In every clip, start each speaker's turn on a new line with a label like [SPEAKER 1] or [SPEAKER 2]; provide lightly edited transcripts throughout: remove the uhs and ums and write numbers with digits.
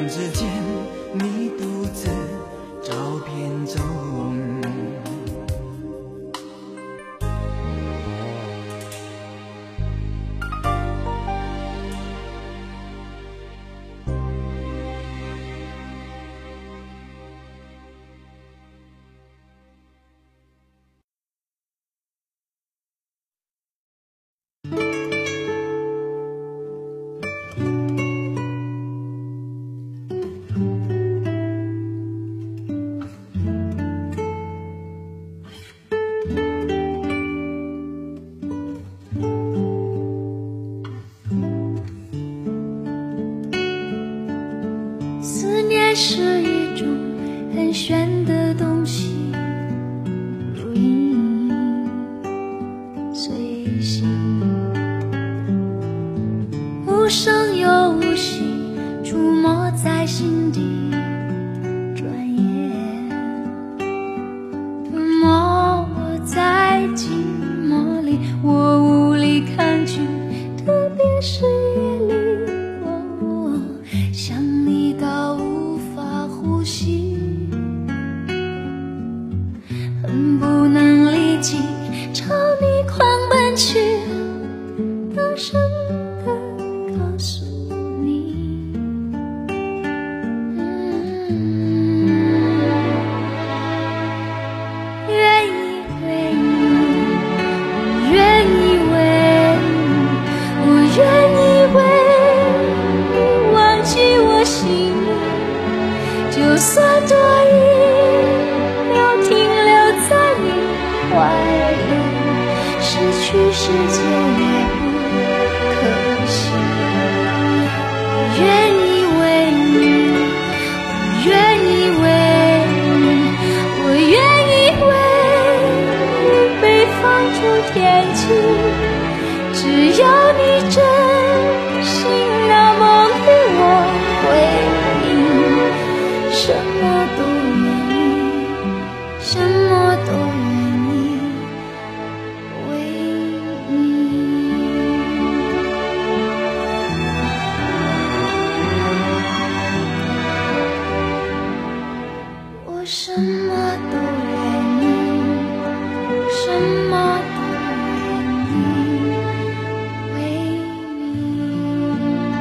[SPEAKER 1] 然之间，你独自照片中。
[SPEAKER 2] 思念是一种很玄的东西，如影随形，无声又无息，触摸在心底，转眼吞没我在寂寞里，我无力抗拒，特别是夜里，想你到无法呼吸，恨不能立即朝你狂奔去，大声地告诉你，愿意为你，我愿意为你，我愿意为你忘记我心里，就算多一秒停留在你怀里，失去世界也不可惜。我愿意为你，我愿意为你，我愿意为你被放逐天际，只要你真心那梦与我回应，什么都愿意，什么都愿意为你。我什么都愿意，什么都愿意为你。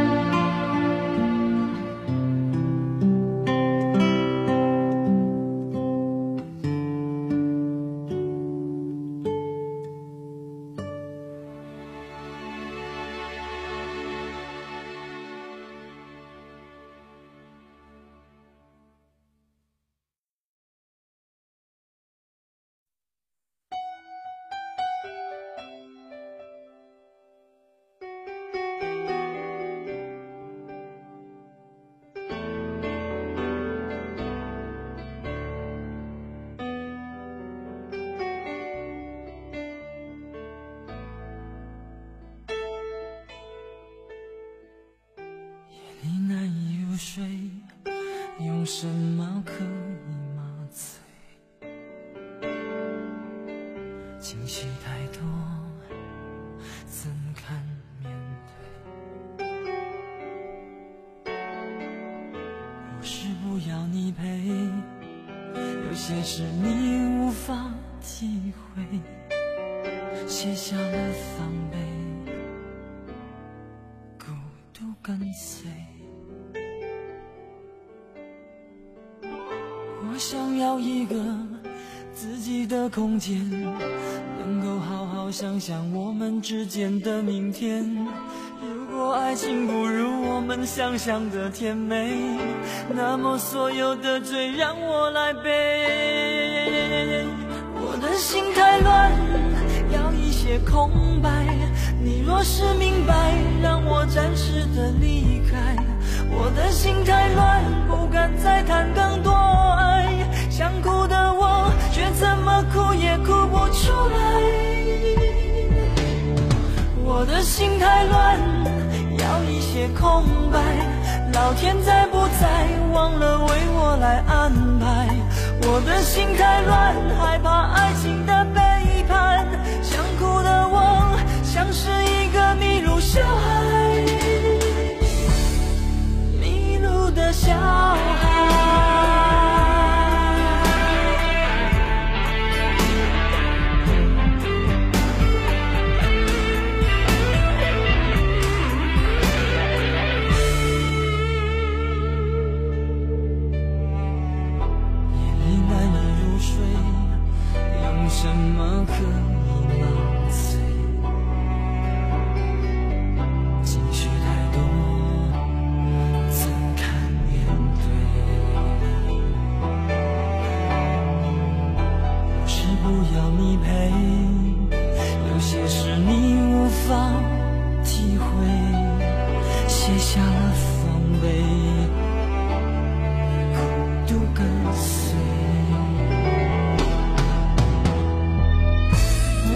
[SPEAKER 1] 你难以入睡，用什么可以麻醉？情绪太多，怎堪面对？不是不要你陪，有些事你无法体会，卸下了防备，孤独跟随。我想要一个自己的空间，能够好好想想我们之间的明天。如果爱情不如我们想象的甜美，那么所有的罪让我来背。我的心太乱，要一些空白，你若是明白，让我暂时的离开。我的心太乱，不敢再谈更多爱，想哭的我却怎么哭也哭不出来。我的心太乱，要一些空白，老天在不在忘了为我来安排。我的心太乱，害怕爱情的背叛，想哭的我像是一个迷路小孩，迷路的小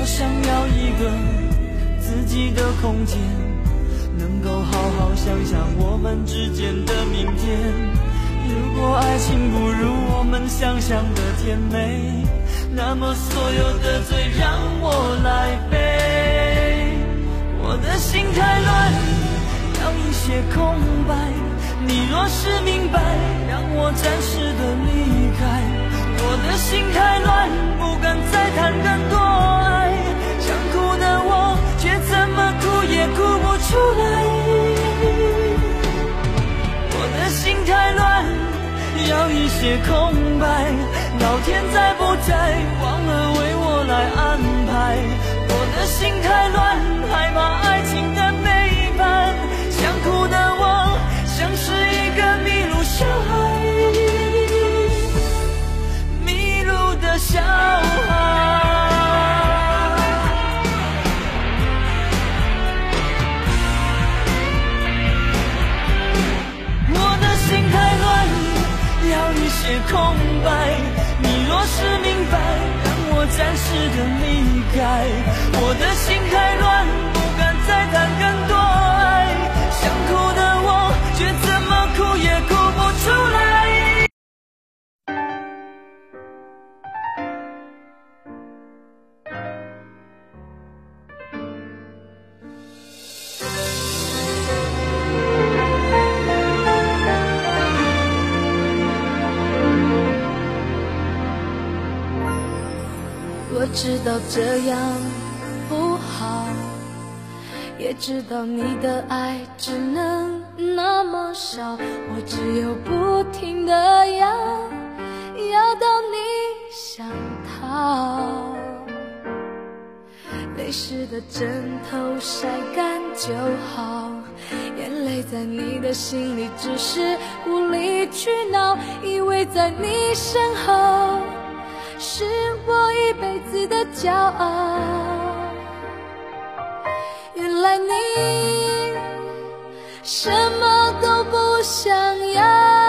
[SPEAKER 1] 想要一个自己的空间，能够好好想想我们之间的明天。如果爱情不如我们想象的甜美，那么所有的罪让我来背。我的心太乱，要一些空白，你若是明白，让我暂时的离开。我的心太乱，不敢再谈更多爱，想哭的我却怎么哭也哭不出来。我的心太乱，要一些空白，老天在不在忘了为我来安排。我的心太乱，害怕爱情的背叛，想哭的我像是一个迷路小孩，迷路的小孩。我的心太乱，要一些空白，你若是明白，让我暂时的离开。我的心太乱，不敢再谈更多爱，想哭的我却怎么哭也哭不出来。
[SPEAKER 2] 我知道这样不好，也知道你的爱只能那么少，我只有不停地要到你想逃。泪湿的枕头晒干就好，眼泪在你的心里只是无理取闹，以为在你身后是我一辈子的骄傲，原来你什么都不想要。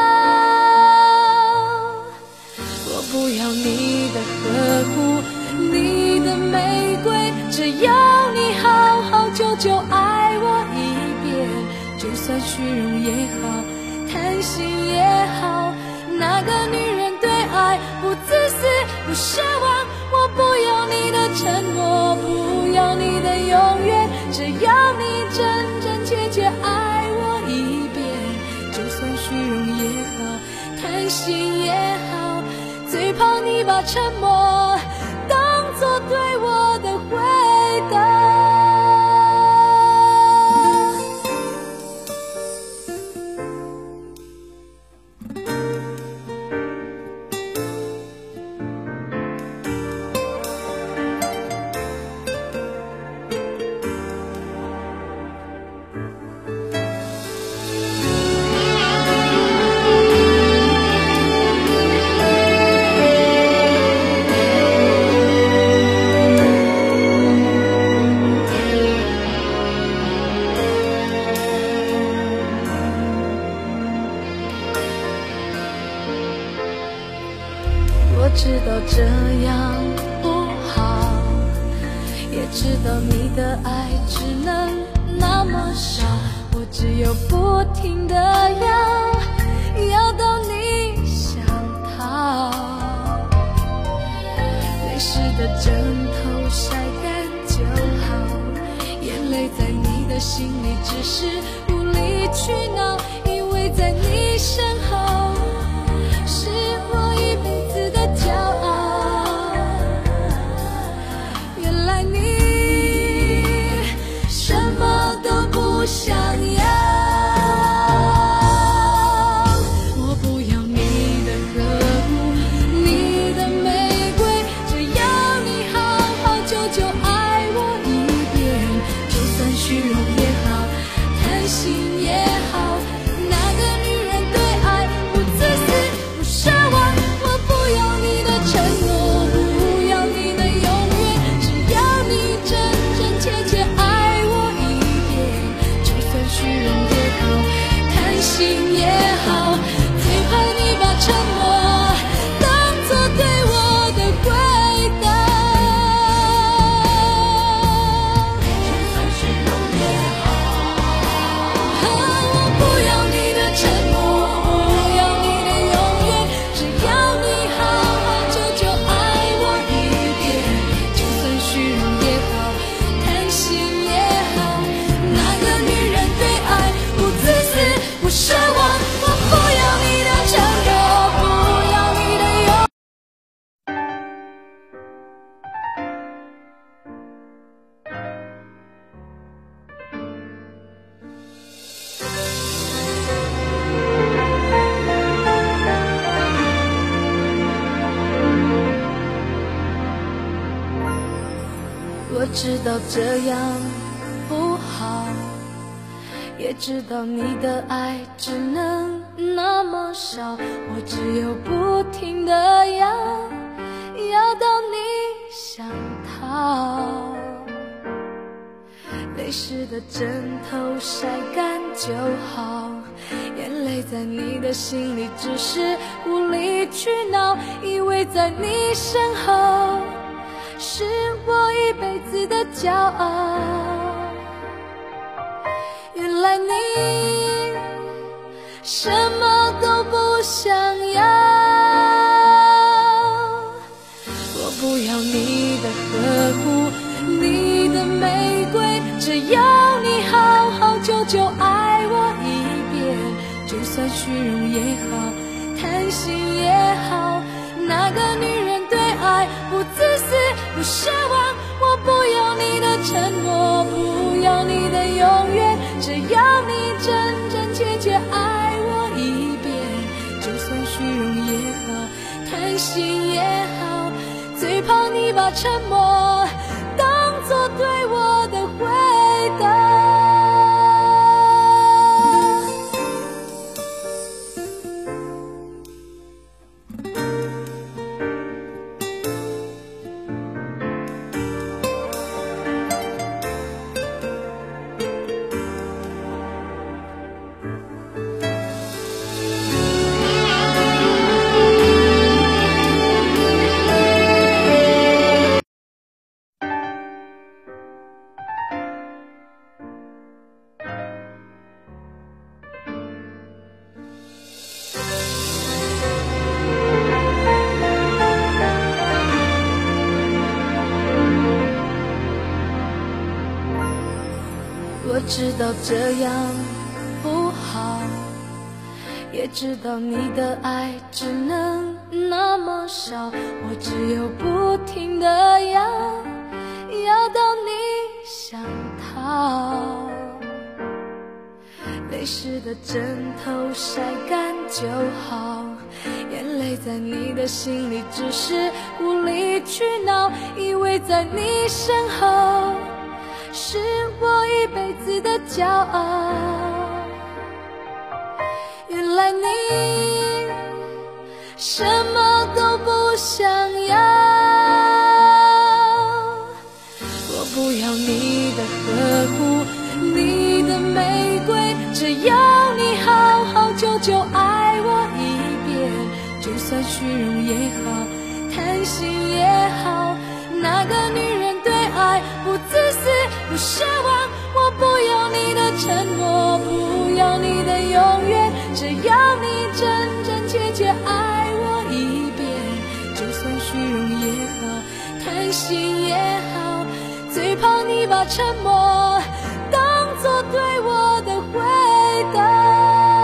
[SPEAKER 2] 我不要你的呵护，你的玫瑰，只要你好好久久爱我一遍，就算虚荣也好，贪心也好，那个女人对爱不自私不奢望。我不要你的承诺，不要你的永远，只要你真真切切爱我一遍，就算虚荣也好，贪心也好，最怕你把沉默当作对我的回答。我知道这样不好，也知道你的爱只能那么少，我只有不停地要到你想逃。泪湿的枕头晒干就好，眼泪在你的心里只是无理取闹，因为在你身后是我一辈子的骄傲，原来你什么都不想要。我不要你的呵护，你的玫瑰，只要你好好久久爱我一遍，就算虚荣也好，贪心也好，那个女人对爱不自私不奢望。我不要你的承诺，不要你的永远，只要你真真切切爱我一遍，就算虚荣也好，贪心也好，最怕你把沉默当作对我的回答。 道这样不好，也知道你的爱只能那么少，我只有不停地要到你想逃。泪湿的枕头晒干就好，眼泪在你的心里只是无理取闹，以为在你身后是我一辈子的骄傲。原来你什么都不想要，我不要你的呵护，你的玫瑰，只要你好好久久爱我一遍，就算虚荣也好，贪心也好，那个女人对爱不自私不奢望，我不要你的承诺，不要你的永远，只要你真真切切爱我一遍，就算虚荣也好，贪心也好，最怕你把沉默当作对我的回答。我知道这样不好，也知道你的爱只能那么少，我只有不停地要到你想逃。泪湿的枕头晒干就好，眼泪在你的心里只是无理取闹，以为在你身后是我一辈子的骄傲。原来你什么都不想要，我不要你的呵护，你的玫瑰，只要你好好久久爱我一遍，就算虚荣也好，贪心也好，那个女人对爱不自私不奢望，我不要你的承诺，不要你的永远，只要你真真切切爱我一遍，就算虚荣也好，贪心也好，最怕你把沉默当作对我的回答。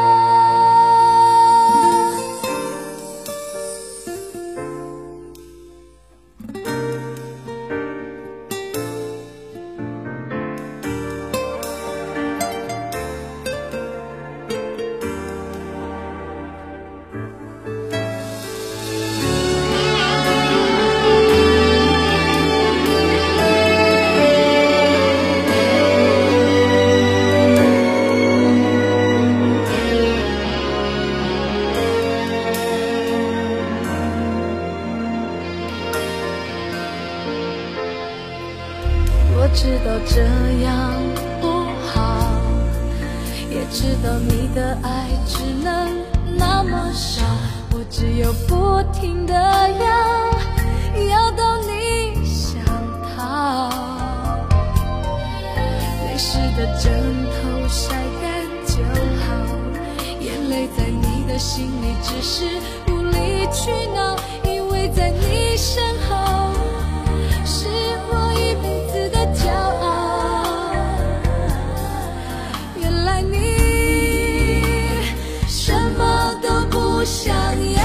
[SPEAKER 2] 我知道这样不好，也知道你的爱只能那么少，我只有不停地要到你想逃。泪湿的枕头晒干就好，眼泪在你的心里只是无理取闹，以为在你身后是我一辈子的骄傲。原来你什么都不想要，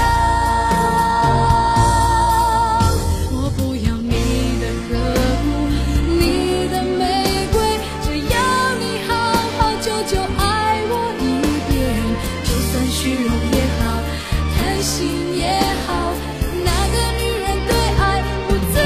[SPEAKER 2] 我不要你的呵护，你的玫瑰，只要你好好久久爱我一遍，就算虚荣也好，贪心也好，那个女人对爱不自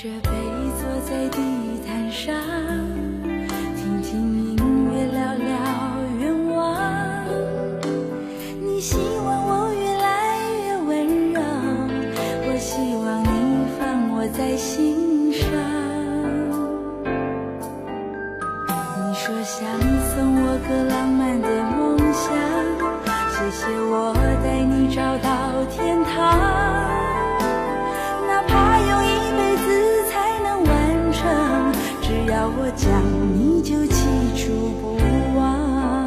[SPEAKER 2] 着杯坐在地毯上，听听音乐，聊聊愿望。你希望我越来越温柔，我希望你放我在心上。你说想送我个浪漫的梦想，谢谢我带你找到天堂，哪怕用一辈子才能完成，只要我讲你就记住不忘。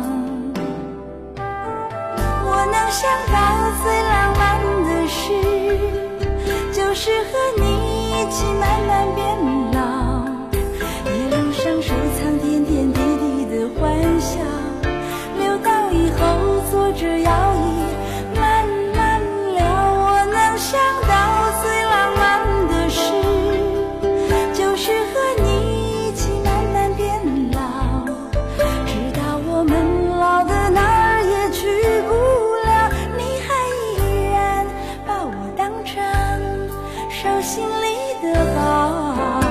[SPEAKER 2] 我能想到最浪漫的事，就是和你一起慢慢变老，一路上收藏点点滴滴的欢笑，留到以后坐着摇椅慢慢聊。我能想到最浪漫的事，就是和你一起慢慢变老，直到我们老的哪儿也去不了，你还依然把我当成手心里的宝。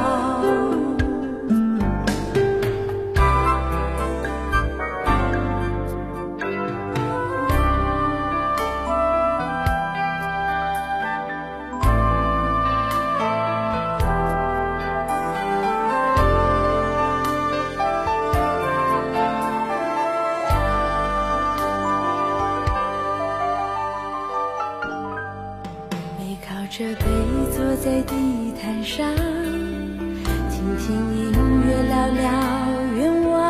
[SPEAKER 2] 这杯坐在地毯上，听听音乐，聊聊愿望。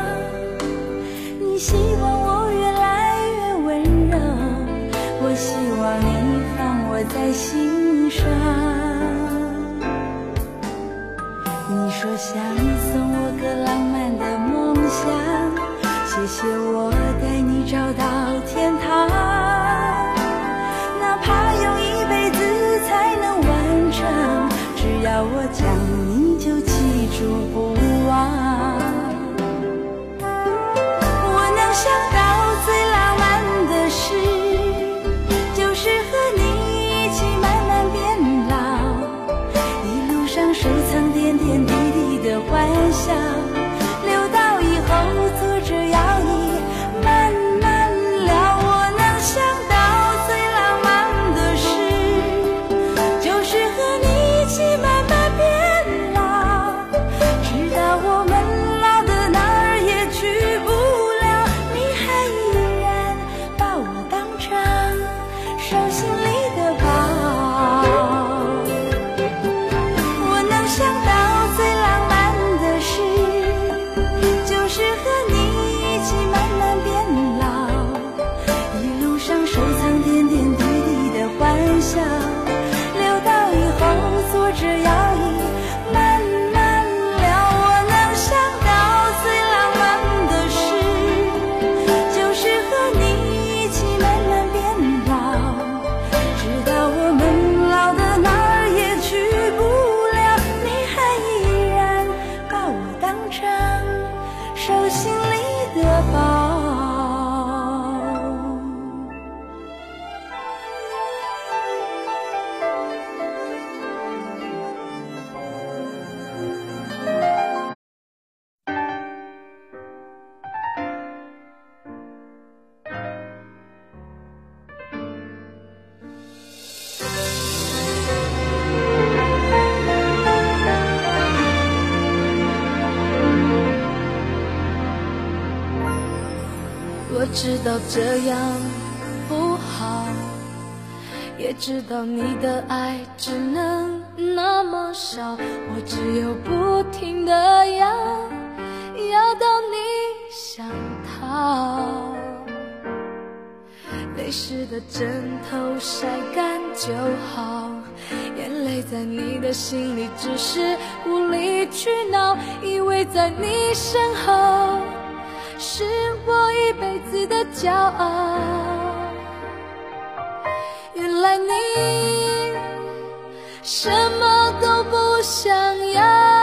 [SPEAKER 2] 你希望我越来越温柔，我希望你放我在心上。你说想送我个浪漫的梦想，谢谢我带你找到天堂，哪怕用一辈子才能完成，只要我讲你就记住不忘。我能想到最浪漫的事，就是和你一起慢慢变老，一路上收藏点点滴滴的欢笑，留到以后坐着摇椅慢慢聊。我能想到最浪漫的事，就是和你一起慢慢变老，直到我们老的哪儿也去不了，你还依然把我当成手心里的宝。我能想到最浪漫的事，就是和你一起慢慢变老，一路上收藏点点滴滴的欢笑，留到以后坐着摇椅慢慢聊。我能想到最浪漫的事，就是和你一起慢慢变老，直到我们老的哪儿也去不了，你还依然把我当成手心里的宝。我知道这样不好，也知道你的爱只能那么少，我只有不停地要到你想逃。泪湿的枕头晒干就好，眼泪在你的心里只是无理取闹，以为在你身后是我一辈子的骄傲，原来你什么都不想要。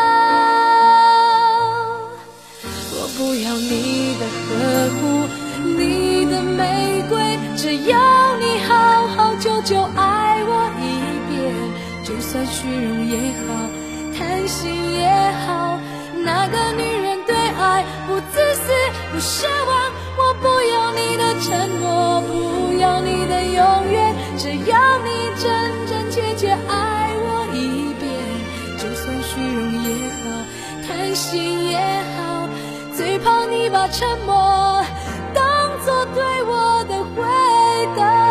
[SPEAKER 2] 我不要你的呵护，你的玫瑰，只要你好好久久爱我一遍，就算虚荣也好， 贪心也好，那个女人对爱不自私不奢望。我不要你的承诺，不要你的永远，只要你真真切切爱我一遍。就算虚荣也好，贪心也好，最怕你把沉默当作对我的回答。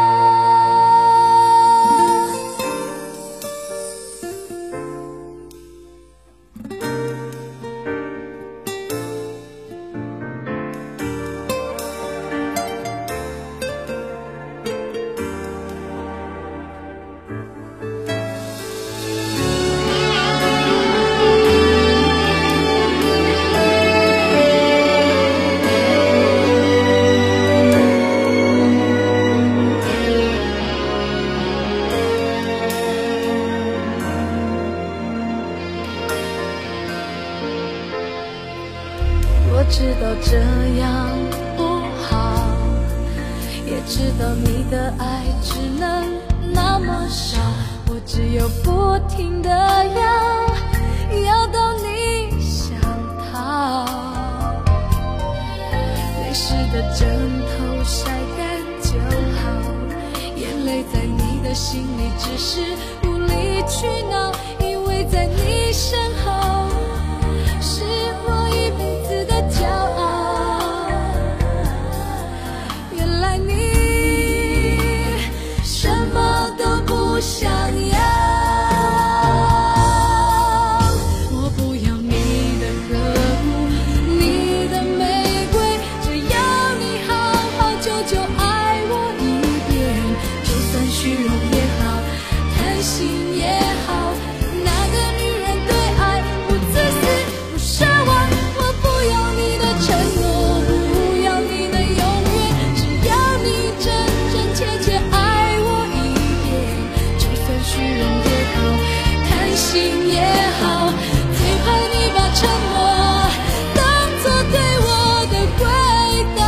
[SPEAKER 2] 我知道这样不好，也知道你的爱只能那么少，我只有不停地要到你想逃。泪湿的枕头晒干就好，眼泪在你的心里只是无理取闹，因为在你身后是我一辈子的骄傲。原来你什么都不想要，我不要你的呵护，你的玫瑰，只要你好好久久爱我一遍。就算虚荣也好，贪心也好，那个女人对爱不自私不奢望。我不要你的承诺，不要你的永远，只要你真真切切爱我一遍。就算虚荣也好，贪心也好，最怕你把沉默当作对我的回答。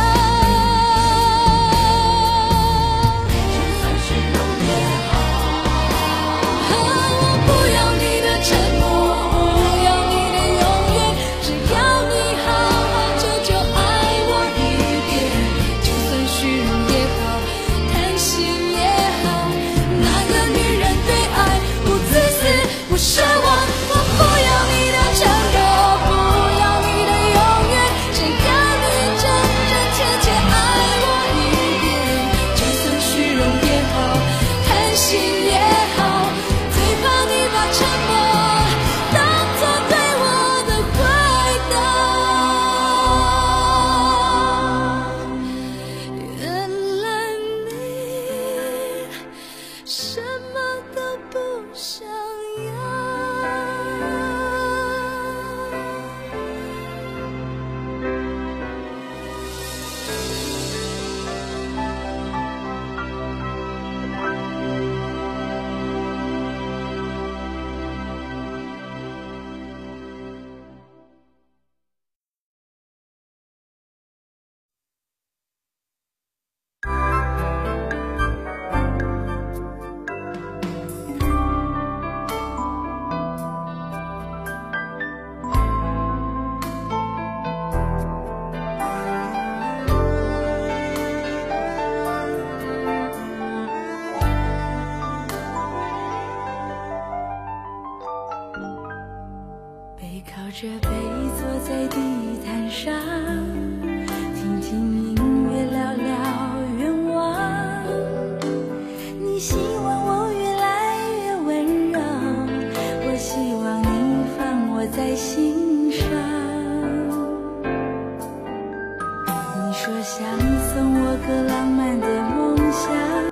[SPEAKER 2] 就算虚荣也好，我不要你的承诺，不要你的永远，只要你好好久久爱我一遍。就算虚荣也好，贪心也好，那个女人对爱不自私不奢望。我不要你的承诺，不要你的永远，只要你真真切切爱我一遍。就算虚荣也好，贪心也好，最怕你把沉默当作对我的回答。原来你什么都不想要。背靠着背坐在地毯上，听听音乐，聊聊愿望。你希望我越来越温柔，我希望你放我在心上。你说想送我个浪漫的梦想，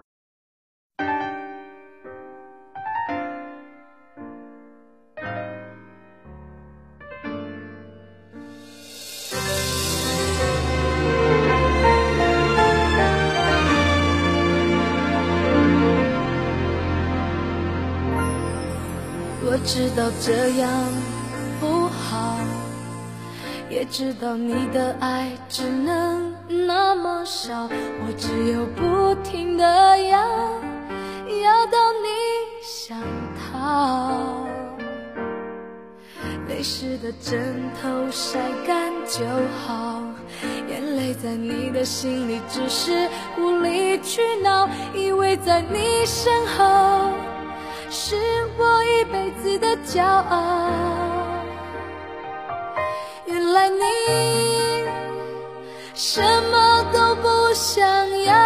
[SPEAKER 2] 我知道这样不好，也知道你的爱只能那么少，我只有不停地要到你想逃。 泪湿的枕头晒干就好，眼泪在你的心里只是无理取闹，以为在你身后是我一辈子的骄傲。原来你什么都不想要，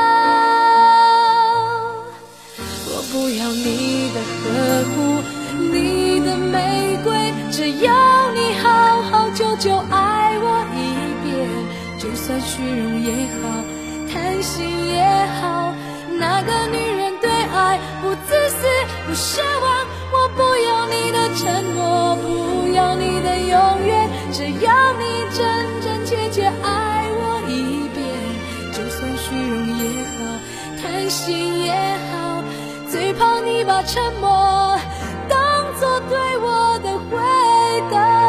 [SPEAKER 2] 我不要你的呵护，你的玫瑰，只要你好好久久爱我一遍，就算虚荣也好，贪心也好，那个女人对爱不自私不奢望，我不要你的承诺，不要你的永远，只要你真真切切爱我一遍，就算虚荣也好，贪心也好，最怕你把沉默当作对我的回答。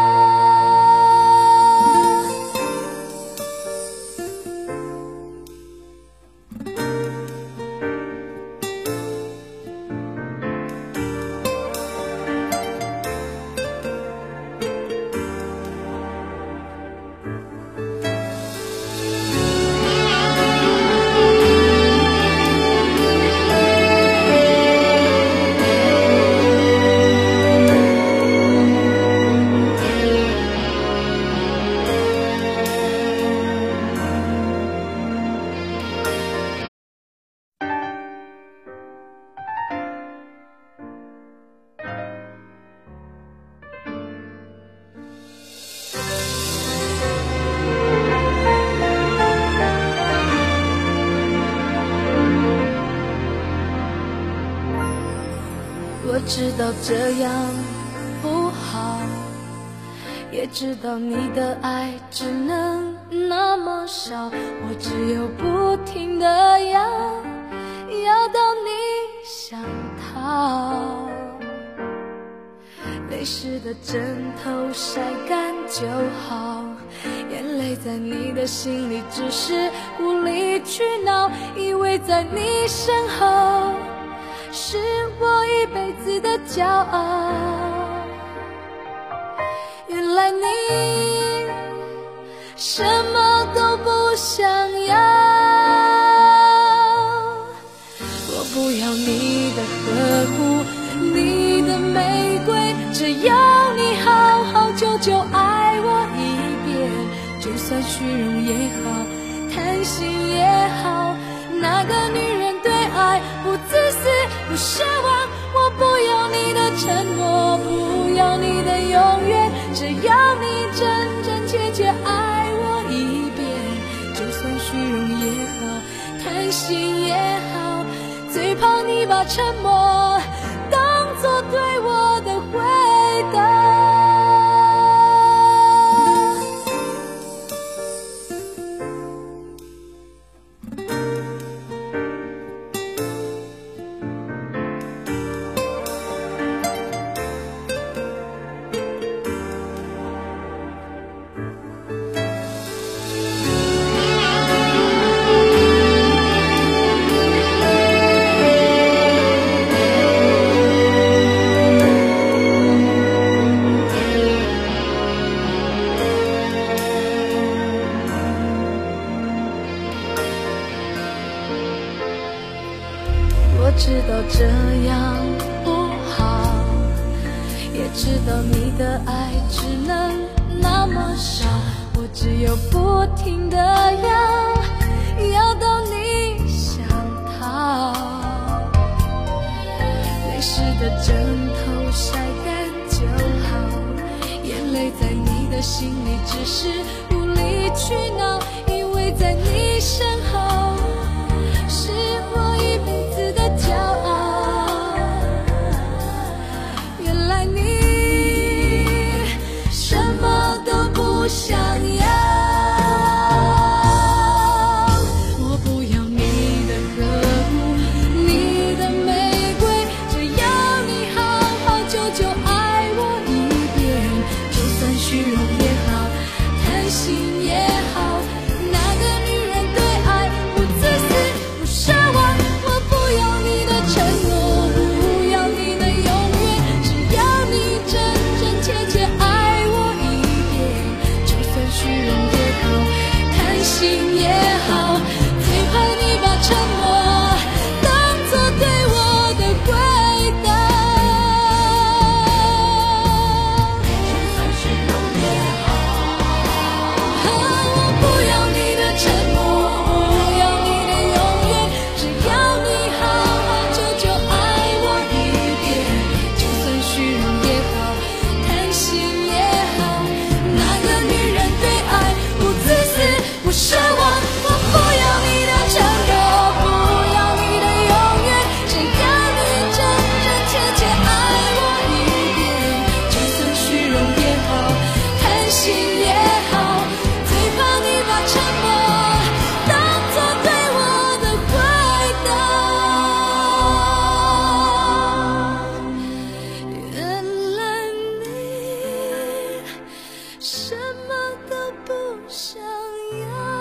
[SPEAKER 2] 我知道这样不好，也知道你的爱只能那么少，我只有不停地要到你想逃。泪湿的枕头晒干就好，眼泪在你的心里只是无理取闹，以为在你身后是我一辈子的骄傲。原来你什么都不想要，我不要你的呵护，你的玫瑰，只要你好好久久爱我一遍，就算虚荣也好，贪心也好，那个女人对爱不自私不奢望，我不要你的承诺，不要你的永远，只要你真真切切爱我一遍，就算虚荣也好，贪心也好，最怕你把沉默当作对我的回答。我知道这样不好，也知道你的爱只能那么少，我只有不停地要到你想逃。泪湿的枕头晒干就好，眼泪在你的心里只是无理取闹，以为在你身后是我一辈子的骄傲。原来你什么都不想要，我不要你的呵护，你的玫瑰，只要你好好久久爱我一遍，就算虚荣也好，贪心也好，那个女人对爱不自私不奢望，我不要你的承诺，不要你的永远，只要你真真切切么都不想要。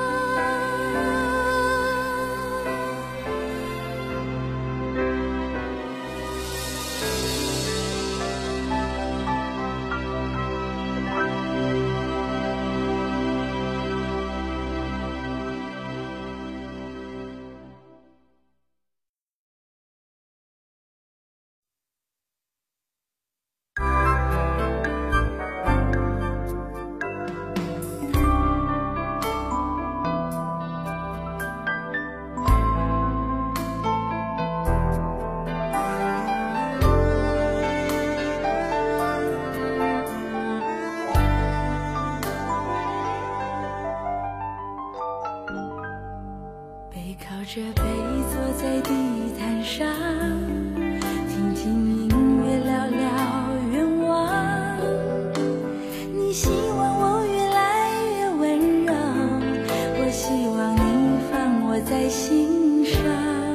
[SPEAKER 2] 这杯坐在地毯上，听听音乐，聊聊愿望。你希望我越来越温柔，我希望你放我在心上。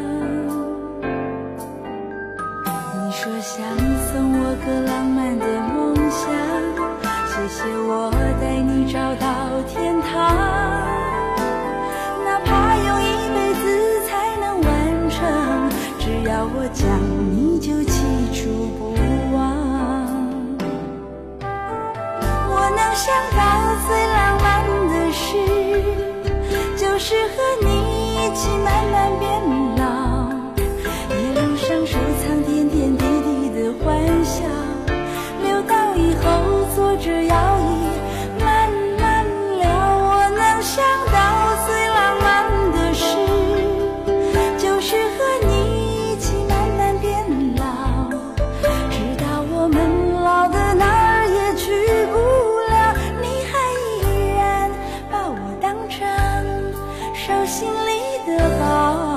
[SPEAKER 2] 你说想送我个浪漫的梦想，谢谢我带你找到天堂。哪怕用一辈子才能完成，只要我讲你就记住不忘。我能想到最浪漫的事，就是和你一起慢慢变老，一路上收藏点点滴滴的欢笑，留到以后坐着摇椅慢慢聊。我能想到最浪漫的事，就是和你一起慢慢变老，直到我们老的哪儿也去不了，你还依然把我当成手心里的宝。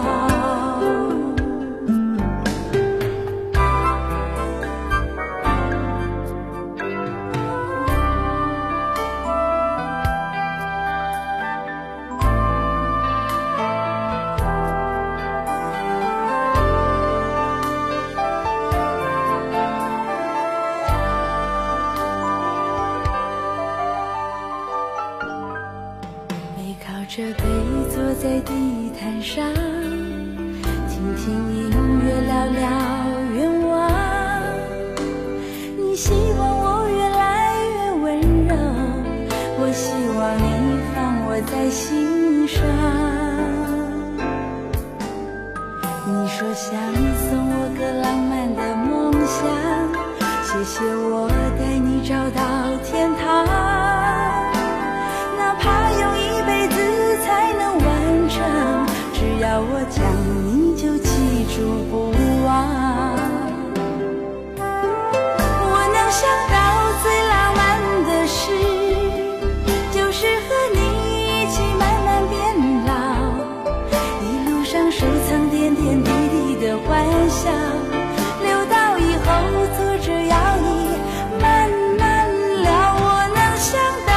[SPEAKER 2] 这杯坐在地毯上，听听音乐，聊聊愿望。你希望我越来越温柔，我希望你放我在心上。你说想送我个浪漫的梦想，谢谢我带你找到天堂。哪怕用一辈子才能完成，只要我讲你就记住不忘。我能想到最浪漫的事，就是和你一起慢慢变老，一路上收藏点点滴滴的欢笑，留到以后坐着摇椅慢慢聊。我能想到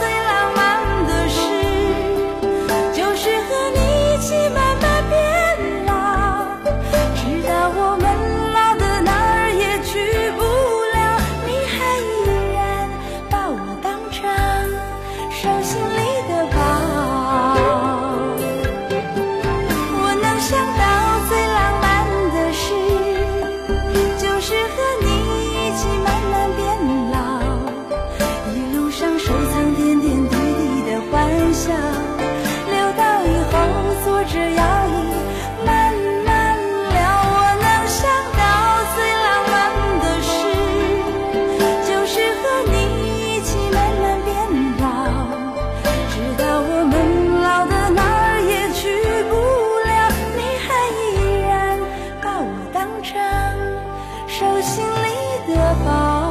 [SPEAKER 2] 留到以后坐着摇椅慢慢聊。我能想到最浪漫的事，就是和你一起慢慢变老，直到我们老的哪儿也去不了，你还依然把我当成手心里的宝。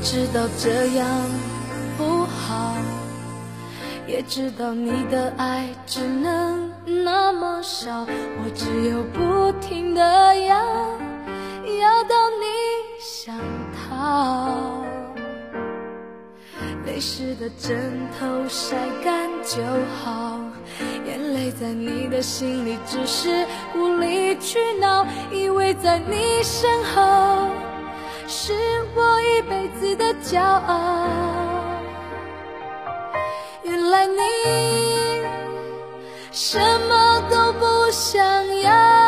[SPEAKER 2] 知道这样不好，也知道你的爱只能那么少，我只有不停地要到你想逃。泪湿的枕头晒干就好，眼泪在你的心里只是无理取闹，以为在你身后是我一辈子的骄傲。原来你什么都不想要，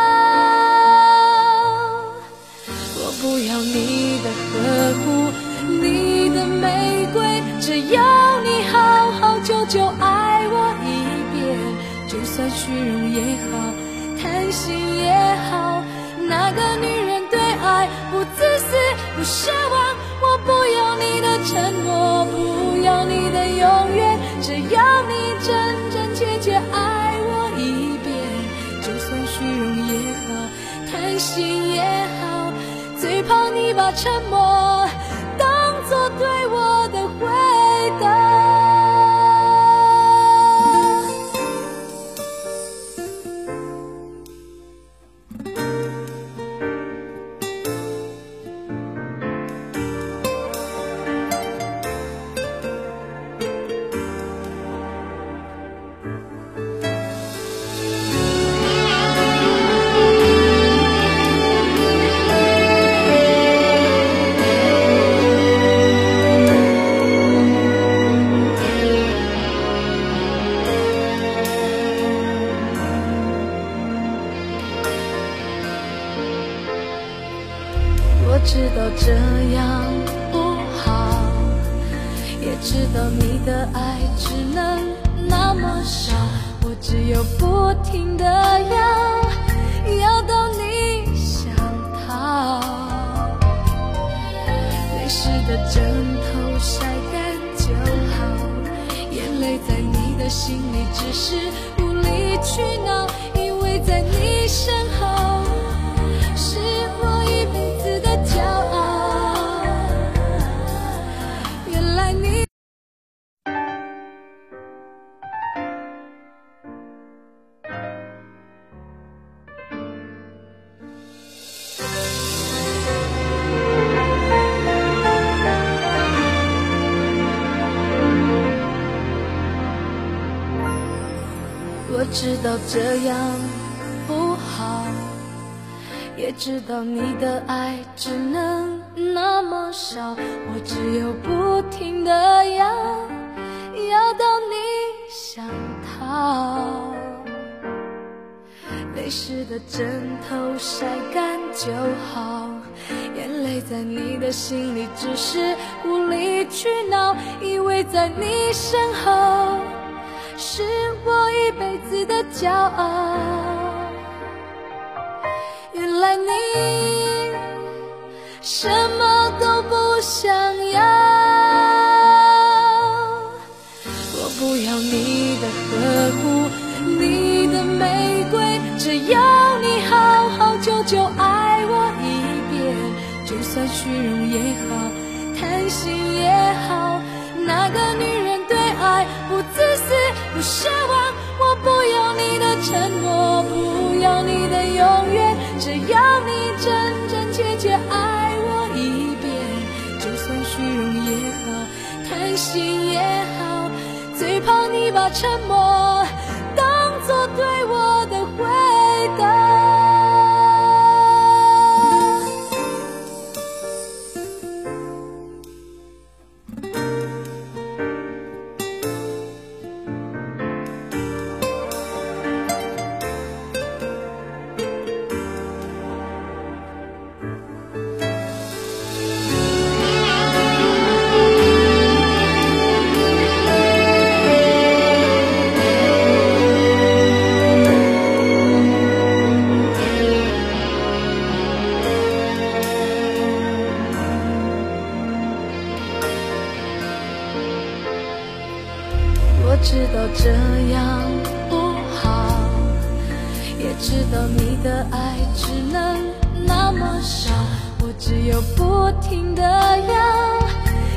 [SPEAKER 2] 我不要你的呵护，你的玫瑰，只要你好好久久爱我一遍，就算虚荣也好，贪心也好，那个女人对爱不自私不奢望，我不要你的承诺，不要你的永远，只要你真真切切爱我一遍，就算虚荣也好，贪心也好，最怕你把沉默当作对我的回答。我知道这样不好，也知道你的爱只能那么少，我只有不停地要到你想逃。泪湿的枕头晒干就好，眼泪在你的心里只是无理取闹，以为在你身后是我一辈子的骄傲。原来你我知道这样不好，也知道你的爱只能那么少，我只有不停地要到你想逃。泪湿的枕头晒干就好，眼泪在你的心里只是无理取闹，以为在你身后是我一辈子的骄傲。原来你什么都不想要，我不要你的呵护，你的玫瑰，只要你好好久久爱我一遍，就算虚荣也好，贪心也好，那个女人对爱不自私不奢望，我不要你的承诺，不要你的永远，只要你真真切切爱我一遍，就算虚荣也好，贪心也好，最怕你把沉默当作对我的回答。我知道这样不好，也知道你的爱只能那么少，我只有不停地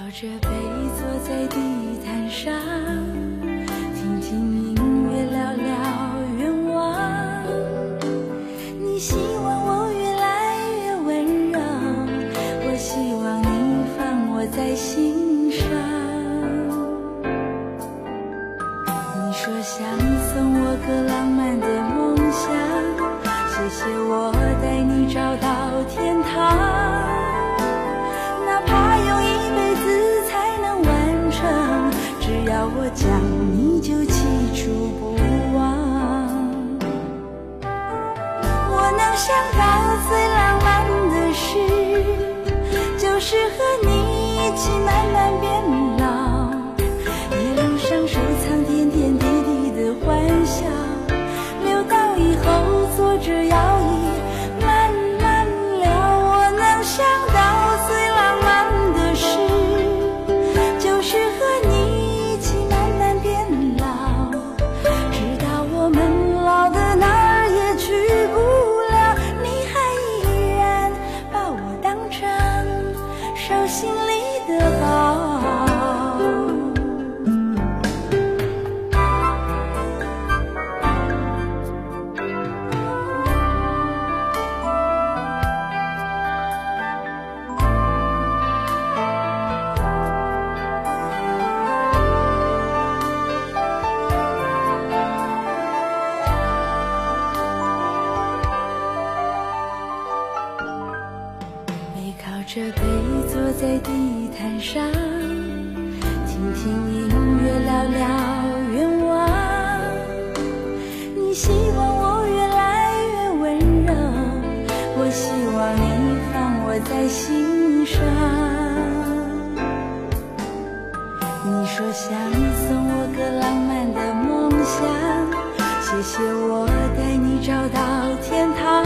[SPEAKER 2] 着背坐在地毯上，听听音乐，聊聊愿望。你希望我越来越温柔，我希望你放我在心上。你说想送我个浪漫的梦想，谢谢我带你找到天堂，哪怕用一辈子才能完成，只要我讲你就记住不忘。我能想到最浪漫的事，就是和你一起慢慢变老，一路上收藏点点滴滴的欢笑，留到以后坐着摇椅慢慢聊。我能想到最浪漫的事，就是和你一起慢慢变老，直到我们老的哪儿也去不了，你还依然把我当成手心里的宝。着背坐在地毯上，听听音乐，聊聊愿望。你希望我越来越温柔，我希望你放我在心上。你说想送我个浪漫的梦想，谢谢我带你找到天堂，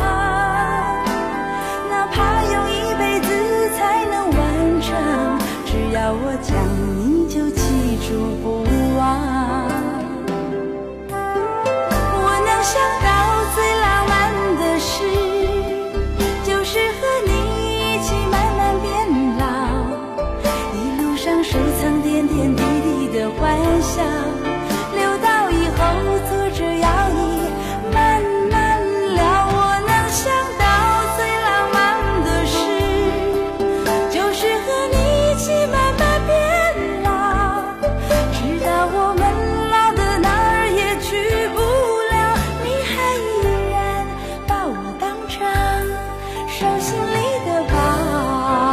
[SPEAKER 2] 哪怕用一辈子才能完成，只要我讲你就记住不忘。我能想到最浪漫的事，就是和你一起慢慢变老，一路上收藏点点滴滴的欢笑，留到以后坐着摇椅慢慢聊。我能想到最浪漫的事，就是和你一起慢慢变老，直到我们老的哪儿也去不了，你还依然把我当成手心里的宝。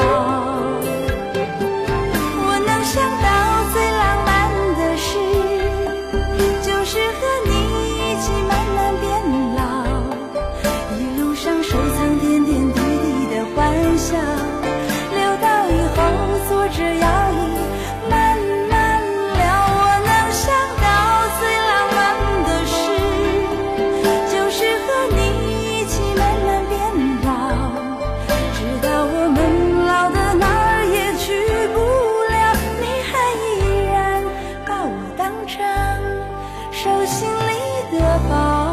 [SPEAKER 2] 我能想到最浪漫的事，就是和你一起慢慢变老，一路上收藏点点滴滴的欢笑，留到以后坐着摇椅慢慢聊。我能想到最浪漫的事，就是和你一起慢慢变老，直到我们老的哪儿也去不了，你还依然把我当成手心里的宝。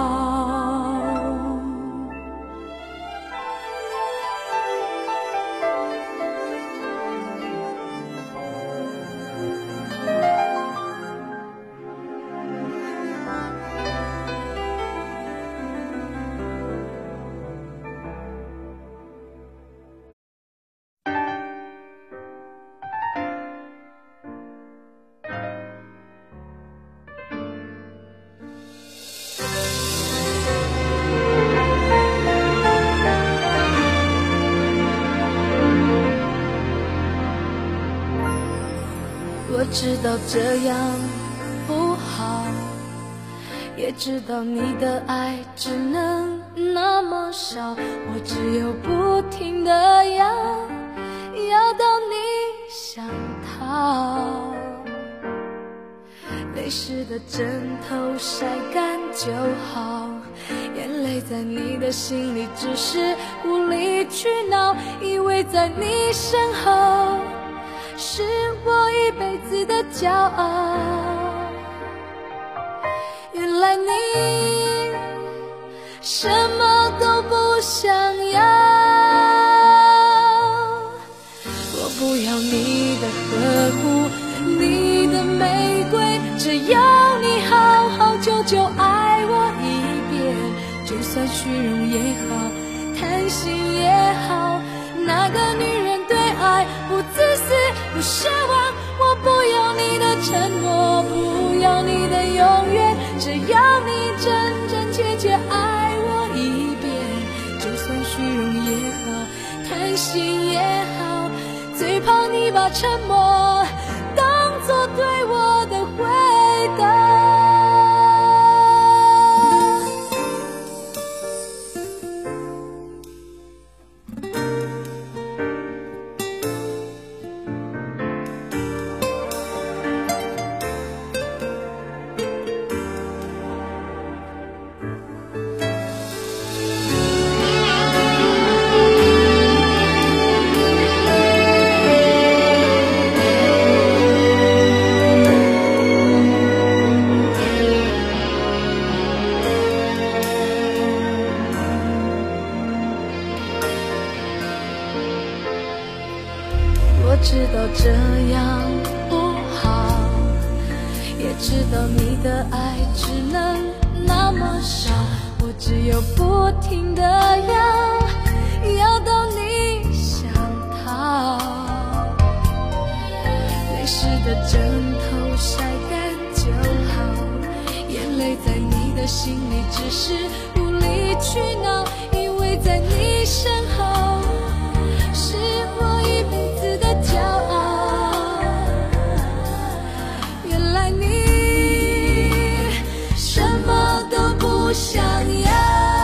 [SPEAKER 2] 我知道这样不好，也知道你的爱只能那么少，我只有不停地要到你想逃。泪湿的枕头晒干就好，眼泪在你的心里只是无理取闹，以为在你身后是我一辈子的骄傲，原来你什么都不想要。我不要你的虚荣也好，贪心也好，哪个女人对爱不自私不奢望？我不要你的承诺，不要你的永远，只要你真真切切爱我一遍。就算虚荣也好，贪心也好，最怕你把沉默当作对我的回答。我知道这样不好，也知道你的爱只能那么少，我只有不停地要到你想逃。泪湿的枕头晒干就好，眼泪在你的心里只是无理取闹，因为在你身后是我一辈子的骄傲。原来你什么都不想要，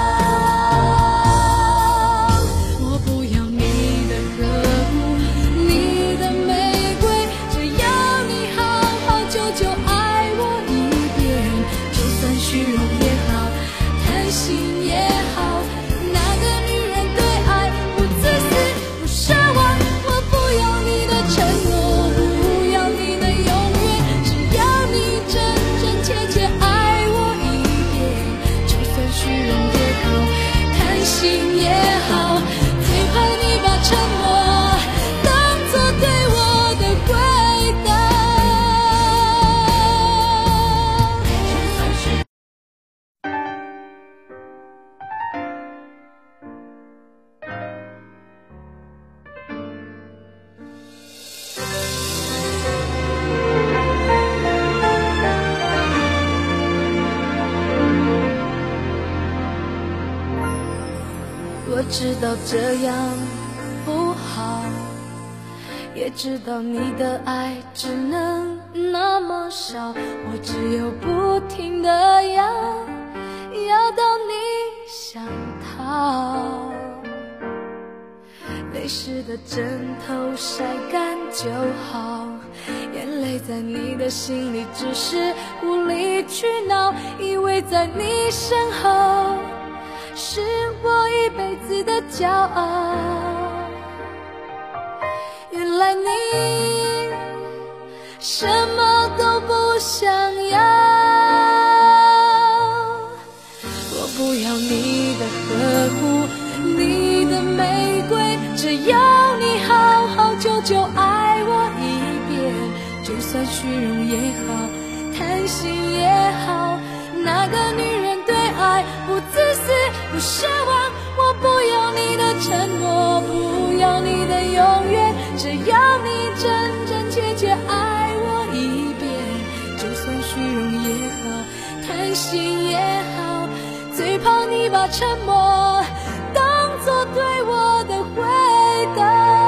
[SPEAKER 2] 我不要你的呵护，你的玫瑰，只要你好好久久爱我一遍。就算虚荣也好，贪心也好，哪个女人对爱不自私不奢望？我不要你的承诺，不要你的永远，只要你真真切切爱我一遍。就算虚荣也好，贪心也好，最怕你把沉默当作对我的回答。我知道这样不好，也知道你的爱只能那么少，我只有不停地要到你想逃。泪湿的枕头晒干就好，眼泪在你的心里只是无理取闹，因为在你身后是我一辈子的骄傲。原来你什么都不想要，我不要你的呵护，你的玫瑰，只要你好好久久爱我一遍。就算虚荣也好，贪心也好，哪个女人对爱不自私不奢望？我不要你的承诺，不要你的永远，只要你真真切切爱我一遍。就算虚荣也好，贪心也好，最怕你把沉默当作对我的回答。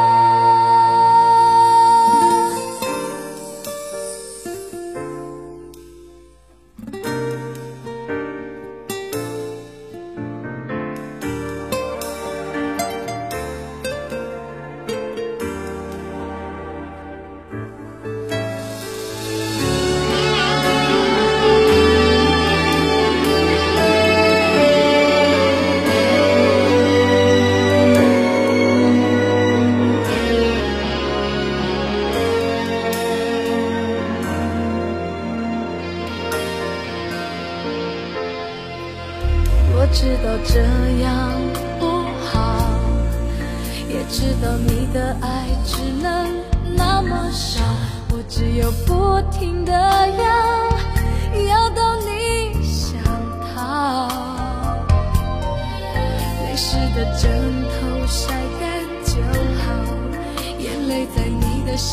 [SPEAKER 2] 我知道这样不好，也知道你的爱只能那么少，我只有不停地要到你想逃。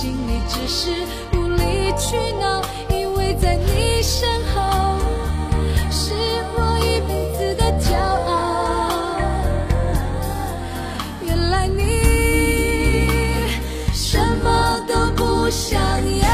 [SPEAKER 2] 心里只是无理取闹，因为在你身后是我一辈子的骄傲。原来你什么都不想要，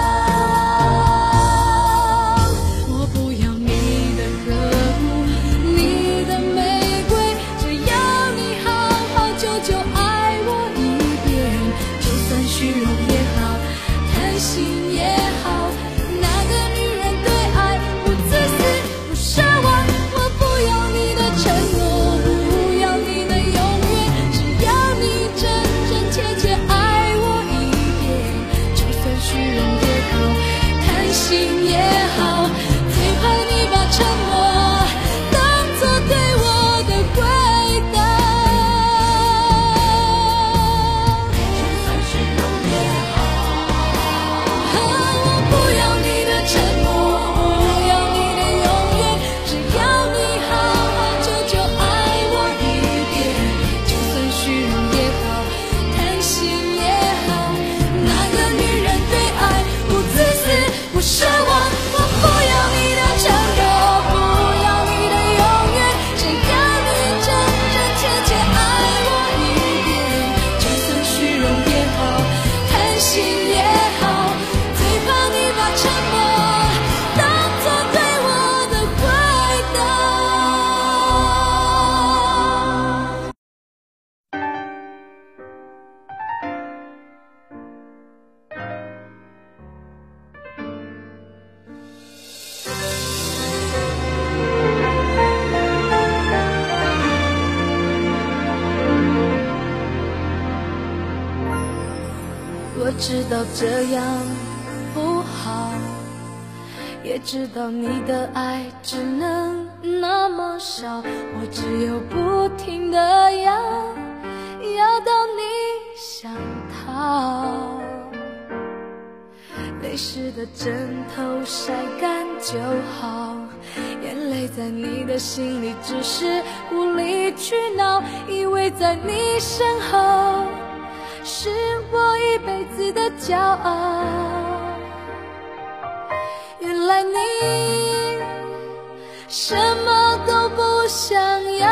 [SPEAKER 2] 我不要你的呵护，你的玫瑰，只要你好好久久爱我一遍，就算虚荣也好，贪心也好，那个女人对爱不自私不奢望，我不要你的承诺，不要你的永远，只要你真真切切爱我一遍，就算虚荣也好，贪心也好，最怕你把沉默当作对我的回答。就算虚荣也好，我不要你的承诺，不要你的永远，只要你好好久久爱我一遍，就算虚荣也好，贪心也好，那个女人对爱不自私不奢望，我不要你的承诺，不要你的永远，只要你真真切切爱我一遍，就算虚荣也好，贪心也好，最怕你把沉默当作对我的回答。我知道这样不好，也知道你的爱只能那么少，我只有不停地要到你想逃。泪湿的枕头晒干就好，眼泪在你的心里只是无理取闹，以为在你身后是我一辈子的骄傲。原来你什么都不想要，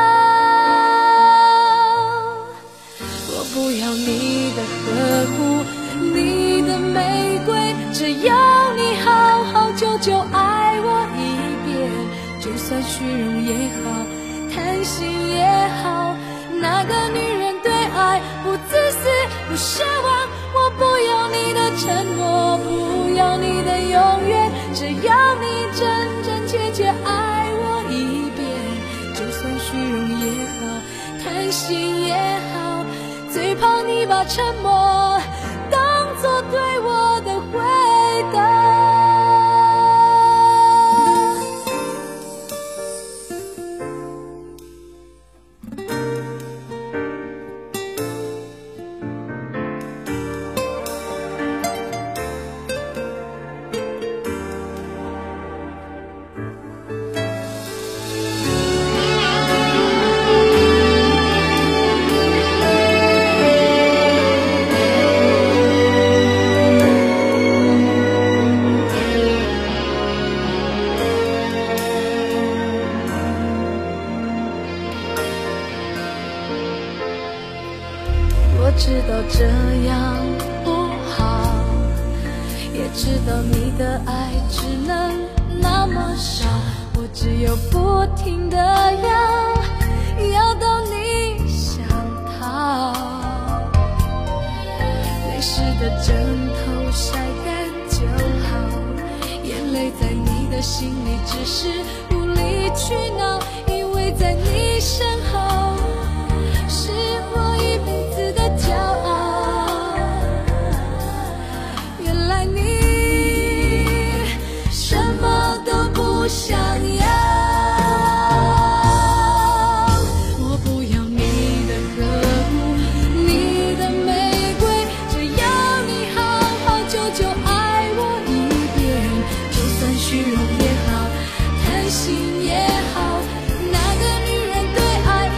[SPEAKER 2] 我不要你的呵护，你的玫瑰，只要你好好久久爱我一遍，就算虚荣也好，贪心也好，那个女人对爱不自私不奢望，我不要你的承诺，不要你的永远，只要你真真切切爱我一遍，就算虚荣也好，贪心也好，最怕你把沉默当作对我的回答。我知道这样不好，也知道你的爱只能那么少，我只有不停地要到你想逃。泪湿的枕头晒干就好，眼泪在你的心里只是无理取闹，因为在你身后是我一辈子的骄傲。原来你什么都不想要，我不要你的呵护，你的玫瑰，只要你好好久久爱我一遍，就算虚荣也好，贪心也好，那个女人对爱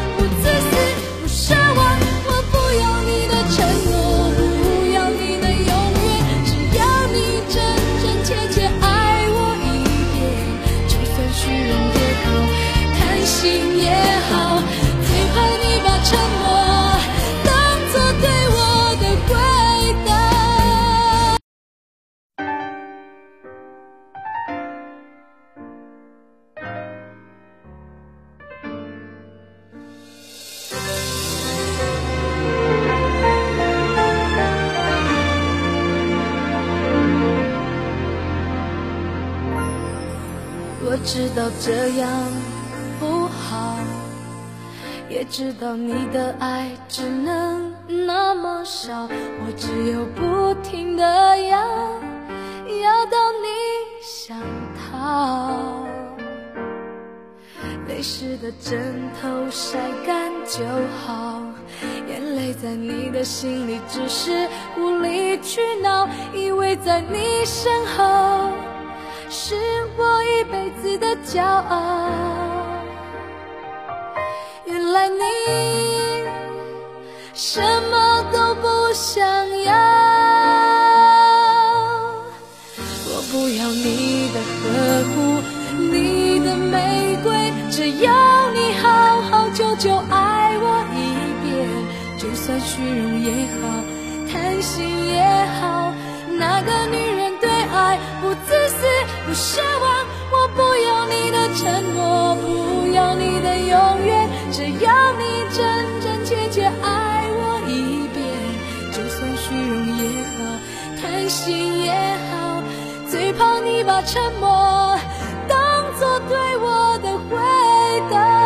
[SPEAKER 2] 我知道这样不好，也知道你的爱只能那么少，我只有不停地要到你想逃。泪湿的枕头晒干就好，眼泪在你的心里只是无理取闹，以为在你身后是我一辈子的骄傲。原来你什么都不想要，我不要你的呵护，你的玫瑰，只要你好好久久爱我一遍，就算虚荣也好，贪心也好，哪个女人对爱不自私不奢望？我不要你的承诺，不要你的永远，只要你真真切切爱我一遍，就算虚荣也好，贪心也好，最怕你把沉默当作对我的回答。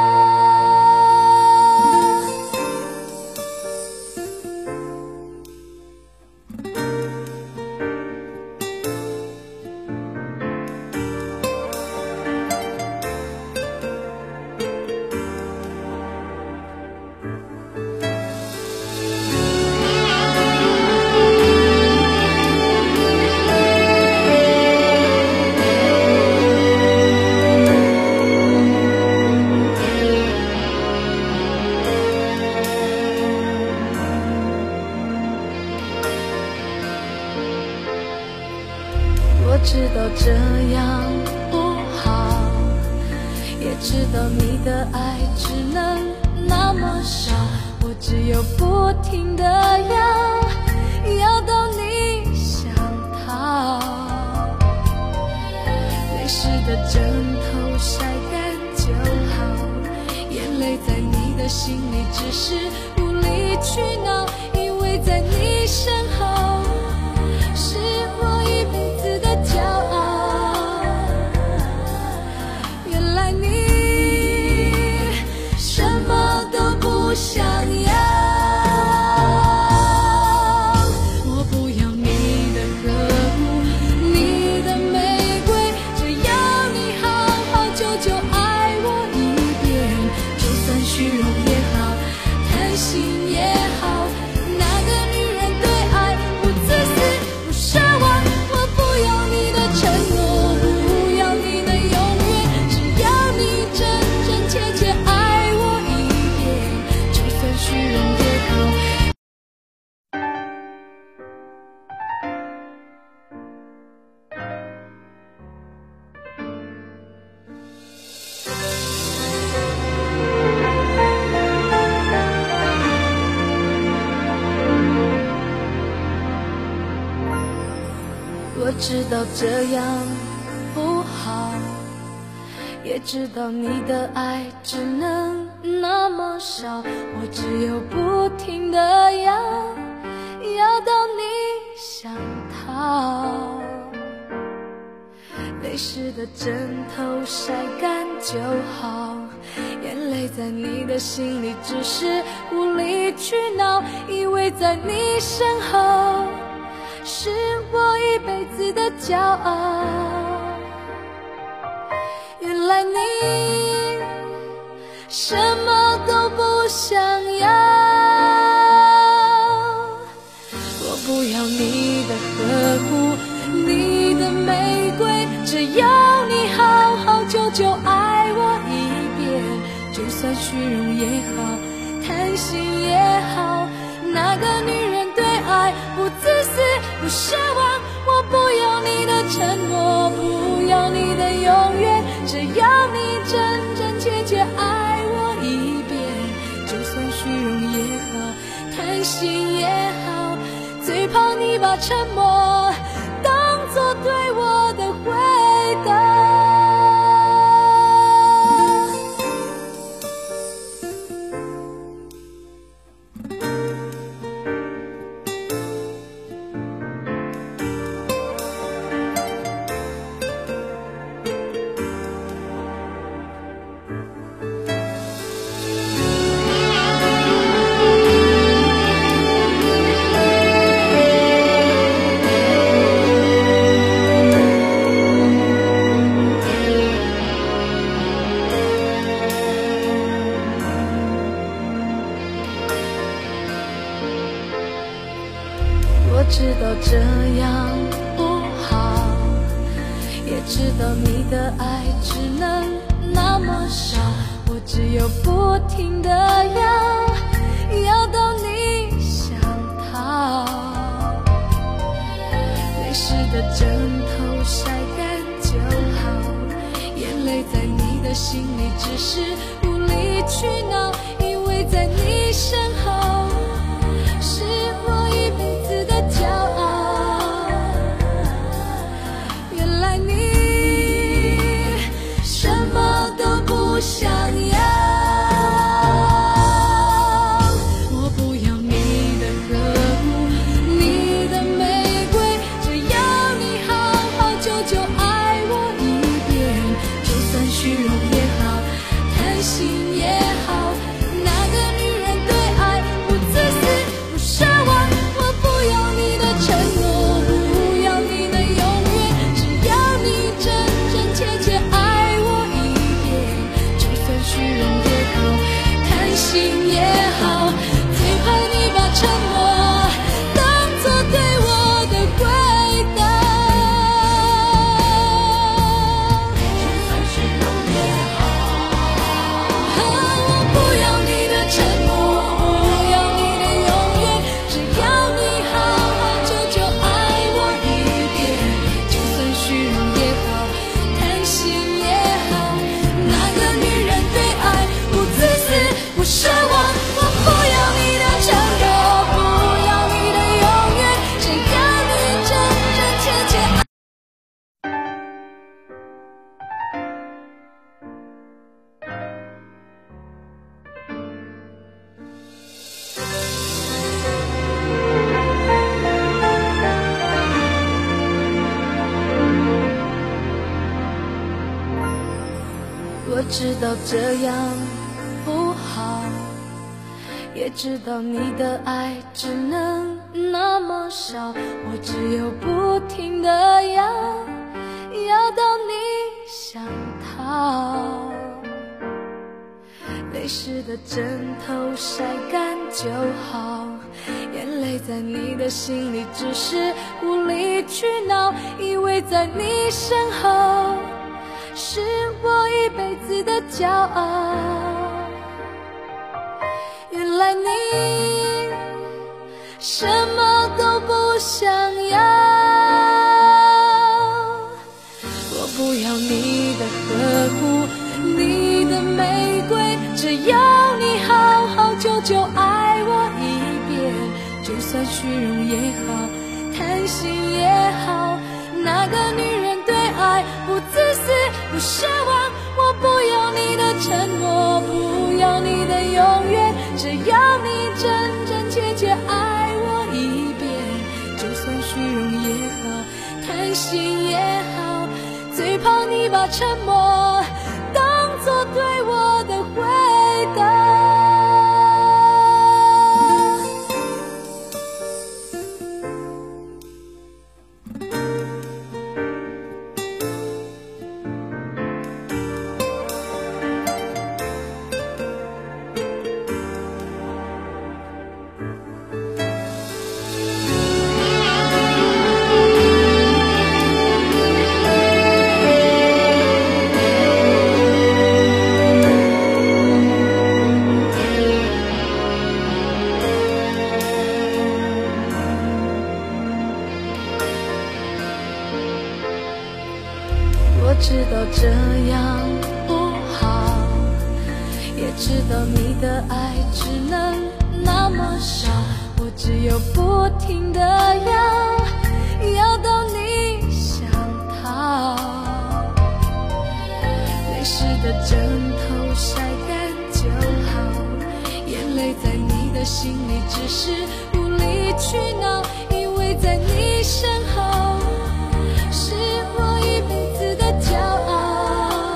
[SPEAKER 2] 我知道这样不好，也知道你的爱只能那么少，我只有不停地要到你想逃。泪湿的枕头晒干就好，眼泪在你的心里只是无理取闹，以为在你身后是我一辈子的骄傲。原来你什么都不想要，我不要你的呵护，你的玫瑰，只要你好好久久爱我一遍，就算虚荣也好，贪心也好，哪个女人对爱不自私不奢望？我不要你的承诺，不要你的永远，只要你真真切切爱我一遍，就算虚荣也好。我知道这样不好，也知道你的爱只能那么少，我只有不停地要到你想逃。泪湿的枕头晒干就好，眼泪在你的心里只是无理取闹，以为在你身后是我一辈子的骄傲。原来你什么都不想要，我不要你的呵护，你的玫瑰，只要你好好久久爱我一遍，就算虚荣也好，贪心也好，哪个女人对爱不自私不奢望？我不要你的承诺，不要你的永远，只要你真真切切爱我一遍，就算虚荣也好，贪心也好，最怕你把沉默当作对我的回答。 道你的爱只能那么少，我只有不停地要到你想逃。泪湿的枕头晒干就好，眼泪在你的心里只是无理取闹，因为在你身后是我一辈子的骄傲。原来你什么都不想要，我不要你的呵护，你的玫瑰，只要你好好久久爱我一遍。就算虚荣也好，贪心也好，那个女人对爱不自私不奢望。我不要你的承诺，不要你的永远，只要你真真切切爱我一遍。就算虚荣也好，贪心也好，最怕你把沉默当作对我的回答。就算虚荣也好，我不要你的承诺，不要你的永远，只要你好好久久爱我一遍。就算虚荣也好，贪心也好，那个女人对爱不自私不奢望。我不要你的承诺，不要你的永远，只要你真真切切爱。我知道这样不好，也知道你的爱只能那么少，我只有不停地要到你想逃。泪湿的枕头晒干就好，眼泪在你的心里只是无理取闹，以为在你身后是我一辈子的骄傲。原来你什么都不想要，我不要你的呵护，你的玫瑰，只要你好好久久爱我一遍。就算虚荣也好，贪心也好，那个女人对爱不自私不奢望。我不要你的承诺，不要你的永远，只要你真真切切爱我一遍。就算虚荣也好，贪心也好，最怕你把沉默当作对我的回答。我知道这样不好，也知道你的爱只能那么少，我只有不停地要到你想逃。泪湿的枕头晒干就好，眼泪在你的心里只是无理取闹，因为在你身后是我一辈子的骄傲。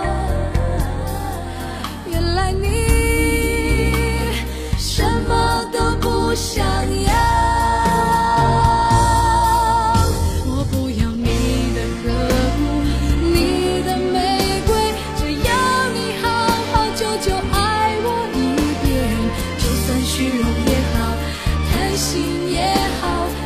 [SPEAKER 2] 原来你什么都不想要，我不要你的呵护，你的玫瑰，只要你好好久久爱我一遍。就算虚荣也好，贪心也好，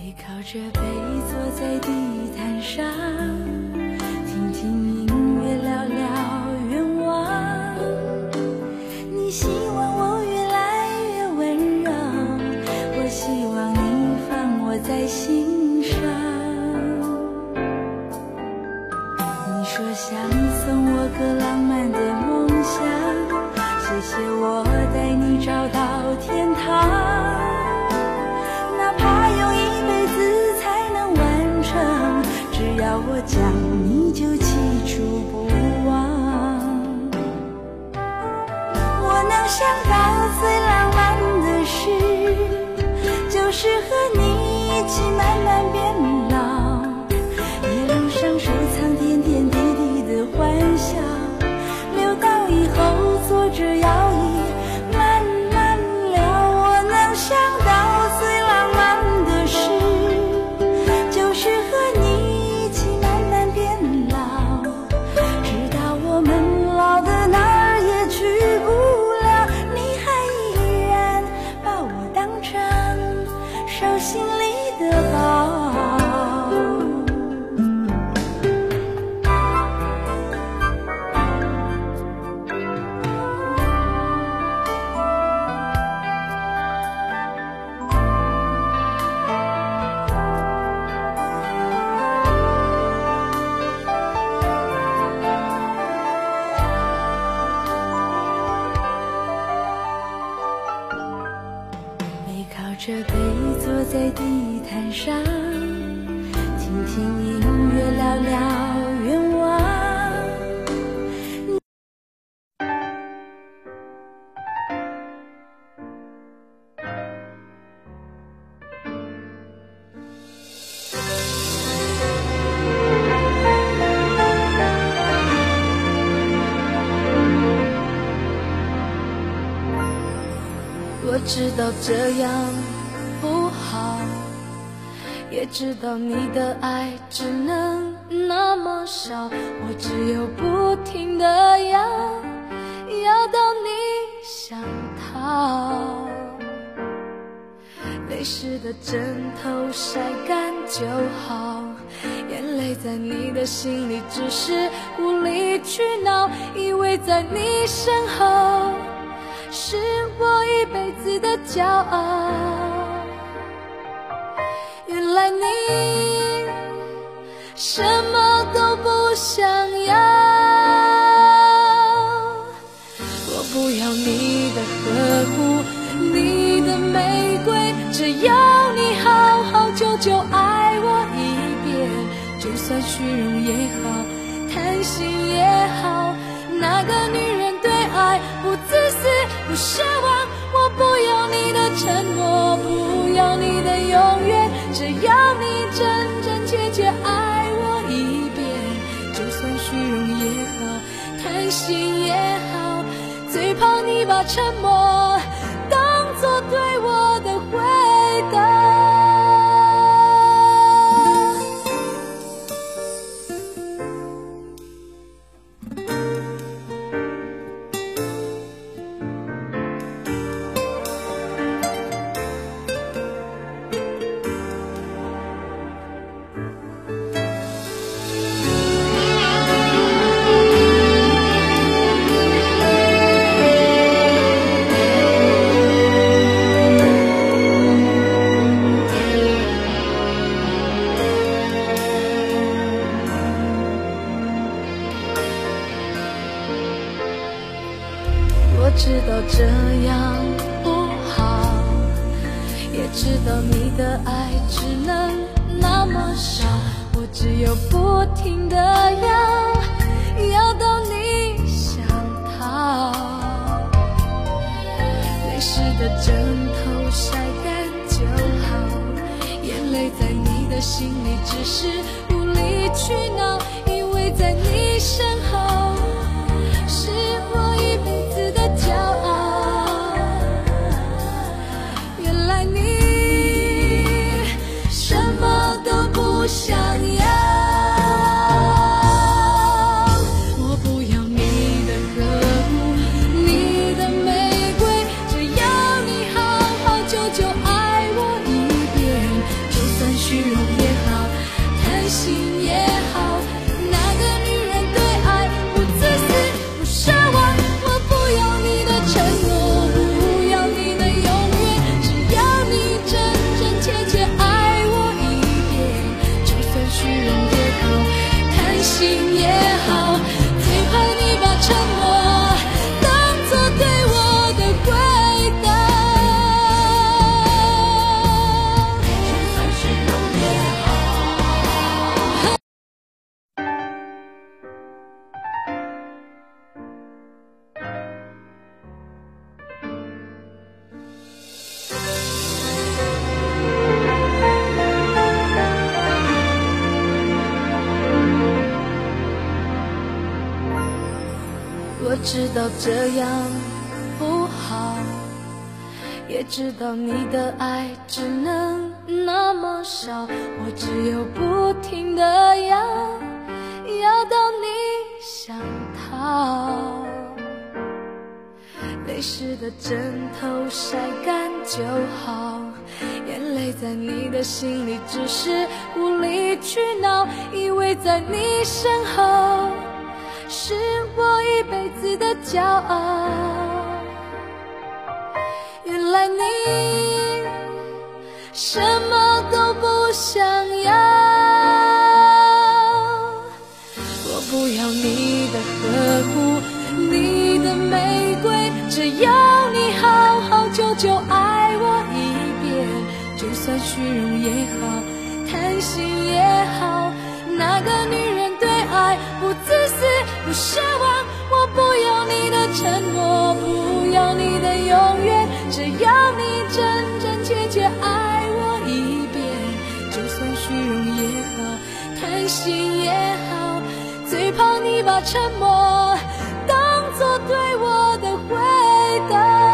[SPEAKER 2] 背靠着背坐在地毯上，听听音乐，聊聊愿望。你希望我越来越温柔，我希望你放我在心上。你说想送我个浪漫的梦想，谢谢我带你找到天堂，哪怕用一辈子才能完成，只要我讲你就记住不忘。我能想到最浪漫的事，就是和你一起慢慢变老，一路上收藏点点滴滴的欢笑，留到以后坐着摇椅慢慢聊。我能想到最浪漫的事，就是和你一起慢慢变老，直到我们老的哪儿也去不了，你还依然把我当成手心里的宝。这背坐在地毯上，听听音乐，聊聊愿望。我知道这样不好，也知道你的爱只能那么少，我只有不停地要到你想逃。泪湿的枕头晒干就好，眼泪在你的心里只是无理取闹，以为在你身后是我一辈子的骄傲，原来你什么都不想要。我不要你的呵护，你的玫瑰，只要你好好久久爱我一遍，就算虚荣也好，贪心也好，那个女人对爱不自私不奢望，我不要你的承诺，不要你的永远，只要你真真切切爱我一遍，就算虚荣也好，贪心也好，最怕你把沉默当作对我的回答。我知道这样不好，也知道你的爱只能那么少，我只有不停地要到你想逃。泪湿的枕头晒干就好，眼泪在你的心里只是无理取闹，以为在你身后是我一辈子的骄傲，原来你什么都不想要。我不要你的呵护，你的玫瑰，只要你好好久久爱我一遍，就算知道这样不好，也知道你的爱只能那么少，我只有不停地要到你想逃。泪湿的枕头晒干就好，眼泪在你的心里只是无理取闹，以为在你身后是我一辈子的骄傲。原来你什么都不想要，我不要你的呵护，你的玫瑰，只要你好好久久爱我一遍，就算虚荣也好，贪心也好，那个女人对爱不自私不奢望，我不要你的承诺，不要你的永远，只要你真真切切爱我一遍，就算虚荣也好，贪心也好，最怕你把沉默当作对我的回答。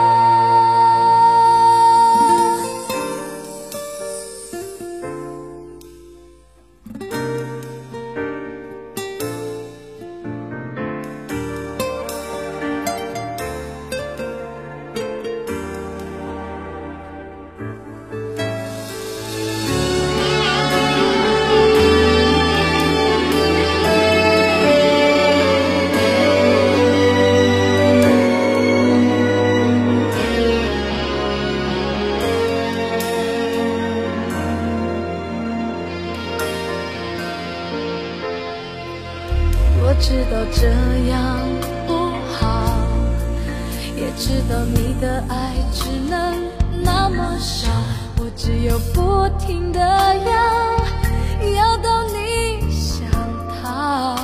[SPEAKER 2] 我知道这样不好，也知道你的爱只能那么少，我只有不停地要到你想逃。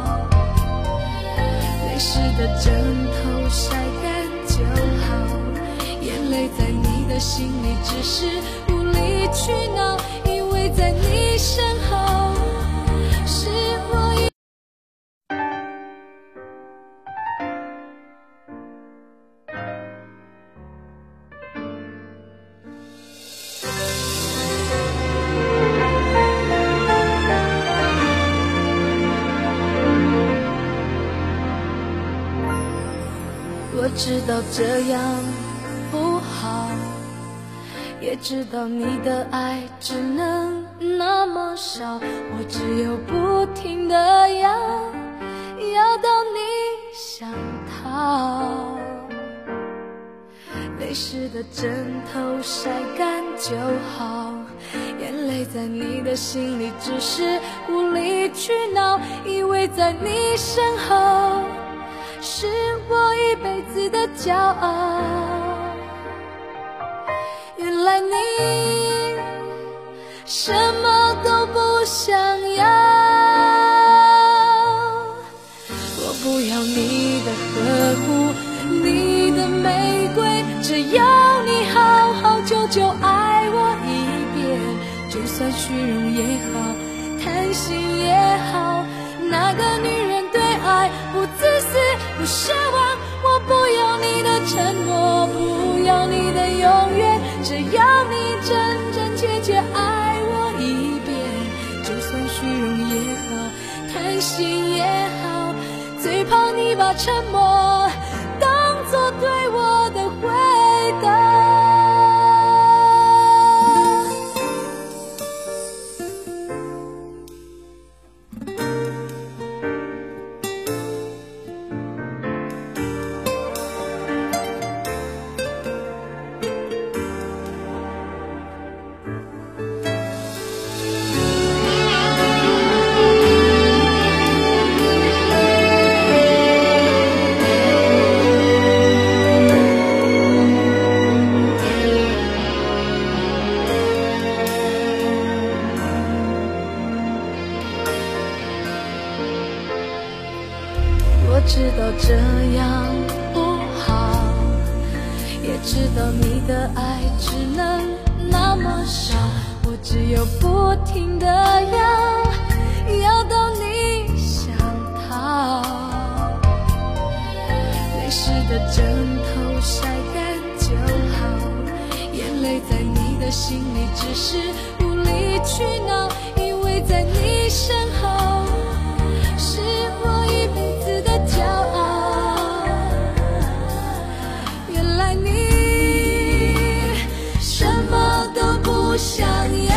[SPEAKER 2] 泪湿的枕头晒干就好，眼泪在你的心里只是无理取闹，以为在你身后是我一我知道这样不好，也知道你的爱只能那么少，我只有不停地要到你想逃。泪湿的枕头晒干就好，眼泪在你的心里只是无理取闹，以为在你身后是我一辈子的骄傲。原来你什么都不想要，我不要你的呵护，你的玫瑰，只要你好好久久爱我一遍，就算虚荣也好，贪心也好，那个女人对爱不自私不奢望，我不要你的承诺，不要你的永远，只要你真真切切爱我一遍，就算虚荣也好，贪心也好，最怕你把沉默当作对我的回答。我知道这样不好，也知道你的爱只能那么少，我只有不停地要到你想逃。 的心里只是无理取闹，以为在你身后是我一辈子的骄傲。原来你什么都不想要，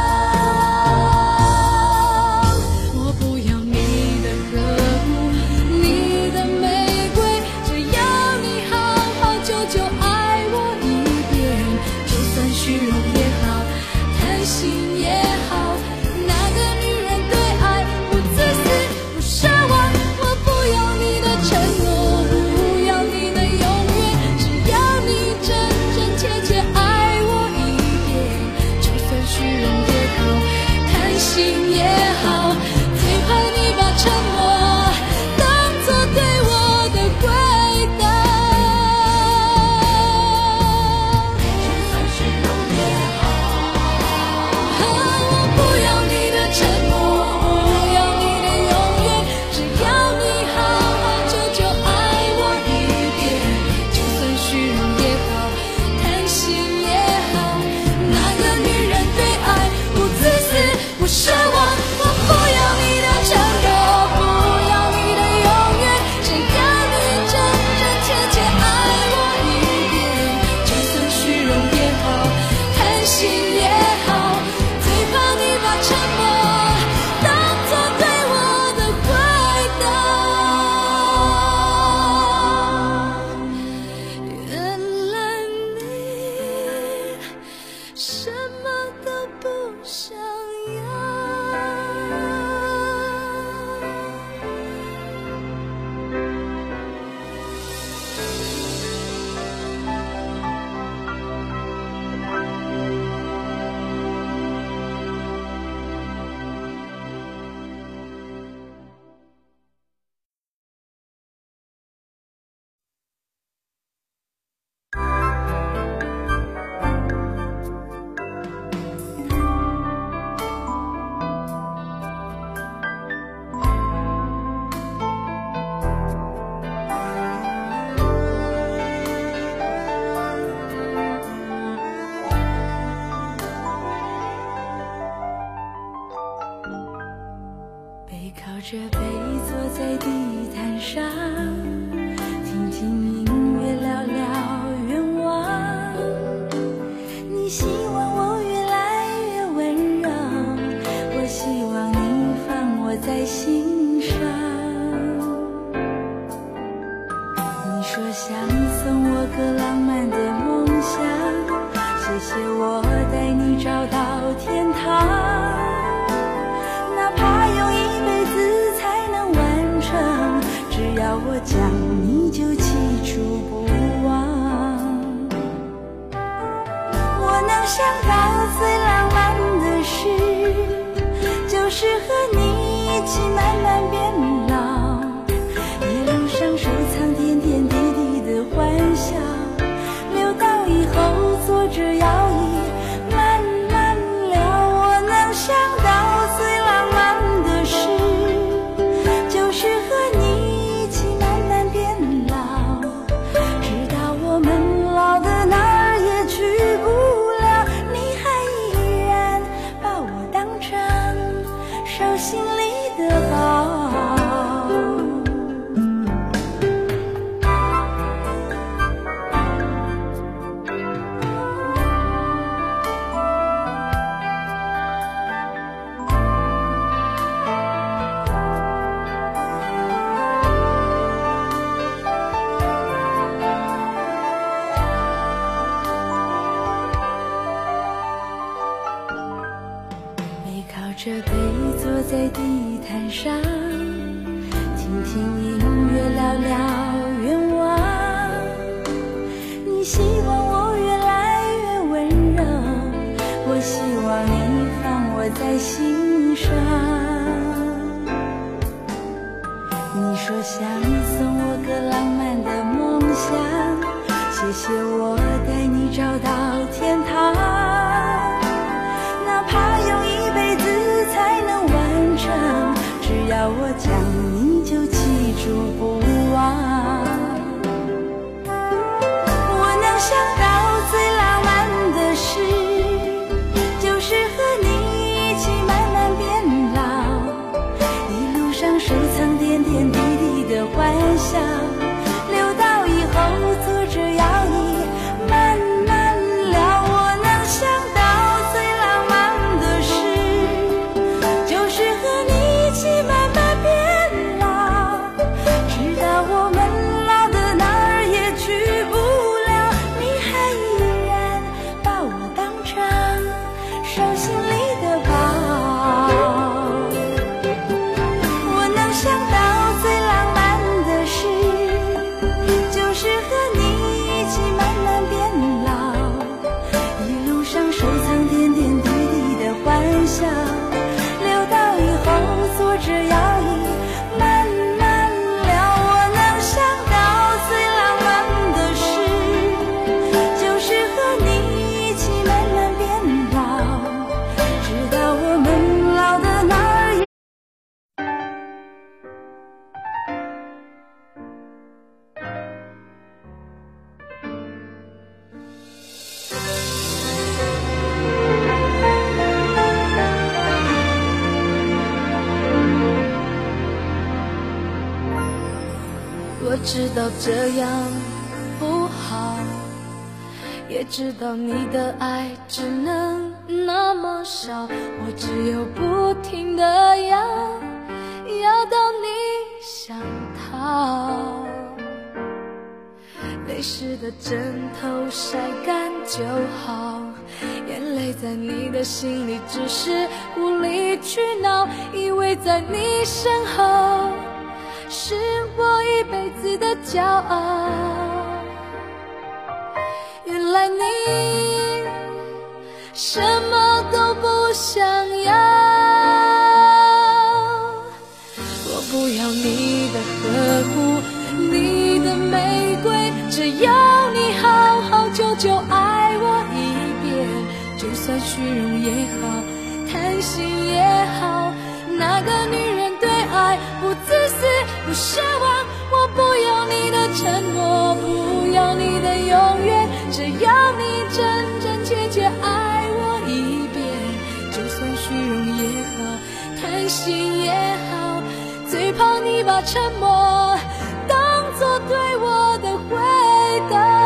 [SPEAKER 2] 我不要你的呵护，你的玫瑰，只要你好好久久爱我一遍，就算虚荣也好，贪心也好，那个女人对爱不自私不奢望，我不要你的承诺，不要你的永远，只要你真真切切爱我一遍，就算虚荣也好，贪心也好，最怕你把沉默当作对我的回答。就算虚荣也好，我不要你的承诺，不要你的永远，只要你好好久久爱我一遍，就算虚荣也好，贪心也好，那个女人对爱不自私不奢望，我不要你的承诺，不要你的永远，只要你真真切切爱我一遍，就算虚荣也好，贪心也好，最怕你把沉默当作对我的回答。原来你什么都不想要。背靠着背坐在地毯上，听听音乐，聊聊愿望。你希望我越来越温柔，我希望你放我在心上。你说想送我个浪漫的梦想，谢谢我带你找到天堂。哪怕用一辈子才能完成，只要我讲你就记住不忘。我能想到最浪漫的事，就是和你一起慢慢变老，一路上收藏点点滴滴的欢笑，留到以后坐着摇椅慢慢聊。我能想到最浪漫的事，就是和你一起慢慢变老，直到我们老的哪儿也去不了，你还依然把我当成手心里的宝。背靠着背坐在地毯上，听听音乐，聊聊愿望。你希望我越来越温柔，我希望你放我在心上。你说想送我个浪漫的梦想，谢谢我带你找到天堂。哪怕用一辈子才能完成，只要我讲你就记住不忘。我能想到最浪漫的事， 坐着摇椅慢慢聊。我能想到最浪漫的事，就是和你一起慢慢变老，直到我们老的哪儿也。我知道这样不好，也知道你的爱只能那么少，我只有不停地要到你想逃。泪湿的枕头晒干就好，眼泪在你的心里只是无理取闹，以为在你身后是我一辈子的骄傲。原来你什么都不想要，我不要你的呵护，你的玫瑰，只要你好好久久爱我一遍。就算虚荣也好，贪心也好，那个女人对爱不自私不奢望。我不要你的承诺，不要你的永远，只要你真真切切爱我一遍。就算虚荣也好，贪心也好，最怕你把沉默当作对我的回答。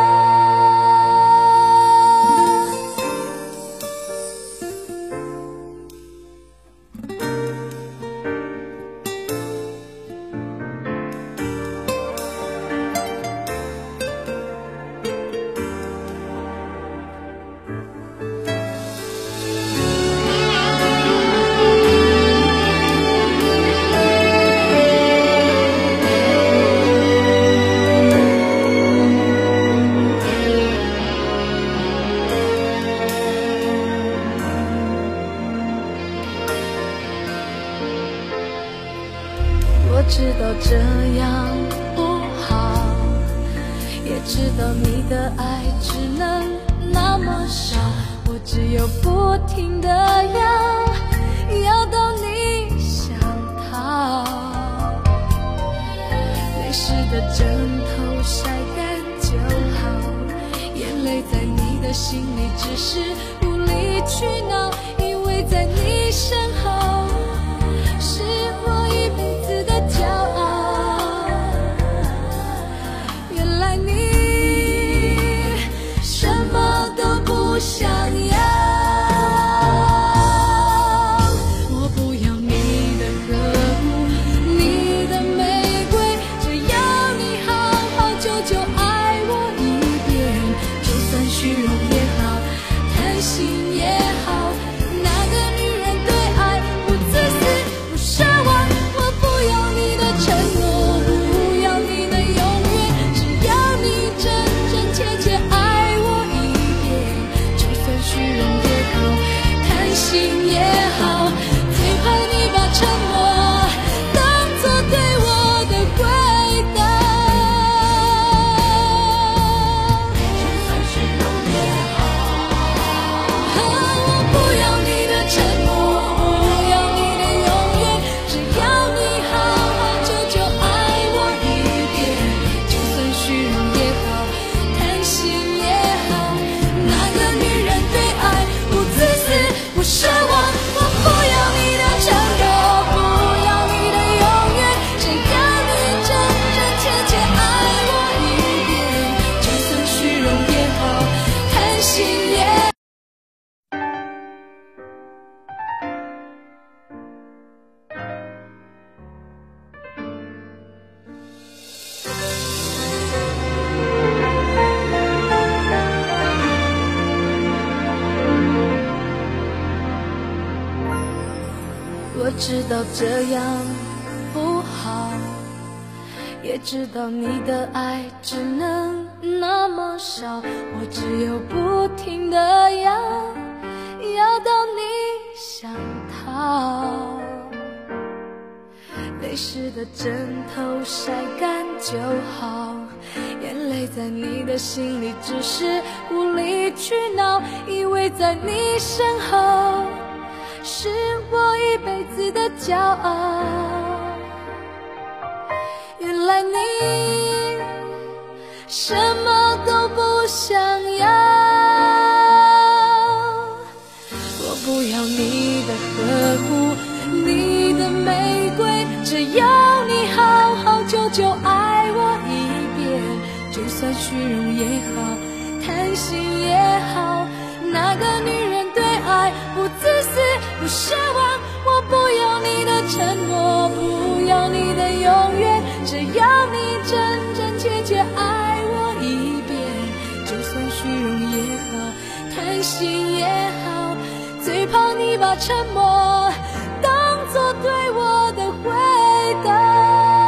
[SPEAKER 2] 我知道这样不好，也知道你的爱只能那么少，我只有不停地要到你想逃。泪湿的枕头晒干就好，眼泪在你的心里只是无理取闹，以为在你身后是我一辈子的骄傲。原来你什么都不想要，我不要你的呵护，你的玫瑰，只要你好好久久爱我一遍。就算虚荣也好，贪心也好，那个女人对爱不自私不奢望。我不要你的承诺，不要你的永远，只要你真真切切爱我一遍。就算虚荣也好，贪心也好，最怕你把沉默当作对我的回答。就算虚荣也好，我不要你的承诺，不要你的永远，只要你好好久久爱我一遍。就算虚荣也好，贪心也好，那个女人对爱不自私不奢望。我不要你的承诺，不要你的永远，只要你真真切切爱我一遍。就算虚荣也好，贪心也好。我知道这样不好，也知道你的爱只能那么少，我只有不停地要到你想逃。 湿的枕头晒干就好，眼泪在你的心里只是无理取闹，以为在你身后是我一辈子的骄傲。原来你什么都不想要，我不要你的呵护，你的玫瑰，只要你好好久久爱我一遍，就算虚荣也好，贪心也好，那个女人对爱不自私不奢望，我不要你的承诺，不要你的永远，只要你真真切切爱我一遍，就算虚荣也好，贪心也好，最怕你把沉默当作对我的回答。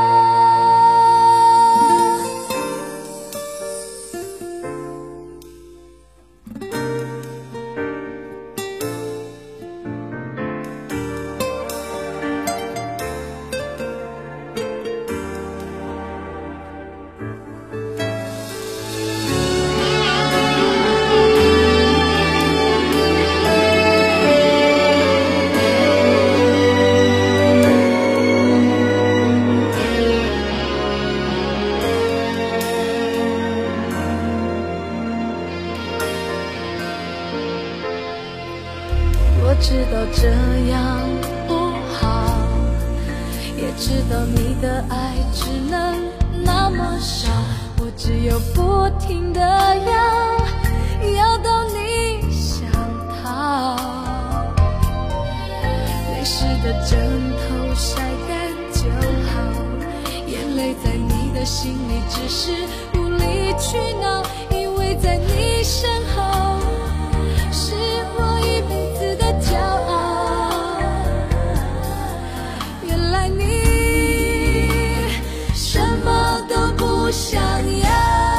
[SPEAKER 2] 我知道这样不好，也知道你的爱只能那么少，我只有不停地要到你想逃。泪湿的枕头晒干就好，眼泪在你的心里只是无理取闹，以为在你身后是我一辈子的骄傲。原来你什么都不想要，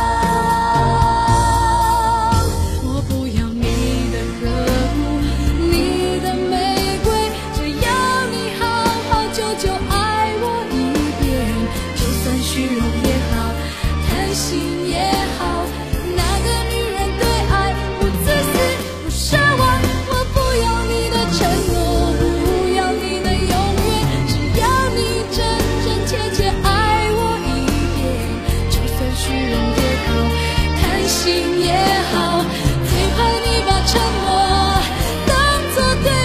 [SPEAKER 2] 我不要你的呵护，你的玫瑰，只要你好好久久爱我一遍，就算虚荣也好，贪心也好，那个女人对爱不自私不奢望，我不要你的承诺，不要你的永远，只要你真真切切爱我一遍，就算虚荣也好，贪心也好，最怕你把沉默当作对。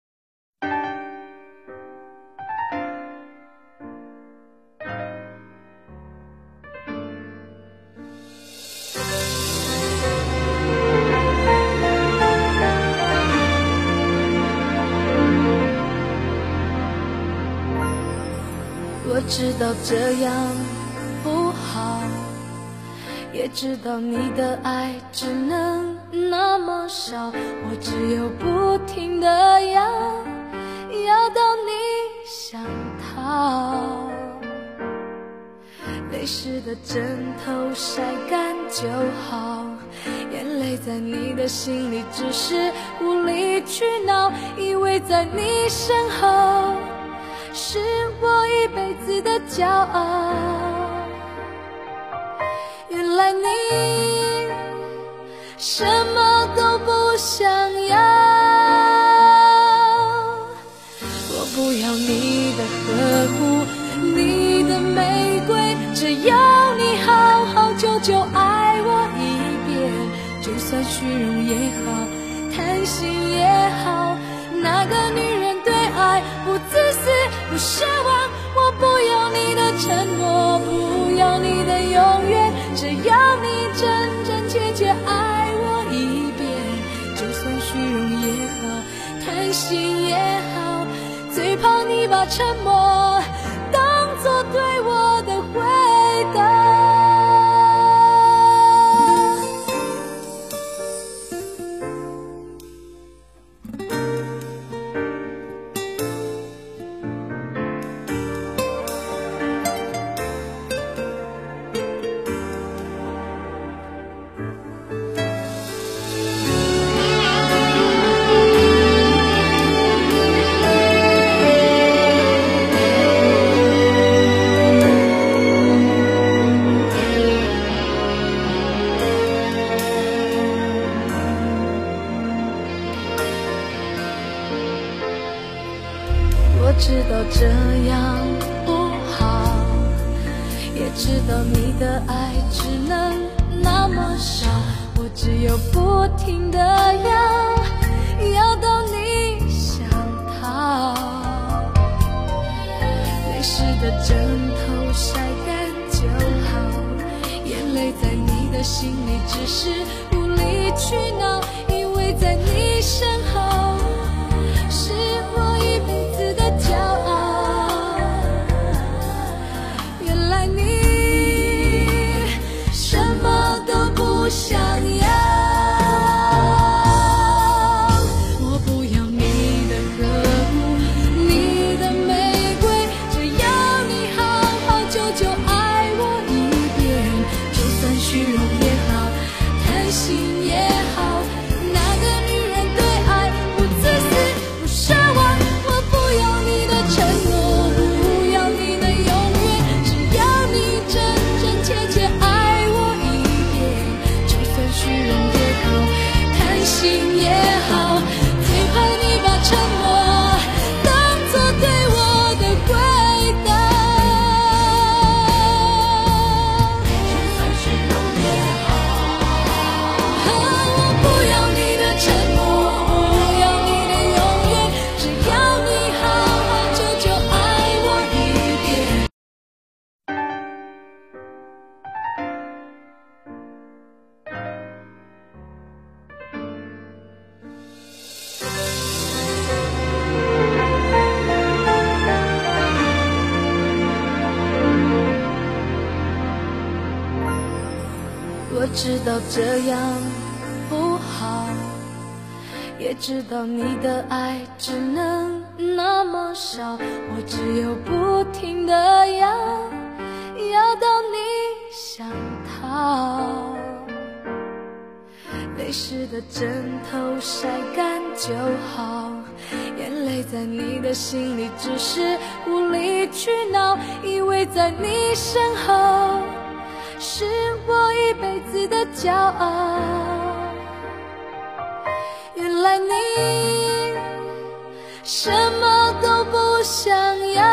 [SPEAKER 2] 我知道这样不好，也知道你的爱只能那么少，我只有不停地要到你想逃。泪湿的枕头晒干就好，眼泪在你的心里只是无理取闹，以为在你身后是我一辈子的骄傲。原来你什么都不想要，我不要你的呵护，你的玫瑰，只要你好好久久爱我一遍，就算虚荣也好，贪心也好，那个女人对爱不自私不奢望，我不要你的承诺，不要你的永远，只要你真真切切爱我一遍，就算虚荣也好，贪心也好，最怕你把沉默当作对我的回答。 知道这样不好，也知道你的爱只能那么少，我只有不停地要到你想逃。泪湿的枕头晒干就好，眼泪在你的心里只是无理取闹，因为在你身后是我一辈子的骄傲。原来你什么都不想要，我不要你的呵护，你的玫瑰，只要你好好久久爱我一遍，就算虚荣也好，贪心也好，哪个女人对爱不自私不奢望，我不要你的承诺，不要你的永远，只要你真真切切爱我一遍，就算虚荣也好，贪心也好，最怕你把沉默当作对我的回答。就算虚荣也好，我不要你的承诺，不要你的永远，只要你好好久久爱我一遍。我知道这样不好，也知道你的爱只能那么少，我只有不停地要到你想逃。泪湿的枕头晒干就好，眼泪在你的心里只是无理取闹，因为在你身后是我一辈子的骄傲。原来你什么都不想要，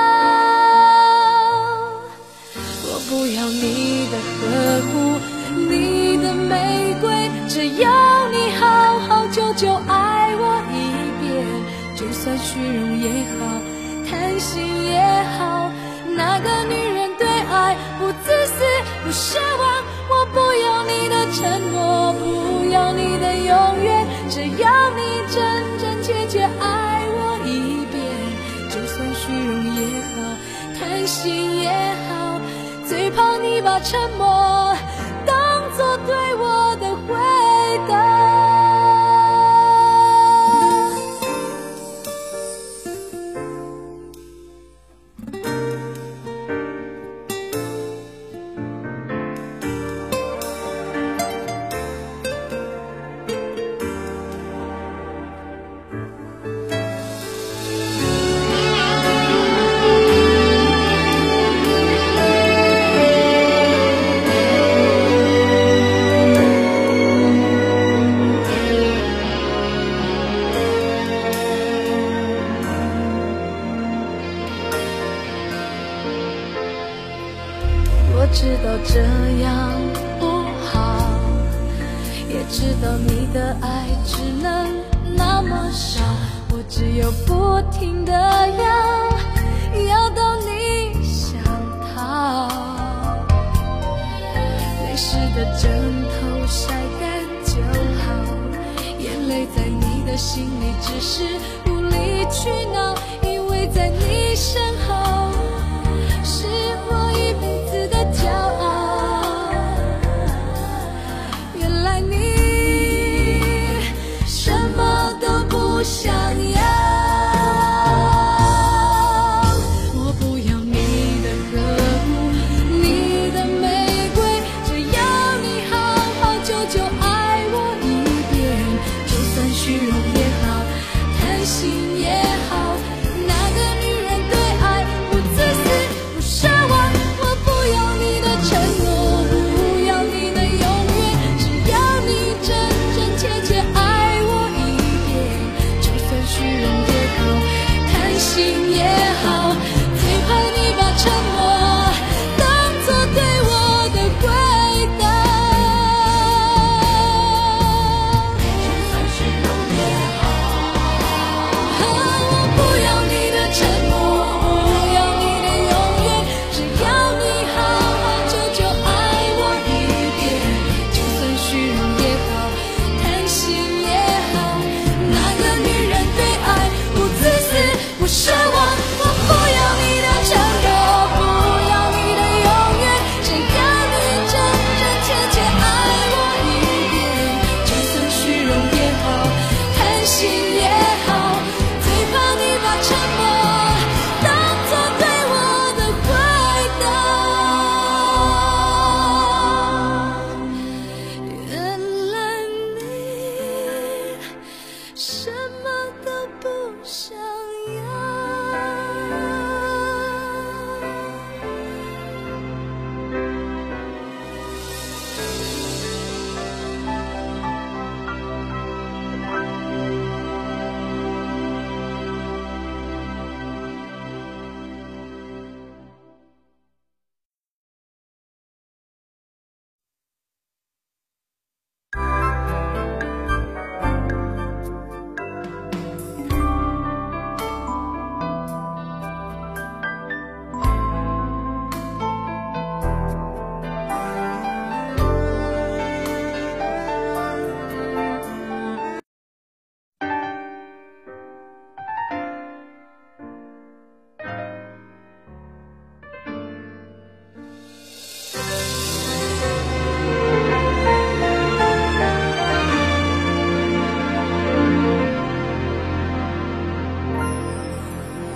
[SPEAKER 2] 我不要你的呵护，你的玫瑰，只要你好好久久爱我一遍，就算虚荣也好，贪心也好，哪个女人对爱不自私不奢望，我不要你的承诺，不要你的永远，只要你真真切切爱我一遍，就算虚荣也好，贪心也好，最怕你把沉默当作对我的回答。我知道这样不好，也知道你的爱只能那么少，我只有不停地要到你想逃。泪湿的枕头晒干就好，眼泪在你的心里只是无理取闹，因为在你身后是我一辈子的骄傲。原来你什么都不想要，我不要你的呵护，你的玫瑰，只要你好好久久爱我一遍，就算虚荣也好，贪心也好，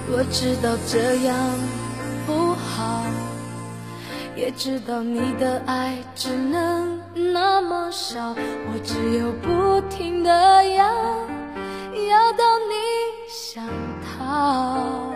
[SPEAKER 2] 我知道这样不好，也知道你的爱只能那么少，我只有不停地要到你想逃。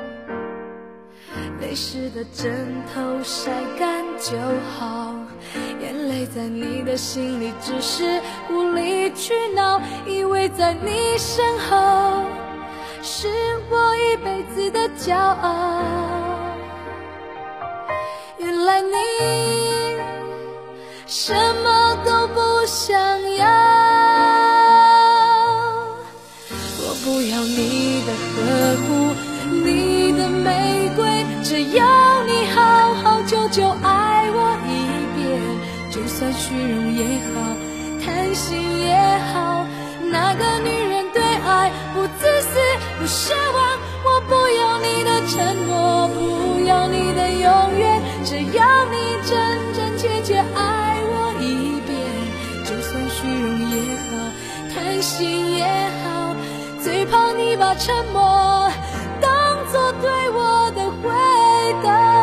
[SPEAKER 2] 泪湿的枕头晒干就好，眼泪在你的心里只是无理取闹，以为在你身后是我一辈子的骄傲。原来你什么都不想要，我不要你的呵护，你的玫瑰，只要你好好久久爱我一遍，就算虚荣也好，贪心也好，那个女人对爱不自私不奢望，我不要你的承诺，不要你的永远，只要你真真切切爱我一遍，就算虚荣也好，贪心也好，最怕你把沉默当作对我的回答。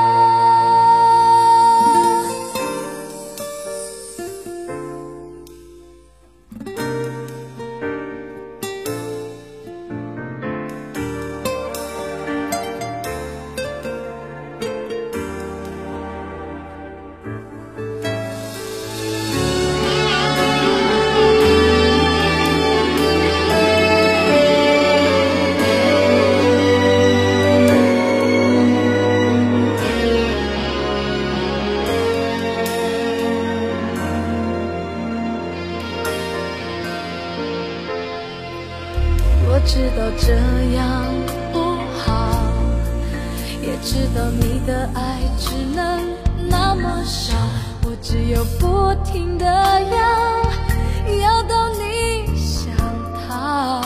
[SPEAKER 2] 我知道这样不好，也知道你的爱只能那么少，我只有不停地要到你想逃。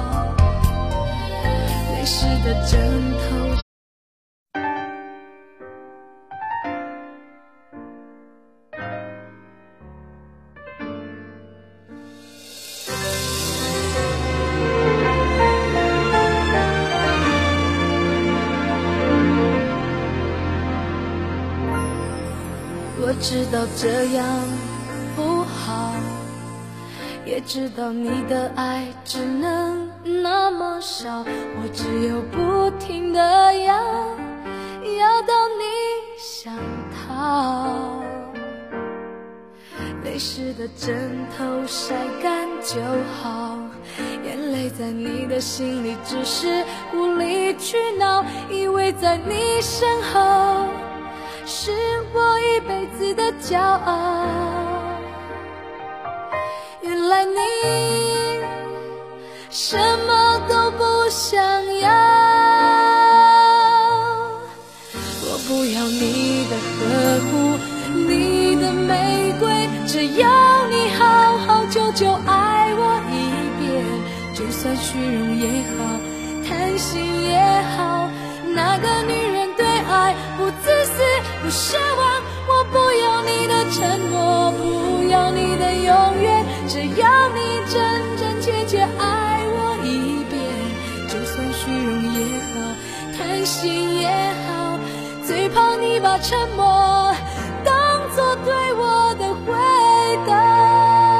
[SPEAKER 2] 泪湿的枕头我知道这样不好，也知道你的爱只能那么少，我只有不停地要到你想逃。泪湿的枕头晒干就好，眼泪在你的心里只是无理取闹，以为在你身后是我一辈子的骄傲。原来你什么都不想要，我不要你的呵护，你的玫瑰，只要你好好久久爱我一遍，就算虚荣也好，贪心也好，那个女人对爱不自私不奢望，我不要你的承诺，不要你的永远，只要你真真切切爱我一遍，就算虚荣也好，贪心也好，最怕你把沉默当作对我的回答。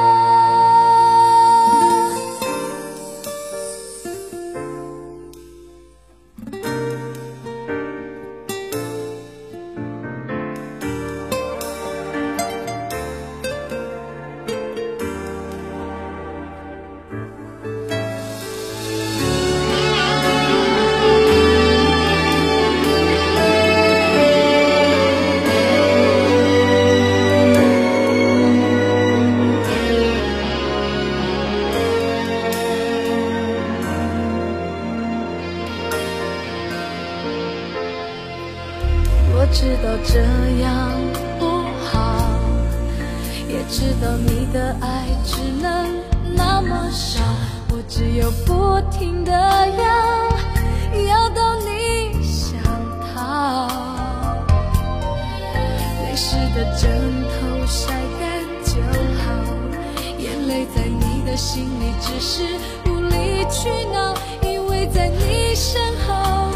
[SPEAKER 2] 我知道这样不好，也知道你的爱只能那么少，我只有不停地要到你想逃。泪湿的枕头晒干就好，眼泪在你的心里只是无理取闹，因为在你身后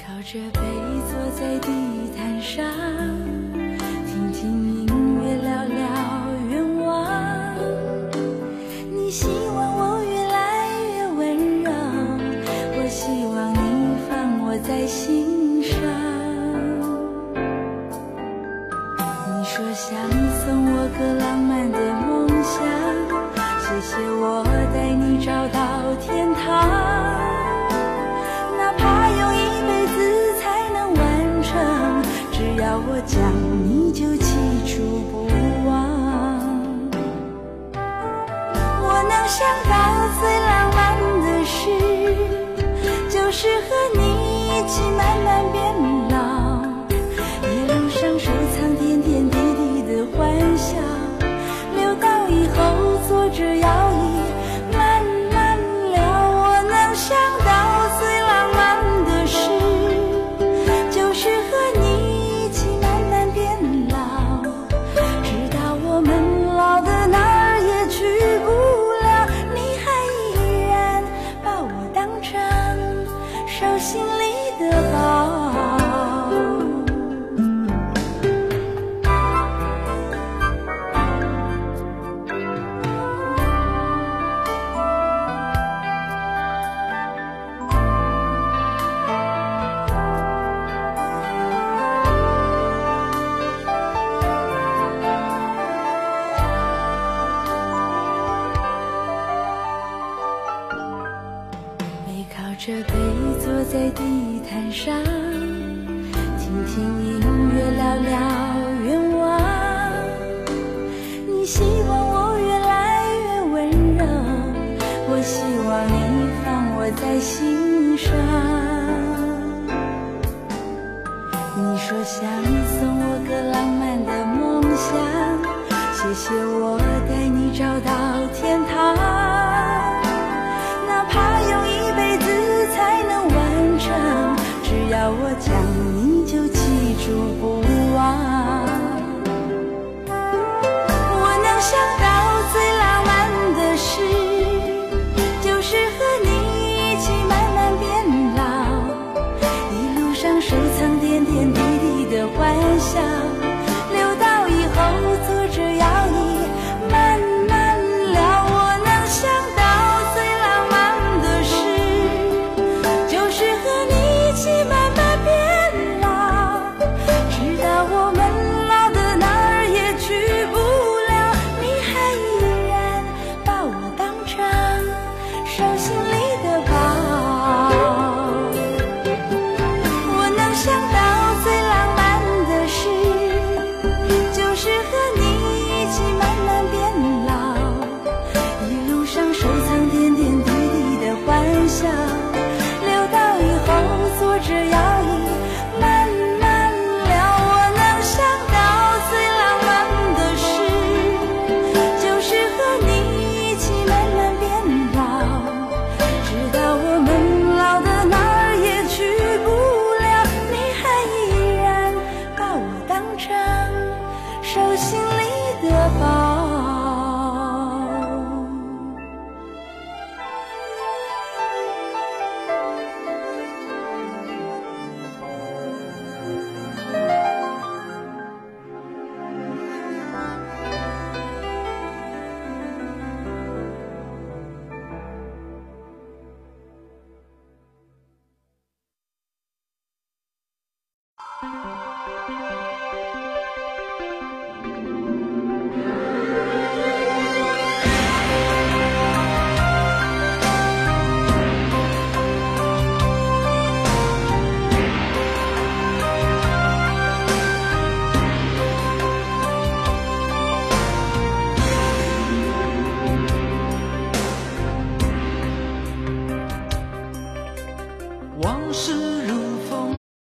[SPEAKER 2] 靠着背坐在地毯上，听听音乐，聊聊愿望。你希望我越来越温柔，我希望你放我在心上。你说想送我个浪漫的梦想，谢谢我带你找到天堂。哪怕用一辈子才能完成，只要我讲你就记住不忘。我能想到最浪漫的事，就是和你一起慢慢变老，一路上收藏点点滴滴的欢笑，留到以后坐着摇椅慢慢聊。我能想到最浪漫的事，就是和你一起慢慢变老，直到我们老的哪儿也去不了，你还依然把我当成手心里的宝。着背坐在地毯上，听听音乐，聊聊愿望。你希望我越来越温柔，我希望你放我在心上。你说想送我个浪漫的梦想，谢谢我带你找到天堂。哪怕用一辈子才能完成，只要我讲你就记住不忘。我能想到最浪漫的事，就是和你一起慢慢变老，一路上收藏点点滴滴的欢笑，留到以后坐着摇椅慢慢聊。我能想到慢慢变老，直到我们老的哪儿也去不了，你还依然把我当成手心里的宝。我能想到最浪漫的事，就是和你一起慢慢变老，一路上收藏点点滴滴的欢笑，留到以后坐着摇椅慢慢聊。我能想到最浪漫的事，就是和你一起慢慢变老，直到我们老的哪儿也去不了，你还依然把我当成手心里的宝。
[SPEAKER 1] 往事如风。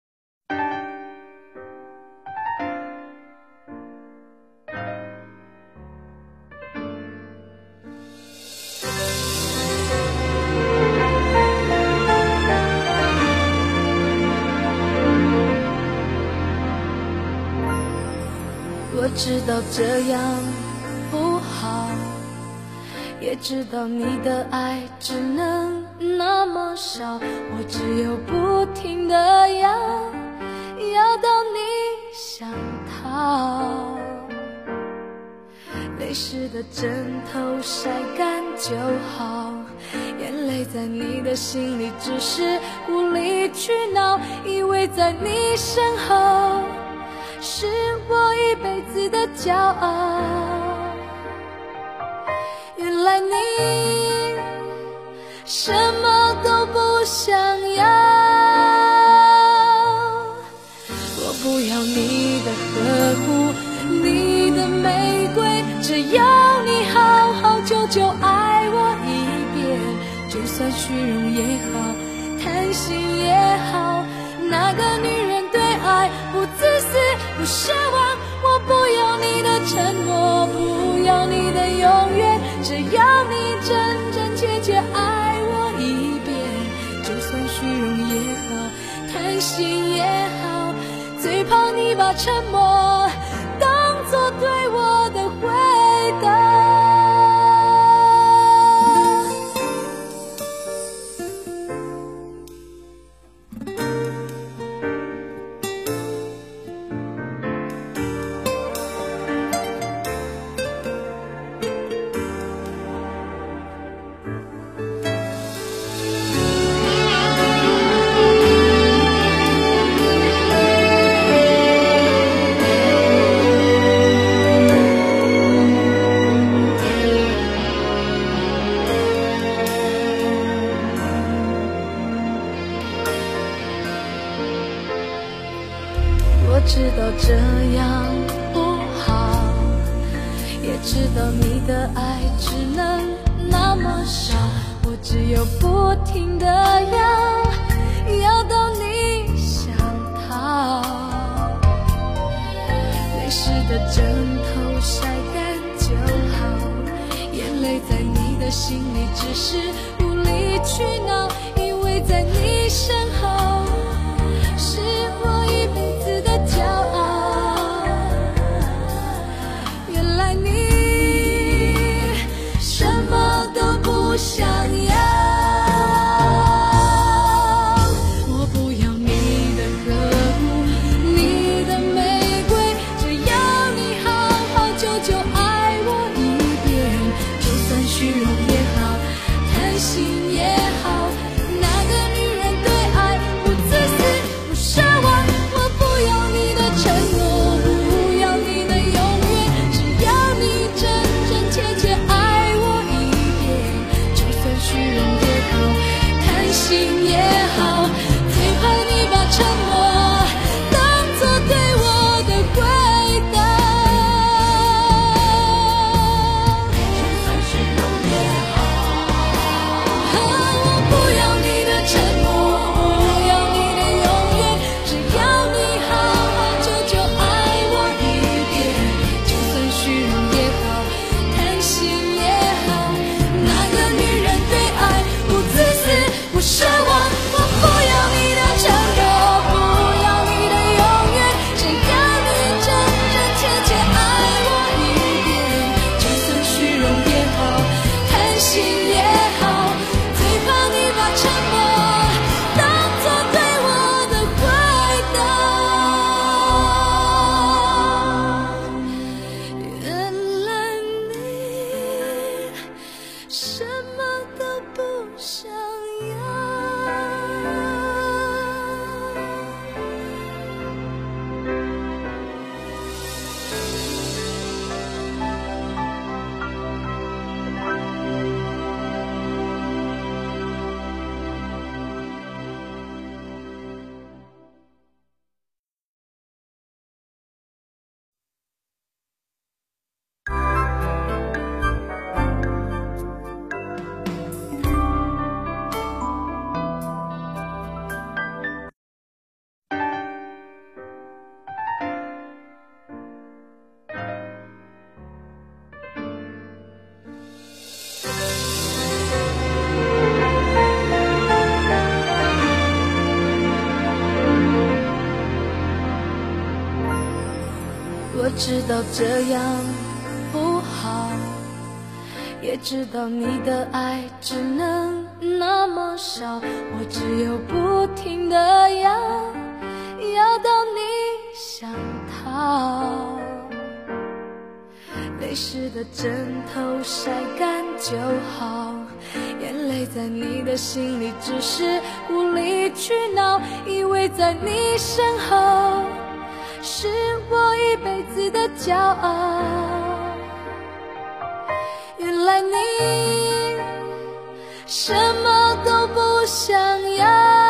[SPEAKER 2] 我知道这样不好，也知道你的爱只能那么少，我只有不停地要到你想逃。泪湿的枕头晒干就好，眼泪在你的心里只是无理取闹，以为在你身后是我一辈子的骄傲。原来你什么都不想要，我不要你的呵护，你的玫瑰，只要你好好久久爱我一遍。就算虚荣也好，贪心也好，那个女人对爱不自私不奢望。我不要你的承诺，不要你的永远，只要你真真切切爱我一遍。就算虚荣也好，贪心也好，最怕你把沉默当作对我的回答。我知道这样不好，也知道你的爱只能那么少，我只有不停地要到你想逃。泪湿的枕头晒干就好，眼泪在你的心里只是无理取闹，因为在你身后是我一辈子的骄傲。原来你什么都不想要，我不要你的呵护，你的玫瑰，只要你好好久久爱我一遍。就算虚荣也好，贪心也好，那个女人对爱不自私不奢望。我不要你的承诺，不要你的永远，只要你真真切切爱我一遍。就算虚荣也好，贪心也好，最怕你把沉默当作对我的回答。就算虚荣也好，我不要你的承诺，不要你的永远，只要你好好久久爱我一遍。就算虚荣也好，贪心也好，那个女人对爱不自私不奢望。我不要你的承诺，不要你的永远，只要你真真切切爱我一遍。就算虚荣也好，贪心也好，最怕你把沉默当作对我的回答。原来你什么都不想要。我知道这样不好，也知道你的爱只能那么少，我只有不停地要到你想逃。泪湿的枕头晒干就好，眼泪在你的心里只是无理取闹，以为在你身后是我一辈子的骄傲。原来你什么都不想要，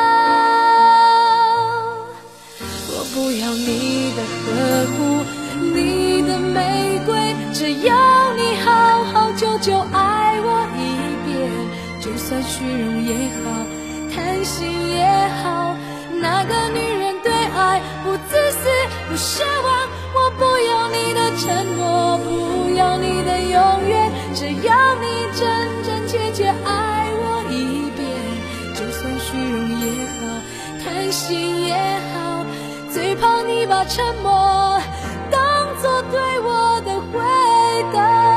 [SPEAKER 2] 我不要你的呵护，你的玫瑰，只要你好好久久爱我一遍，就算虚荣也好，贪心也好，那个女人对爱不自私不奢望，我不要你的承诺，不要你的永远，只要你真真切切爱我一遍，就算虚荣也好，贪心也好，最怕你把沉默当作对我的回答。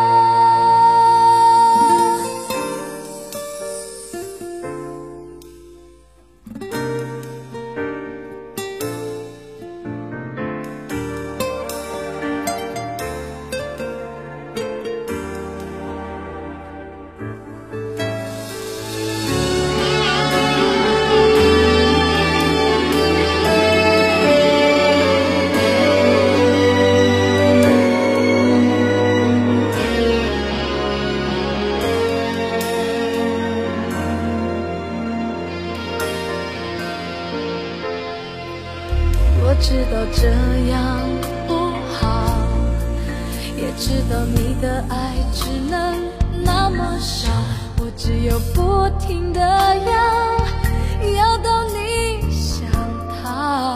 [SPEAKER 2] 我知道这样不好，也知道你的爱只能那么少，我只有不停地要到你想逃。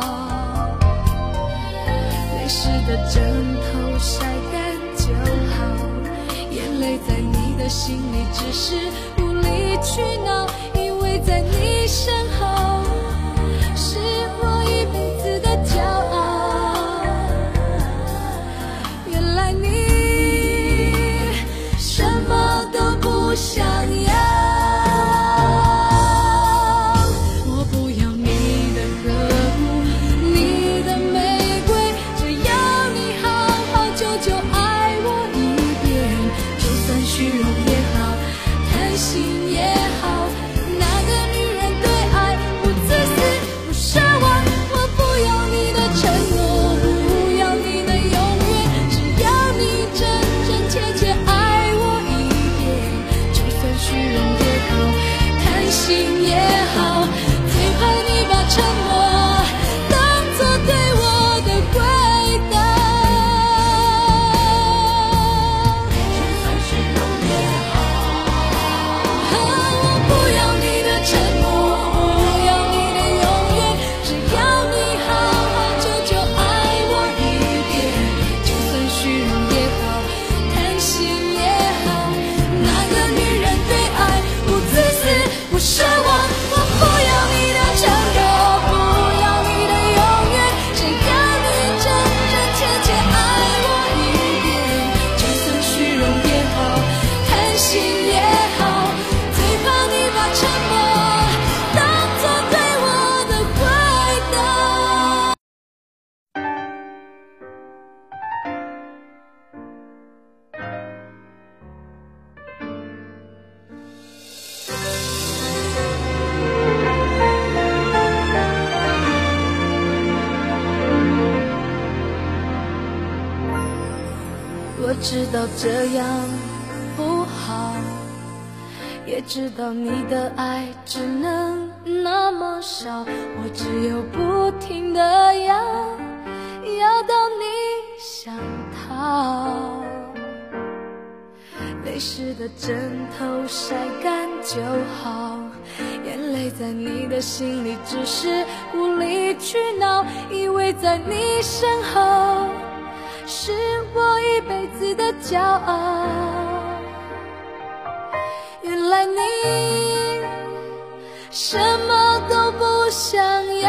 [SPEAKER 2] 泪湿的枕头晒干就好，眼泪在你的心里只是无理取闹，以为在你身后是我一辈子的骄傲。原来你什么都不想要，我不要你的呵护，你的玫瑰，只要你好好久久爱我一遍，就算虚荣也好，贪心也好，那个女人对爱不自私不奢望，我不要你的承诺，不要你的永远，只要你真真切切爱我一遍，就算虚荣也好，贪心也好，最怕你把沉默当作对我的回答。就算虚荣也好，我不要你的承诺，不要你的永远，只要你好好久久爱我一遍，就算虚荣也好，贪心也好，那个女人对爱不自私不奢望，我不要你的承诺，不要你的永远，只要你真真切切爱我一遍，就算虚荣也好，贪心也好，最怕你把沉默当作对我的回答。我知道这样不好，也知道你的爱只能那么少，我只有不停地要到你想逃。泪湿的枕头晒干就好，眼泪在你的心里只是无理取闹，以为在你身后是我一辈子的骄傲。原来你什么都不想要，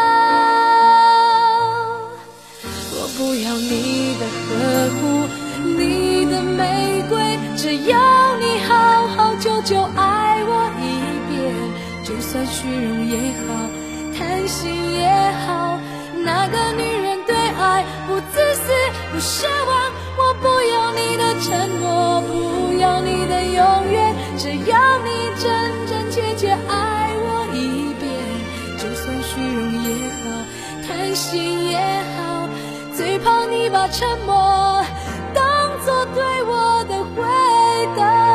[SPEAKER 2] 我不要你的呵护，你的玫瑰，只要你好好久久爱我一算虚荣也好，贪心也好，那个女人对爱不自私不奢望，我不要你的承诺，不要你的永远，只要你真真切切爱我一遍。就算虚荣也好，贪心也好，最怕你把沉默当作对我的回答。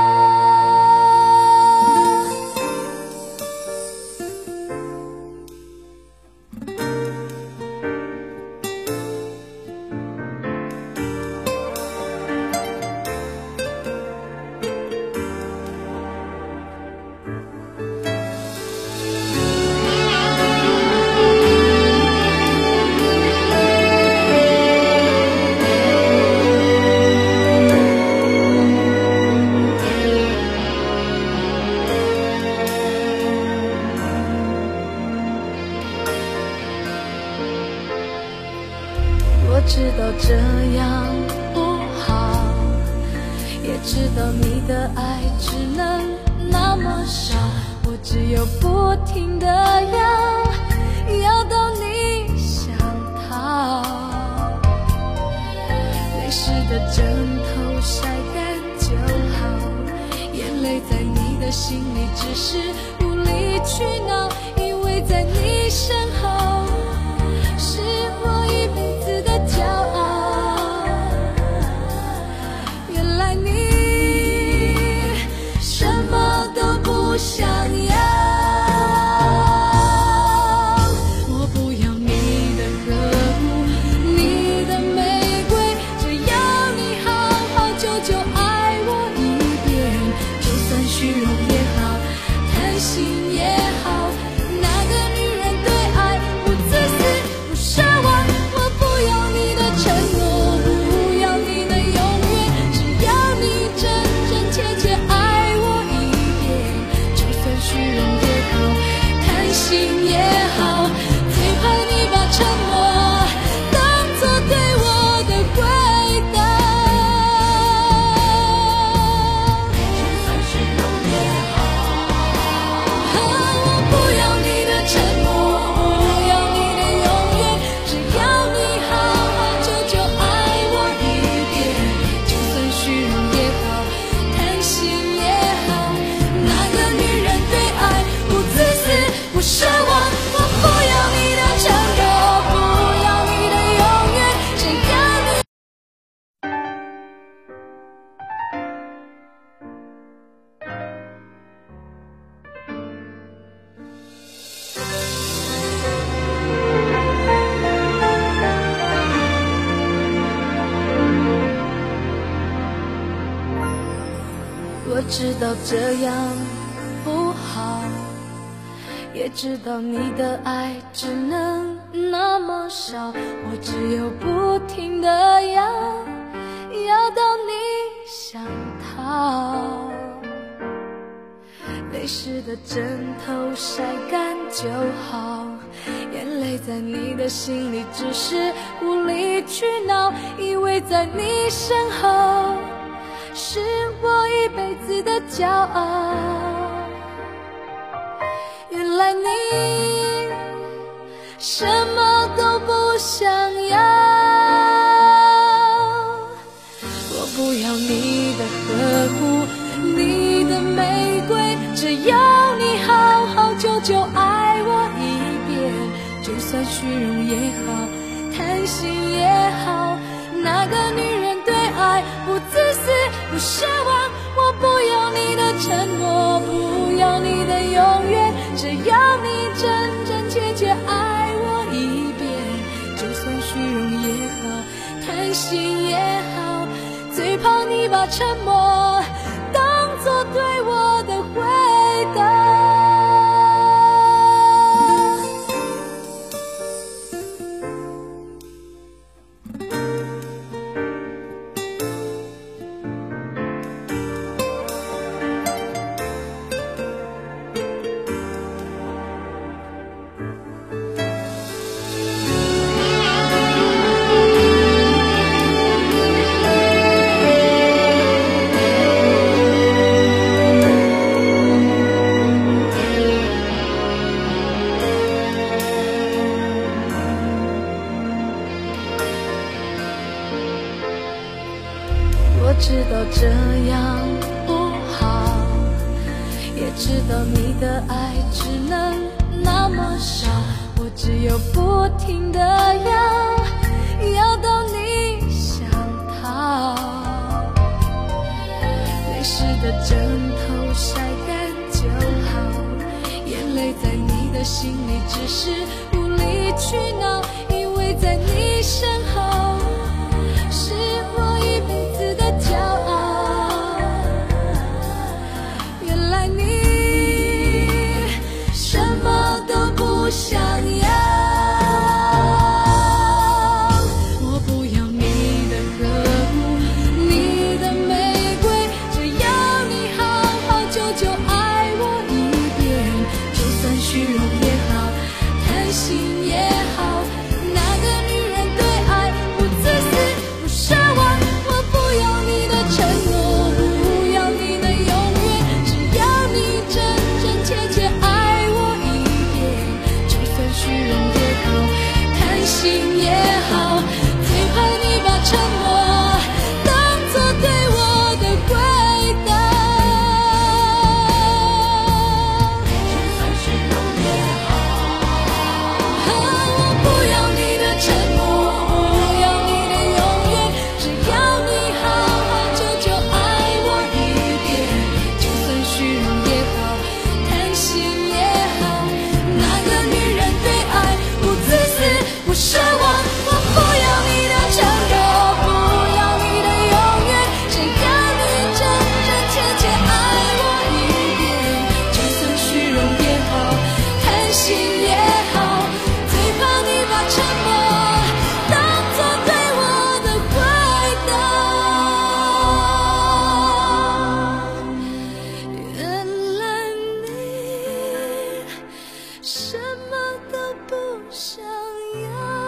[SPEAKER 2] 我知道这样不好，也知道你的爱只能那么少，我只有不停地要到你想逃。泪湿的枕头晒干就好，眼泪在你的心里只是无理取闹，因为在你身后是我一辈子的骄傲。原来你什么都不想要，我不要你的呵护，你的玫瑰，只要你好好久久爱我一遍。就算虚荣也好，贪心也好，那个女人对爱不自私不奢望，我不要你的承诺，不要你的永远，只要你真真切切爱我一遍。就算虚荣也好，贪心也好，最怕你把沉默当作对我的回答。就算虚荣也好，我不要你的承诺，不要你的永远，只要你好好久久爱我一遍。就算虚荣也好，贪心也好，那个女人对爱不自私不奢望，我不要你的承诺，不要你的永远，只要你。我知道这样不好，也知道你的爱只能那么少，我只有不停地要到你想逃。泪湿的枕头晒干就好，眼泪在你的心里只是无理取闹，因为在你身后是我一辈子的骄傲。原来你什么都不想要，我不要你的呵护，你的玫瑰，只要你好好久久爱我一遍。就算虚荣也好，贪心也好，那个女人对爱不自私不奢望，我不要你的承诺，不要你的永远，只要你真真切切爱我一遍。就算虚荣也好，贪心也好，最怕你把沉默当作对我的回答。 知道这样不好，也知道你的爱只能那么少，我只有不停地要到你想逃。泪湿的枕头晒干就好，眼泪在你的心里只是无理取闹，以为在你身后是我一辈子的骄傲，原来你什么都不想要。我不要你的呵护，你的玫瑰，只要你好好久久爱我一遍，就算虚荣也好，贪心也好，那个女人对爱不自私不奢望。我不要你的承诺，不要你的永远，只要你真真切切爱我一遍，就算虚荣也好，贪心也好，最怕你把沉默当作对我的回答。就算虚荣也好，我不要你的承诺，不要你的永远，只要你好好久久爱我一遍，就算虚荣也好，贪心也好，那个女人对爱不自私不奢望。我不要你的承诺，不要你的永远，只要你真真切切爱我一遍，就算虚荣也好，贪心也好，最怕你把沉默当作对我的回答。原来你什么都不想要。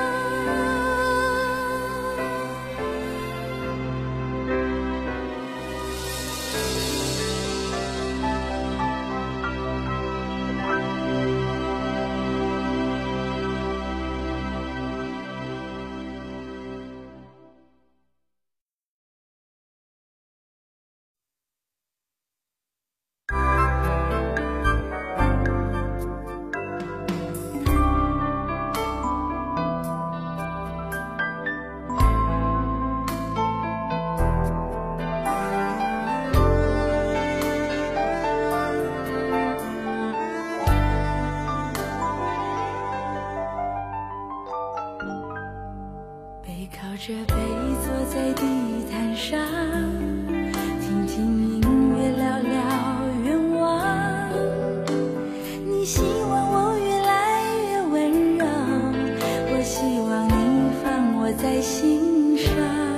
[SPEAKER 2] 背靠着背坐在地毯上，听听音乐，聊聊愿望。你希望我越来越温柔，我希望你放我在心上。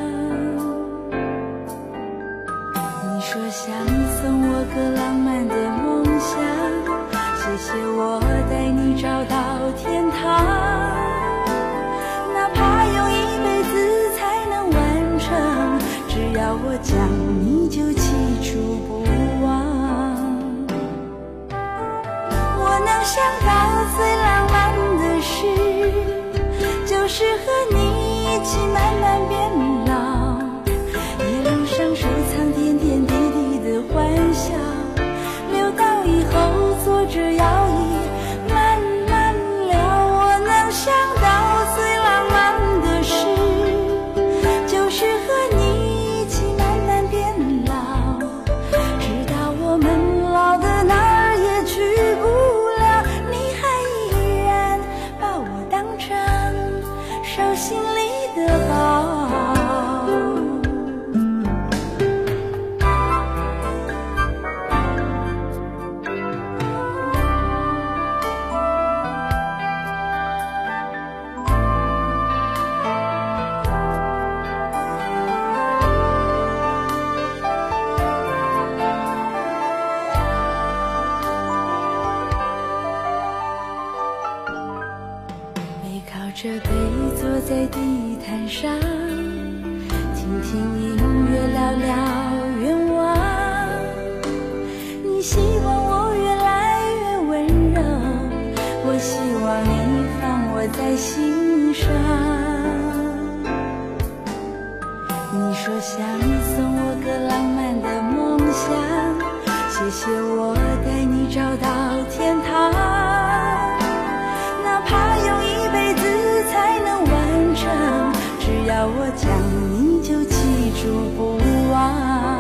[SPEAKER 2] 你说想送我个浪漫的梦想，谢谢我带你找到天堂。哪怕用一辈子才能完成，只要我讲你就记住不忘。我能想到最浪漫的事，就是和你一起慢慢变老，一路上收藏点点滴滴的欢笑，留到以后坐着摇椅慢慢聊。我能想到最浪漫的事，就是和你一起慢慢变老，直到我们老的哪儿也去不了，你还依然把我当成手心里的宝。着背坐在地毯上，听听音乐，聊聊愿望。你希望我越来越温柔，我希望你放我在心上。你说想送谢我带你找到天堂，哪怕用一辈子才能完成，只要我讲你就记住不忘。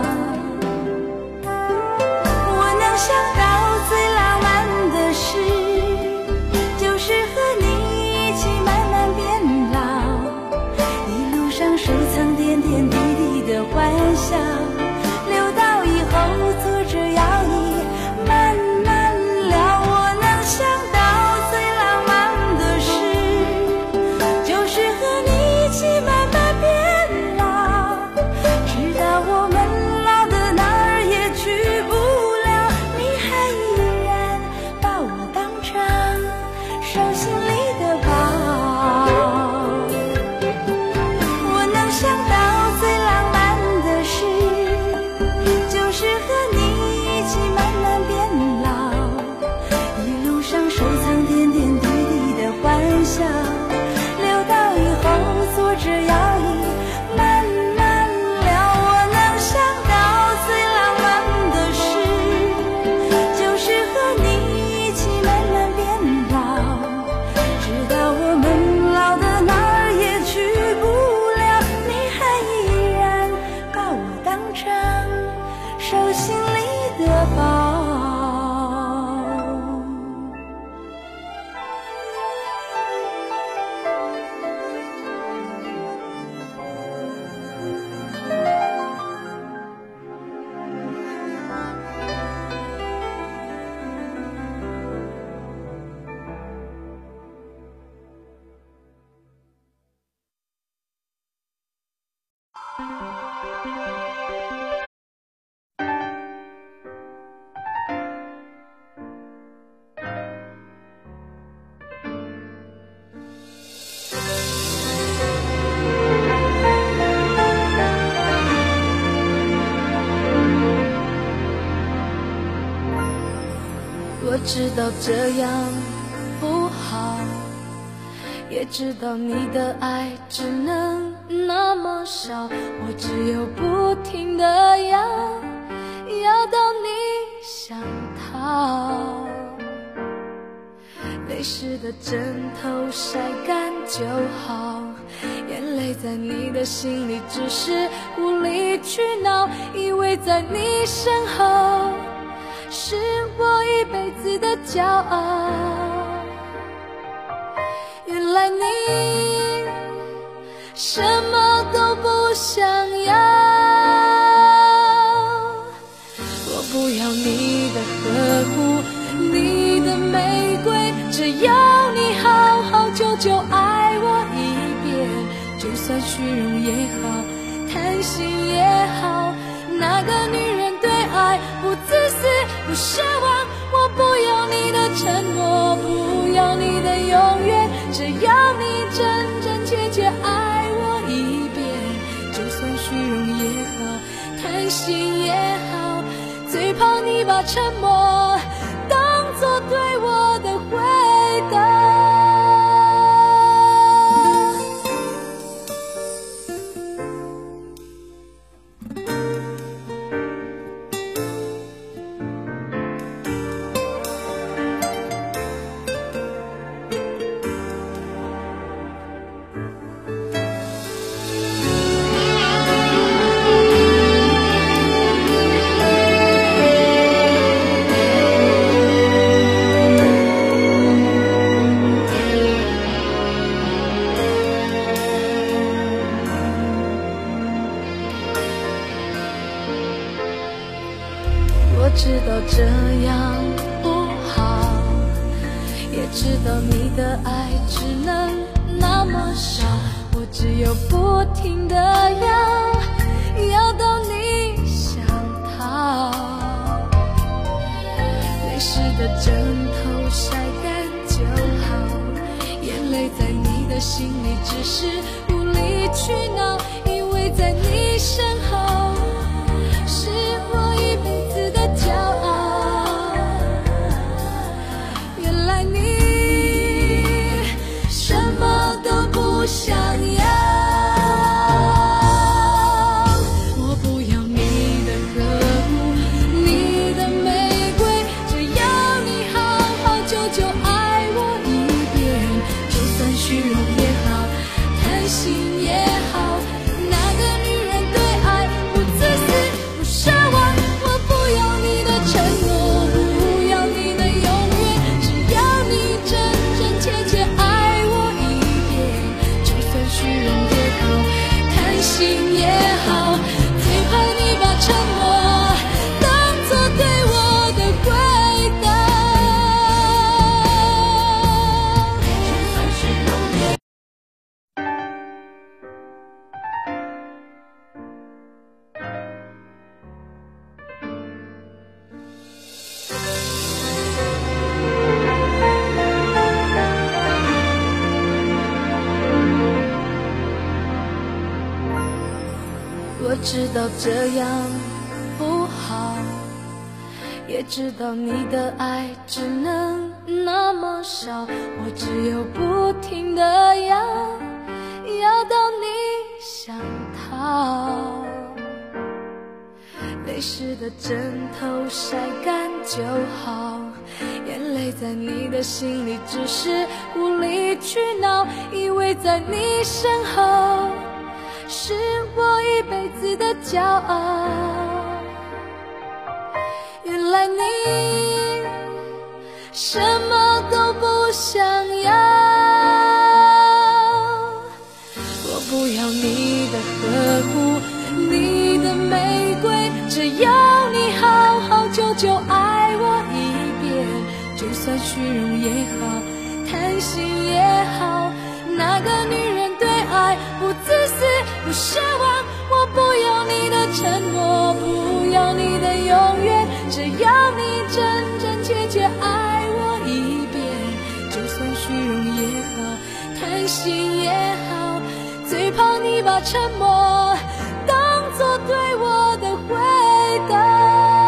[SPEAKER 2] 我能想到最浪漫的事，就是和你一起慢慢变老，一路上收藏点点滴滴的欢笑，留到以后坐着摇椅慢慢聊。我能想到最浪漫的事，就是和你一起慢慢变老，直到我们老的哪儿也去不了，你还依然把我当成手心里的宝。我能想到最浪漫的事，就是和你一起慢慢变老，一路上收藏点点滴滴的欢笑，留到以后坐着摇椅慢慢聊。我能想到最浪漫的事，就是和你一起慢慢变老，直到我们老的哪儿也去不了，你还依然把我当成手心里的宝。我知道这样不好，也知道你的爱只能那么少，我只有不停地要到你想逃。泪湿的枕头晒干就好，眼泪在你的心里只是无理取闹，以为在你身后是我一辈子的骄傲。原来你什么都不想要，我不要你的呵护，你的玫瑰，只要你好好久久爱我一遍，就算虚荣也好，贪心也好，那个女人对爱不自私不奢望，我不要你的承诺，不要你的永远，只要你真真切切爱我一遍，就算虚荣也好，贪心也好，最怕你把沉默当作对我的回答。我知道这样不好，也知道你的爱只能那么少，我只有不停地要到你想逃。泪湿的枕头晒干就好，眼泪在你的心里只是无理取闹，因为在你身后是我一辈子的骄傲。原来你什么都不想要，我不要你的呵护，你的美心也好，那个女人对爱不自私不奢望，我不要你的承诺，不要你的永远，只要你真真切切爱我一遍，就算虚荣也好，贪心也好，最怕你把沉默当作对我的回答。我知道这样不好，也知道你的爱只能那么少，我只有不停地要到你想逃。泪湿的枕头晒干就好，眼泪在你的心里只是无理取闹，以为在你身后是我一辈子的骄傲，原来你什么都不想要。我不要你的呵护，你的玫瑰，只要你好好久久爱我一遍，就算虚荣也好，贪心也好，那个女人对爱不自私不奢望，我不要你的承诺，不要你的永远，只要你真真切切爱我一遍，就算虚荣也好，贪心也好，最怕你把沉默当作对我的回答。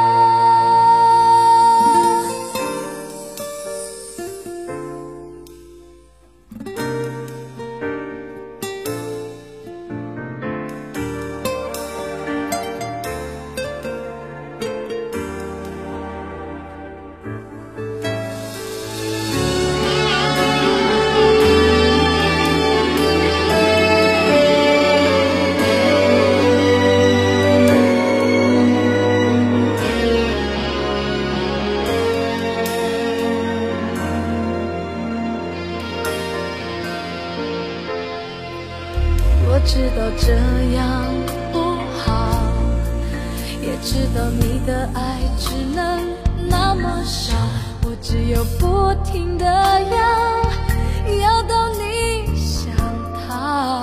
[SPEAKER 2] 我知道这样不好，也知道你的爱只能那么少，我只有不停地要到你想逃。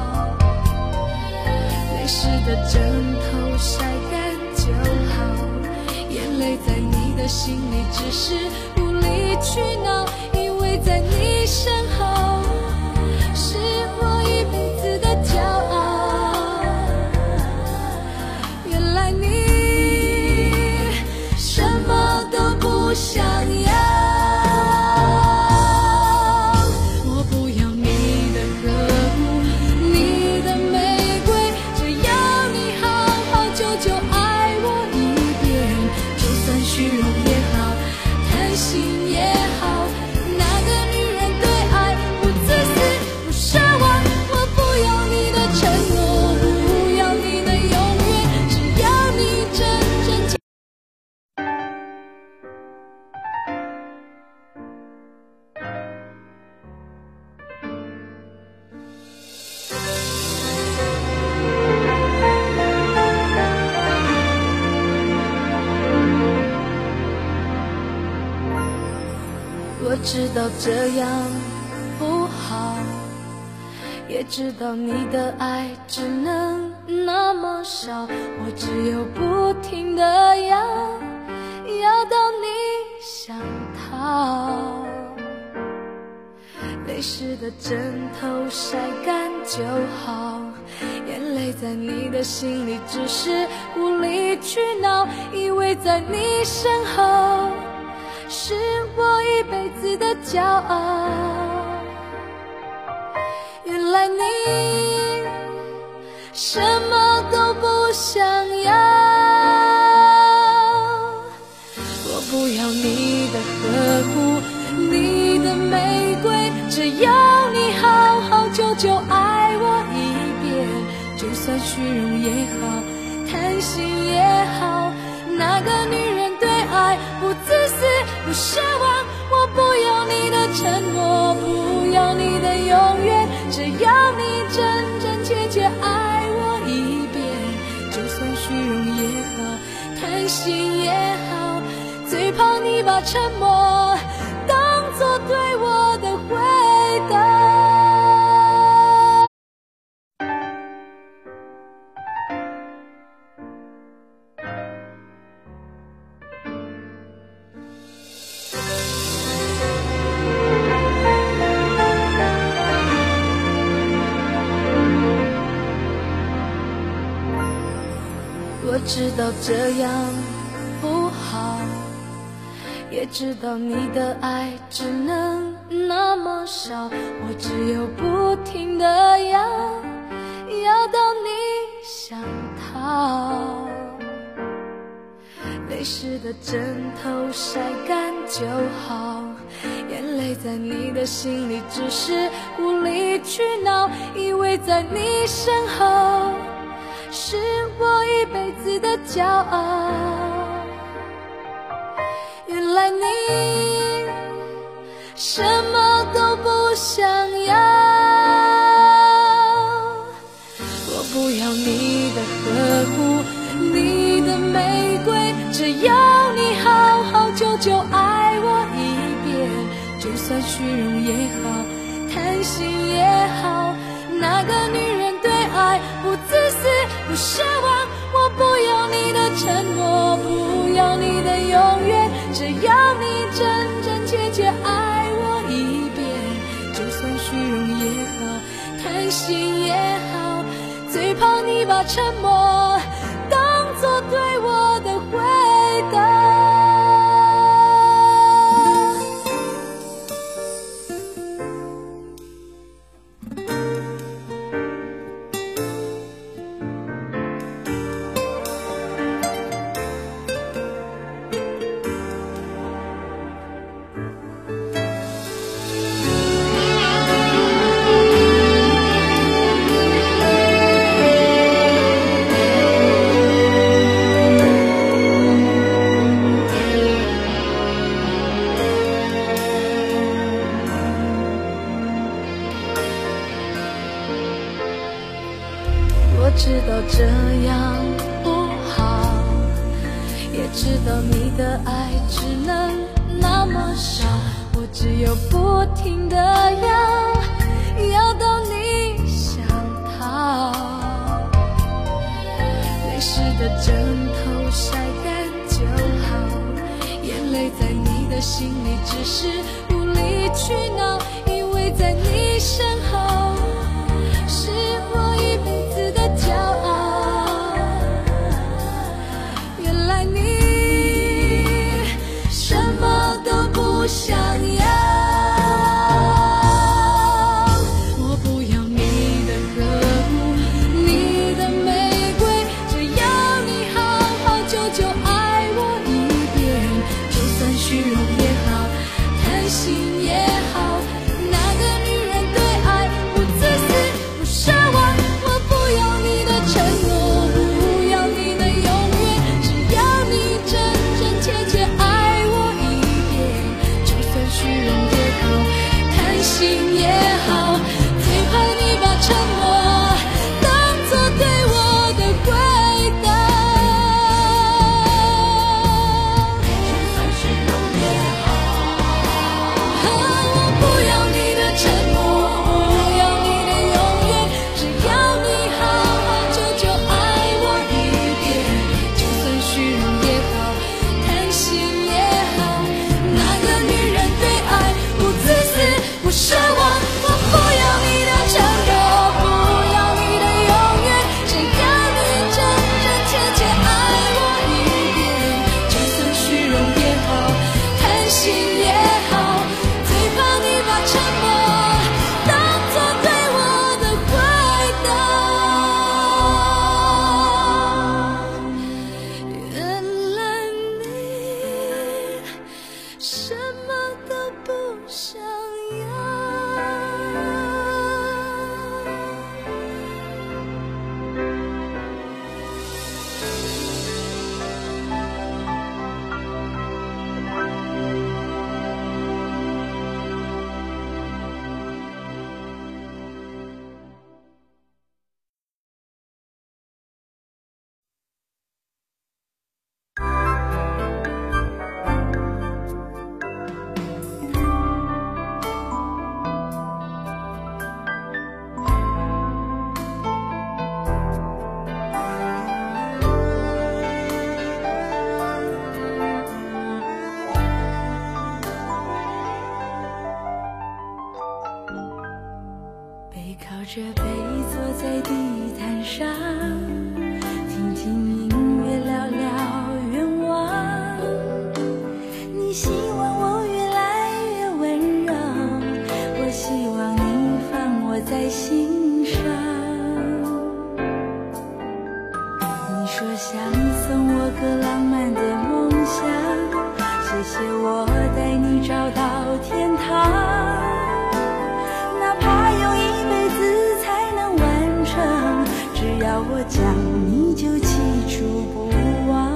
[SPEAKER 2] 泪湿的枕头晒干就好，眼泪在你的心里只是无理取闹，以为在你身后是我一辈子的骄傲，原来你什么都不想要。我不要你的呵护，你的玫瑰，只要你好好久久爱我一遍，就算虚荣也好，贪心也好，那个女人对爱不自私不奢望，我不要你的承诺，不要你的永远，只要你真真切。我知道这样不好，也知道你的爱只能那么少，我只有不停地要到你想逃。泪湿的枕头晒干就好，眼泪在你的心里只是无理取闹，以为在你身后是我一辈子的骄傲，原来你什么都不想要。我不要你的呵护，你的玫瑰，只要你好好久久爱我算虚荣也好，贪心也好，那个女人对爱不自私不奢望，我不要你的承诺，不要你的永远，只要你真真切切爱我一遍。就算虚荣也好，贪心也好，最怕你把沉默当作对我的回答。我知道这样不好，也知道你的爱只能那么少，我只有不停地要到你想逃。泪湿的枕头晒干就好，眼泪在你的心里只是无理取闹，以为在你身后是我一辈子的骄傲，原来你什么都不想要。我不要你的呵护，你的玫瑰，只要你好好久久爱我一遍。就算虚荣也好，贪心也好，那个女人对爱不自私不奢望，我不要你的承诺，不要你的永远，只要你真真切切爱我一遍。就算虚荣也好，贪心也好，最怕你把沉默当作对我的回答。我知道这样不好，也知道你的爱只能那么少，我只有不停地要到你想逃。泪湿的枕头晒干就好，眼泪在你的心里只是无理取闹，因为在你身后是我一辈子的骄傲，原来你什么都不想要。我不背靠着背坐在地毯上，听听音乐，聊聊愿望。你希望我越来越温柔，我希望你放我在心上。你说想送我个浪漫的梦想，谢谢我带你找到天堂，哪怕用一辈子才能完成，只要我讲你就记住不忘。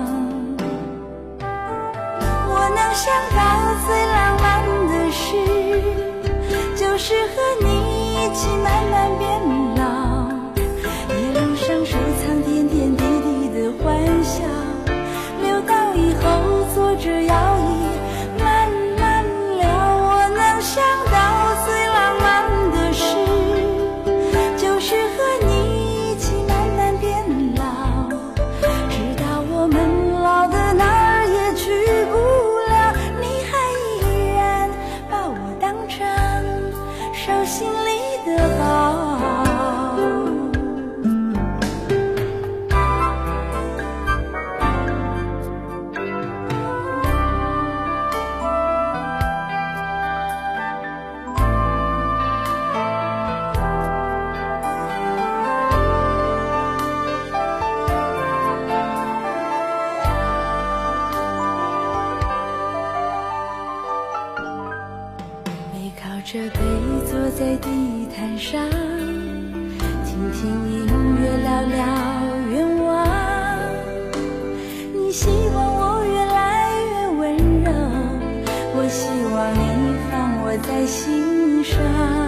[SPEAKER 2] 我能想到最浪漫的事，就是和你一起慢慢变老，一路上收藏点点滴滴的欢笑，留到以后坐着摇椅慢慢聊。我能想到最浪漫的事，就是和你一起慢慢变老，直到我们老的哪儿也去不了，你还依然把我当成手心里的宝。着背坐在地毯上，听听音乐，聊聊愿望。你希望我越来越温柔，我希望你放我在心上。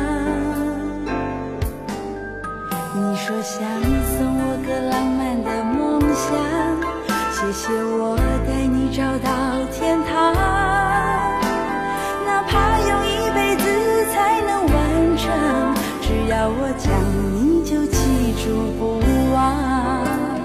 [SPEAKER 2] 你说想送我个浪漫的梦想，谢谢我带你找到天堂，哪怕用一辈子才能完成，只要我讲你就记住不忘。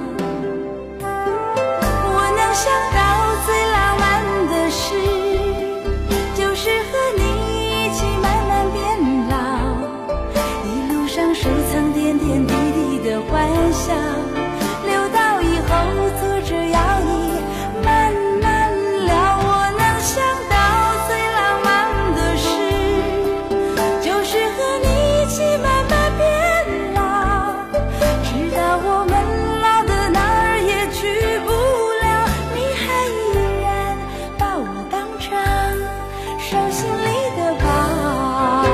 [SPEAKER 2] 我能想到最浪漫的事，就是和你一起慢慢变老，一路上收藏点点滴滴的欢笑，留到以后坐着摇椅慢慢聊。我能想到最浪漫的事，就是和你一起慢慢变老，直到我们老的哪儿也去不了，你还依然把我当成手心里的宝。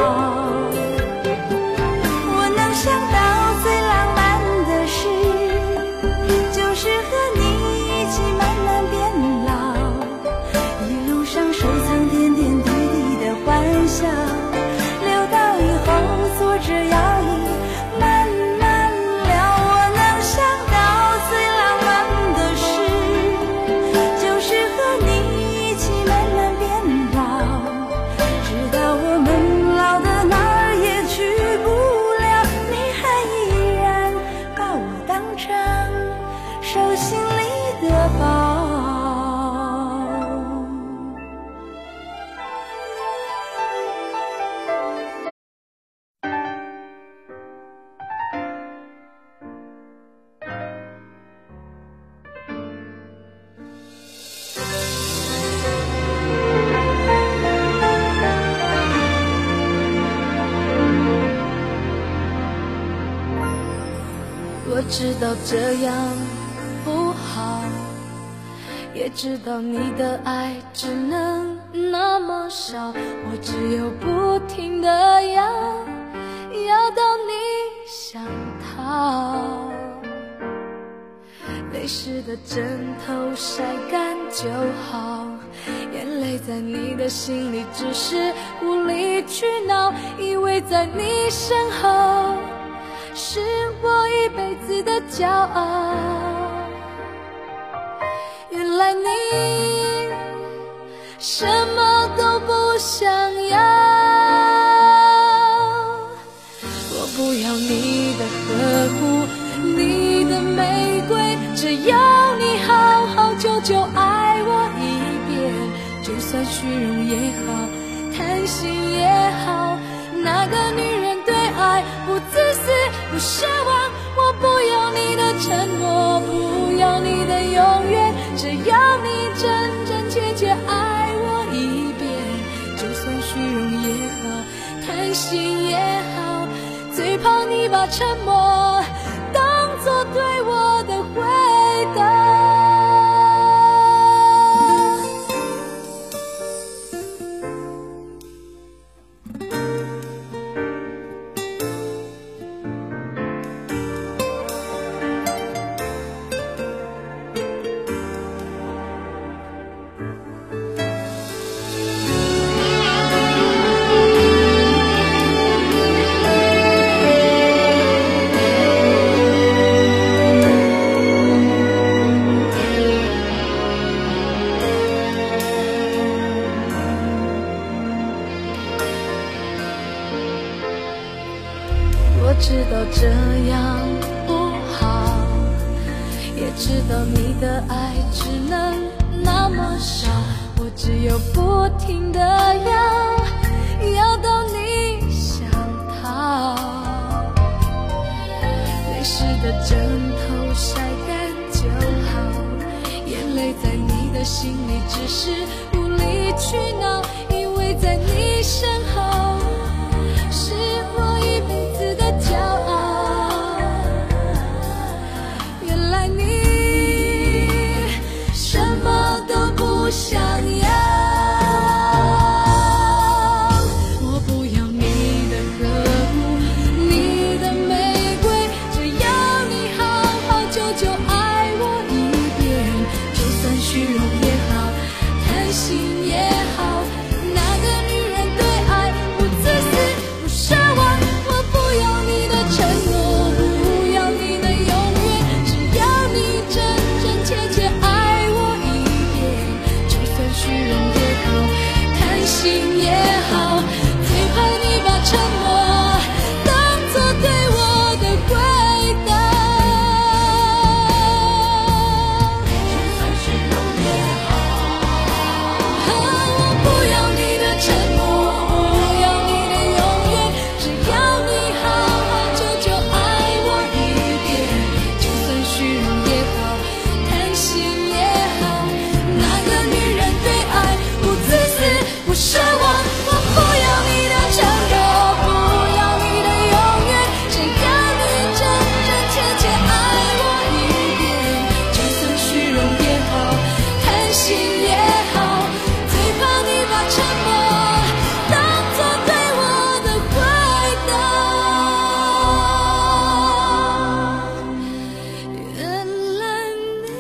[SPEAKER 2] 我能想到最浪漫的事，就是和你一起慢慢变老，一路上收藏点点滴滴的欢笑，留到以后坐着摇椅慢慢聊。我能想到最浪漫的事，就是和你一起慢慢变老，直到我们老的哪儿也去不了，你还依然把我当成手心里的宝。我知道这样不好，也知道你的爱只能那么少，我只有不停地要到你想逃。泪湿的枕头晒干就好，眼泪在你的心里只是无理取闹，以为在你身后是我一辈子的骄傲。原来你什么都不想要，我不要你的呵护，你的玫瑰，只要你好好久久爱我一遍，就算虚荣也好，贪心也好，哪个女人对爱奢望。我不要你的承诺，不要你的永远，只要你真真切切爱我一遍。就算虚荣也好，贪心也好，最怕你把沉默当作对我的回答。我知道这样不好，也知道你的爱只能那么少，我只有不停地要到你想逃。泪湿的枕头晒干就好，眼泪在你的心里只是无理取闹，因为在你身后是我一辈子的骄傲。原来你什么都不想要，我不要你的呵护，你的玫瑰，只要你好好久久爱我一遍。就算虚荣也好，贪心也好，那个女人对爱不自私不奢望。我不要你的承诺，不要你的永远，只要你真真切切爱我一遍。就算虚荣也好，贪心也好，最怕你把沉默当作对我的回答。就算虚荣也好，我不要你的承诺，不要你的永远，只要你好好久久爱我一遍。就算虚荣也好，贪心也好，那个女人对爱不自私不奢望。我不要你的承诺，不要你的永远，只要你真真切切爱我一遍。就算虚荣也好，贪心也好，最怕你把沉默当作对我的回答。原来你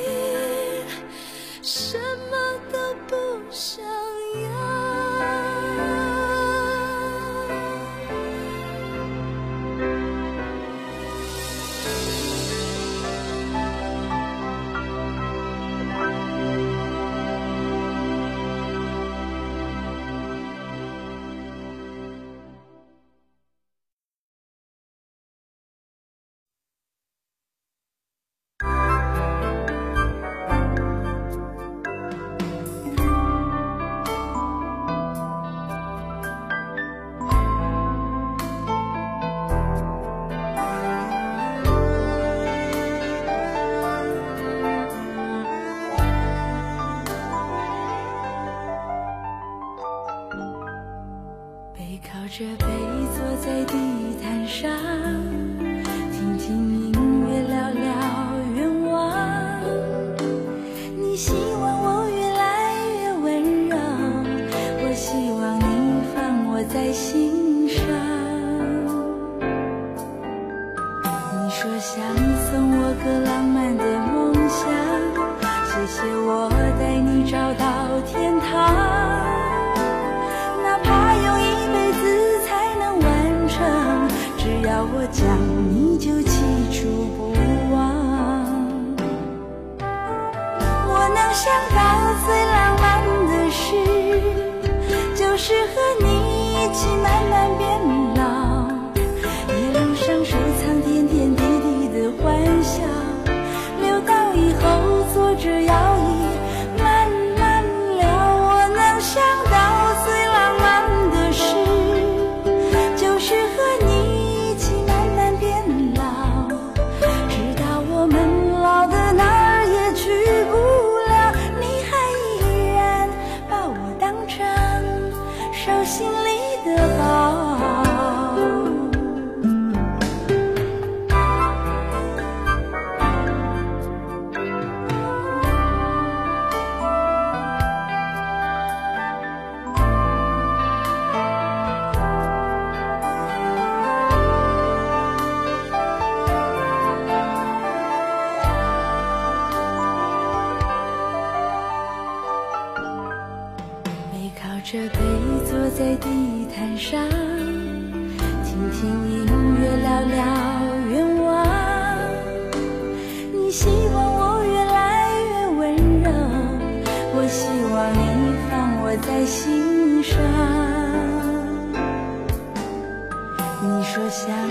[SPEAKER 2] 什么都不想要。背靠着背坐在地毯上，听听音乐，聊聊愿望。你希望我越来越温柔，我希望你放我在心上。你说想送我个浪漫的梦想，谢谢我带你找到天堂。哪怕用一辈子才能完成，只要我讲你就记住不忘。我能想到最浪漫的事，就是和你一起慢慢变老，一路上收藏点点滴滴的欢笑，留到以后坐着摇椅慢慢聊。我能想到最浪漫的事，就是和你一起慢慢变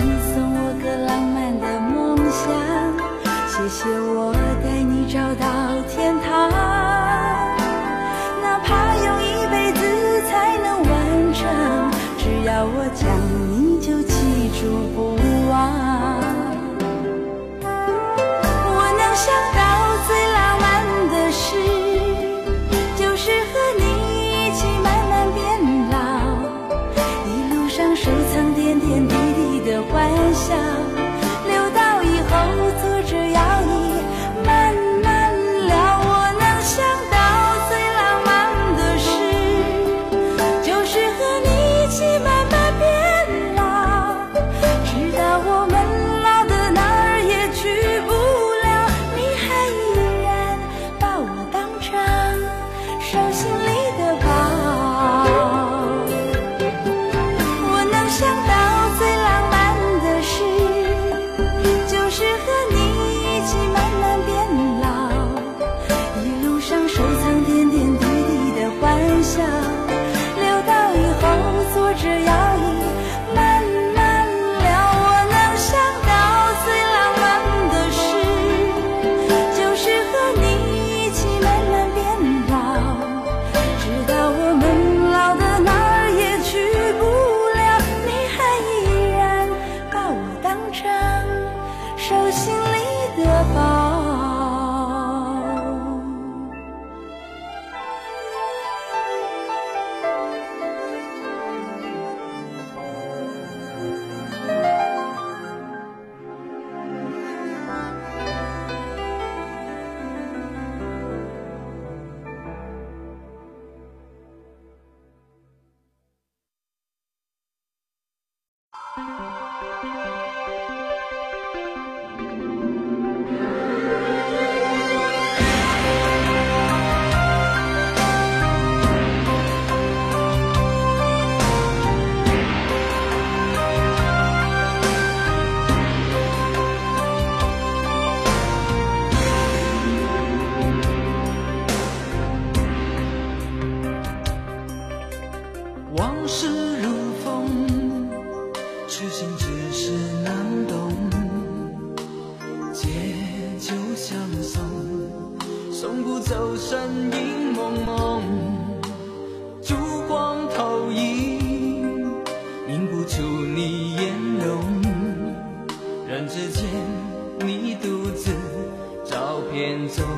[SPEAKER 2] 送我个浪漫的梦想，谢谢我带你找到天堂，哪怕用一辈子才能完成，只要我讲你就记住不忘。我能想到最浪漫的事，就是和你一起慢慢变老，一路上收藏点点滴滴的欢笑，留到以后坐着摇椅慢慢聊。我能想到最浪漫的事，就是和你一起慢慢变老，直到我们老的哪儿也去不了，你还依然把我当成手心里的宝。我能想到最浪漫的事，就是和你一起慢慢变老，一路上收藏点点滴滴的欢笑，留到以后坐着摇椅慢慢聊。我能想到最浪漫的事，就是和你一起慢慢变老，直到我们老的哪儿也去不了，你还依然把我当成手心里的宝。
[SPEAKER 1] 往事如风，痴心只是难懂，借酒相送，送不走身影蒙蒙，烛光投影，映不出你颜容，人之间你独自照片中，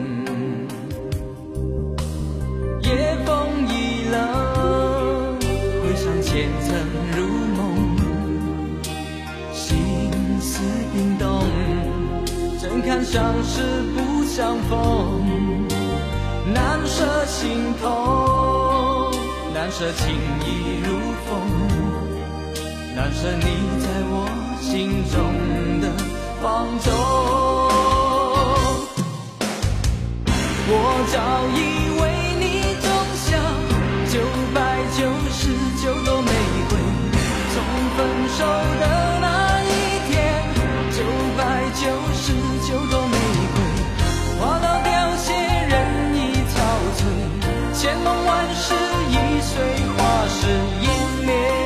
[SPEAKER 1] 夜风已冷，回想前曾如梦，心思冰冻，怎堪相识不相逢，难舍心头，难舍情意如风，难舍你在我心中的放纵。我早已为你种下999朵玫瑰，从分手的那一天，999朵玫瑰花到凋谢，人已憔悴，千梦万世已随花事湮灭。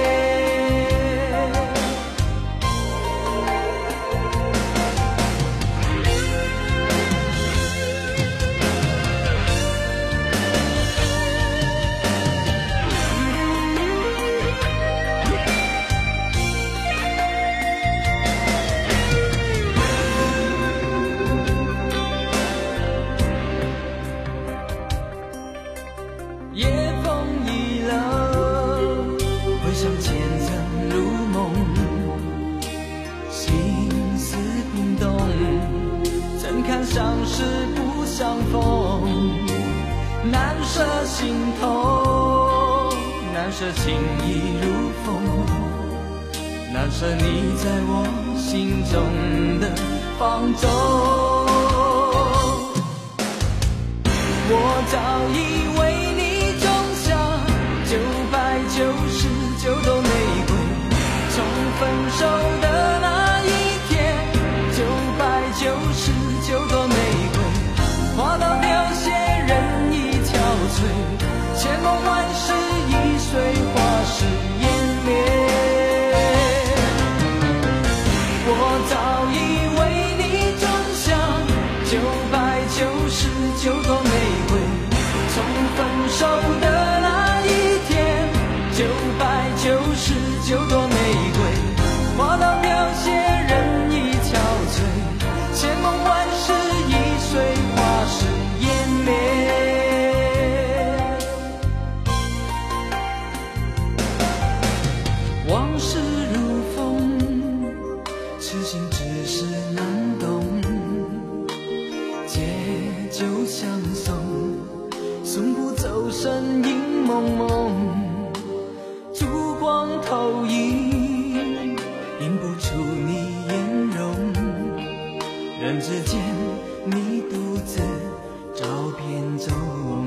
[SPEAKER 1] 夜风已冷，回想前曾如梦，心思冰冻，怎堪相识不相逢，难舍心头，难舍情意如风，难舍你在我心中的放纵。我早已为你种下999朵玫瑰，从分手的那一天，999朵玫瑰花到凋谢，人已憔悴，千梦万世已随花事湮灭。 我早已为你种下999朵玫瑰，从分手的那一天，999朵玫瑰花到凋谢，人已憔悴，千梦万世已碎，花事湮灭。往事如风，痴心只是难懂，借酒相送，送不走身影蒙蒙，烛光投影，映不出你颜容，人之间你独自照片中。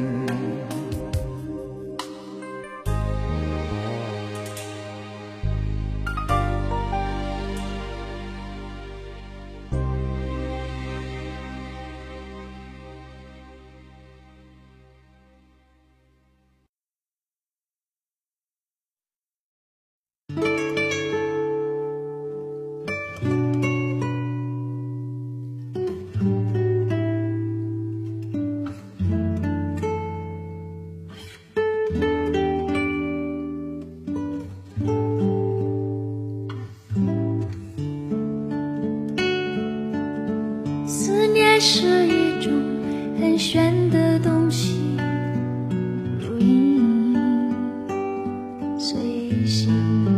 [SPEAKER 2] 是一种很玄的东西，如影随形，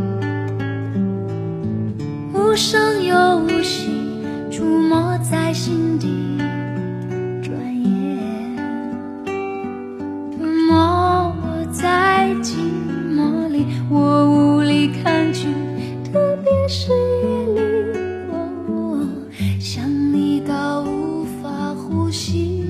[SPEAKER 2] 无声又无息，出没在心底，转眼吞没我在寂寞里，我无力抗拒，特别是夜里，想你到呼吸，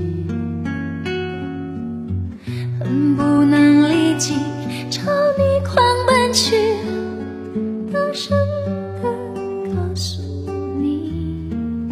[SPEAKER 2] 恨不能立即朝你狂奔去，大声地告诉你，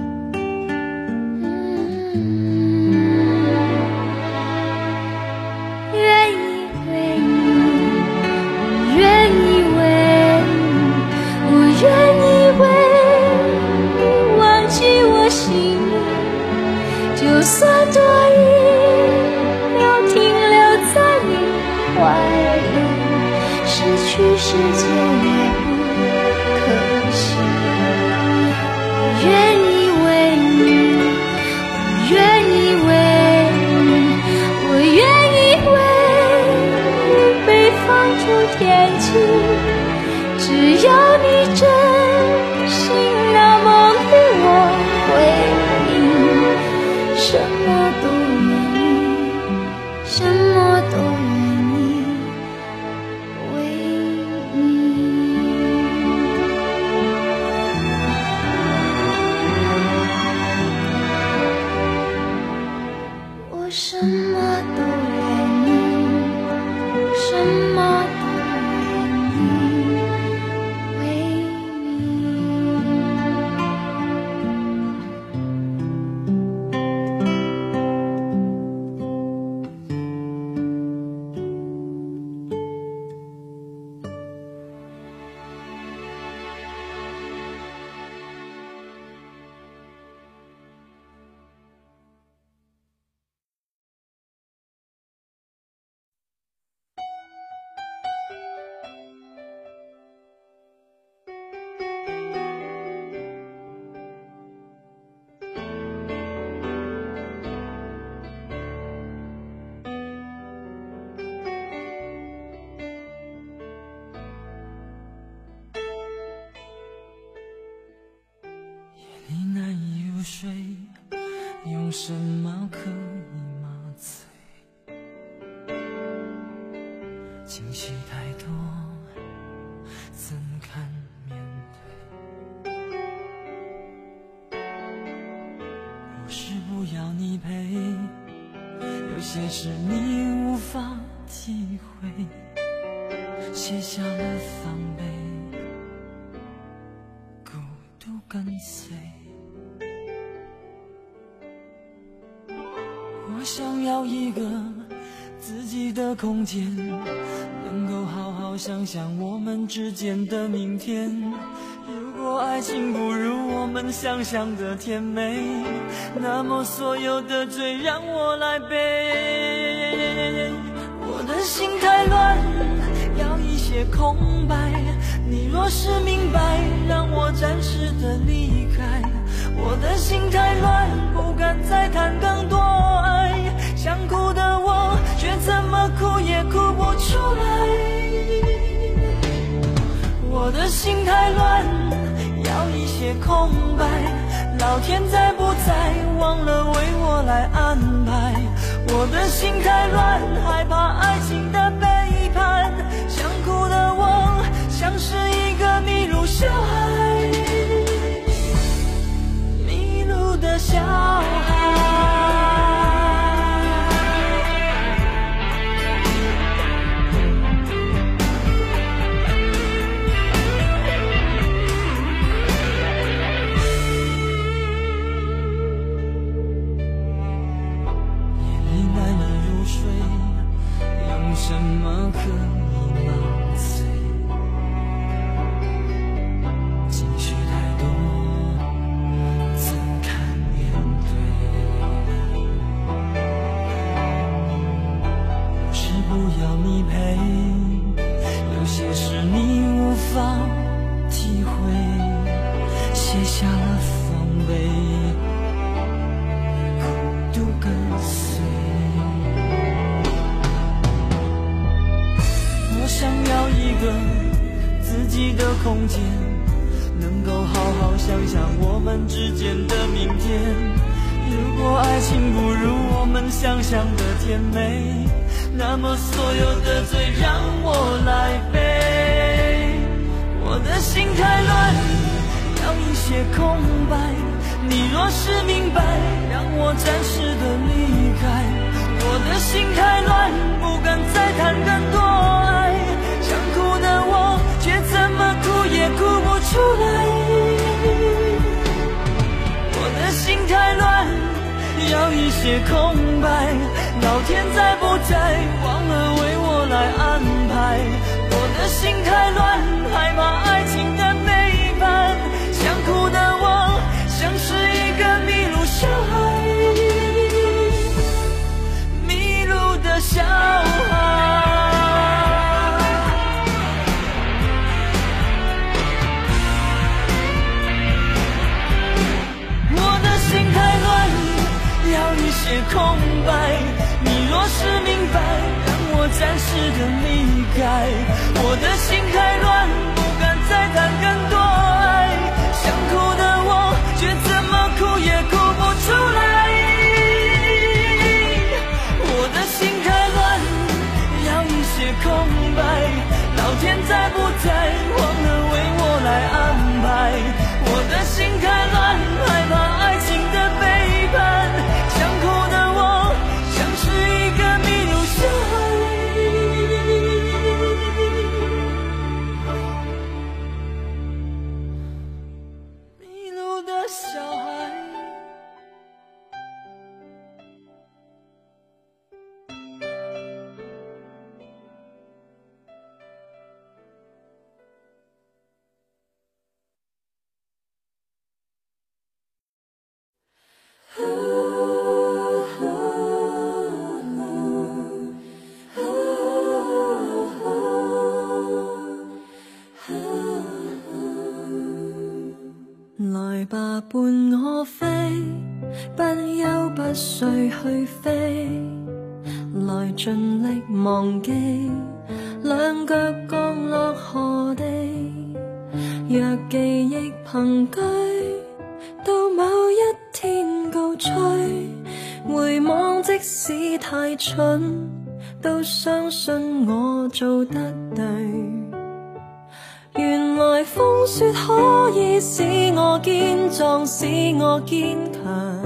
[SPEAKER 2] 愿意为你，我愿意为你，我愿意为你忘记我心里，就算多疑，又停留在你怀里，失去世界也不可惜。我愿意为你，我愿意为你，我愿意为你被放逐天际，只要你真心那梦与我回应，什么都愿意，什么都愿意为你。我什么都愿意，什么都愿意为你。
[SPEAKER 1] 睡，用什么可以麻醉？情绪太多，怎堪面对？不是不要你陪，有些事你无法体会，卸下了防备，孤独跟随。我想要一个自己的空间，能够好好想想我们之间的明天。如果爱情不如我们想象的甜美，那么所有的罪让我来背。我的心太乱，要一些空白，你若是明白，让我暂时的离开。我的心太乱，不敢再谈更多爱，想哭的我却怎么哭也哭不出来。我的心太乱，要一些空白，老天在不在忘了为我来安排。我的心太乱，害怕爱情的背叛，想哭的我像是一个迷路小孩，迷路的小孩。什么可以麻醉？情绪太多，怎堪面对？有时不要你陪，有些事你无法体会，卸下了防备，孤独跟随。想要一个自己的空间，能够好好想想我们之间的明天。如果爱情不如我们想象的甜美，那么所有的罪让我来背。我的心太乱，要一些空白，你若是明白，让我暂时的离开。我的心太乱，不敢再谈更多爱，想哭的我却怎么哭也哭不出来。我的心太乱，要一些空白，老天在不在忘了为我来安排。我的心太乱，害怕爱情的背叛，想哭的我像是一个迷路小孩，小孩。我的心太乱，要一些空白，你若是明白，让我暂时的离开。我的心太乱，不敢再谈更多爱，想哭的我却怎么哭也哭不出来。空白，老天在不在忘了为我来安排。我的心太乱，害怕爱情的背叛，想哭的我像是一个迷路小孩，迷路的小孩。
[SPEAKER 2] 來吧，伴我飛，不休不睡去飛，來盡力忘記，兩腳降落何地。若記憶憑據，到某一天告吹，回望即使太蠢，都相信我做得對。原來風雪可以使我堅壯，使我堅強。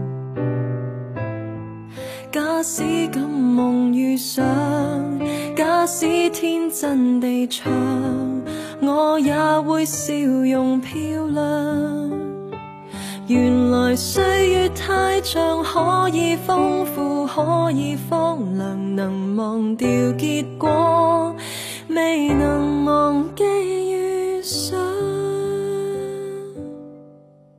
[SPEAKER 2] 假使敢夢遇上，假使天真地唱，我也會笑容漂亮。原來歲月太長，可以豐富，可以荒涼，能忘掉結果，未能忘記遇上。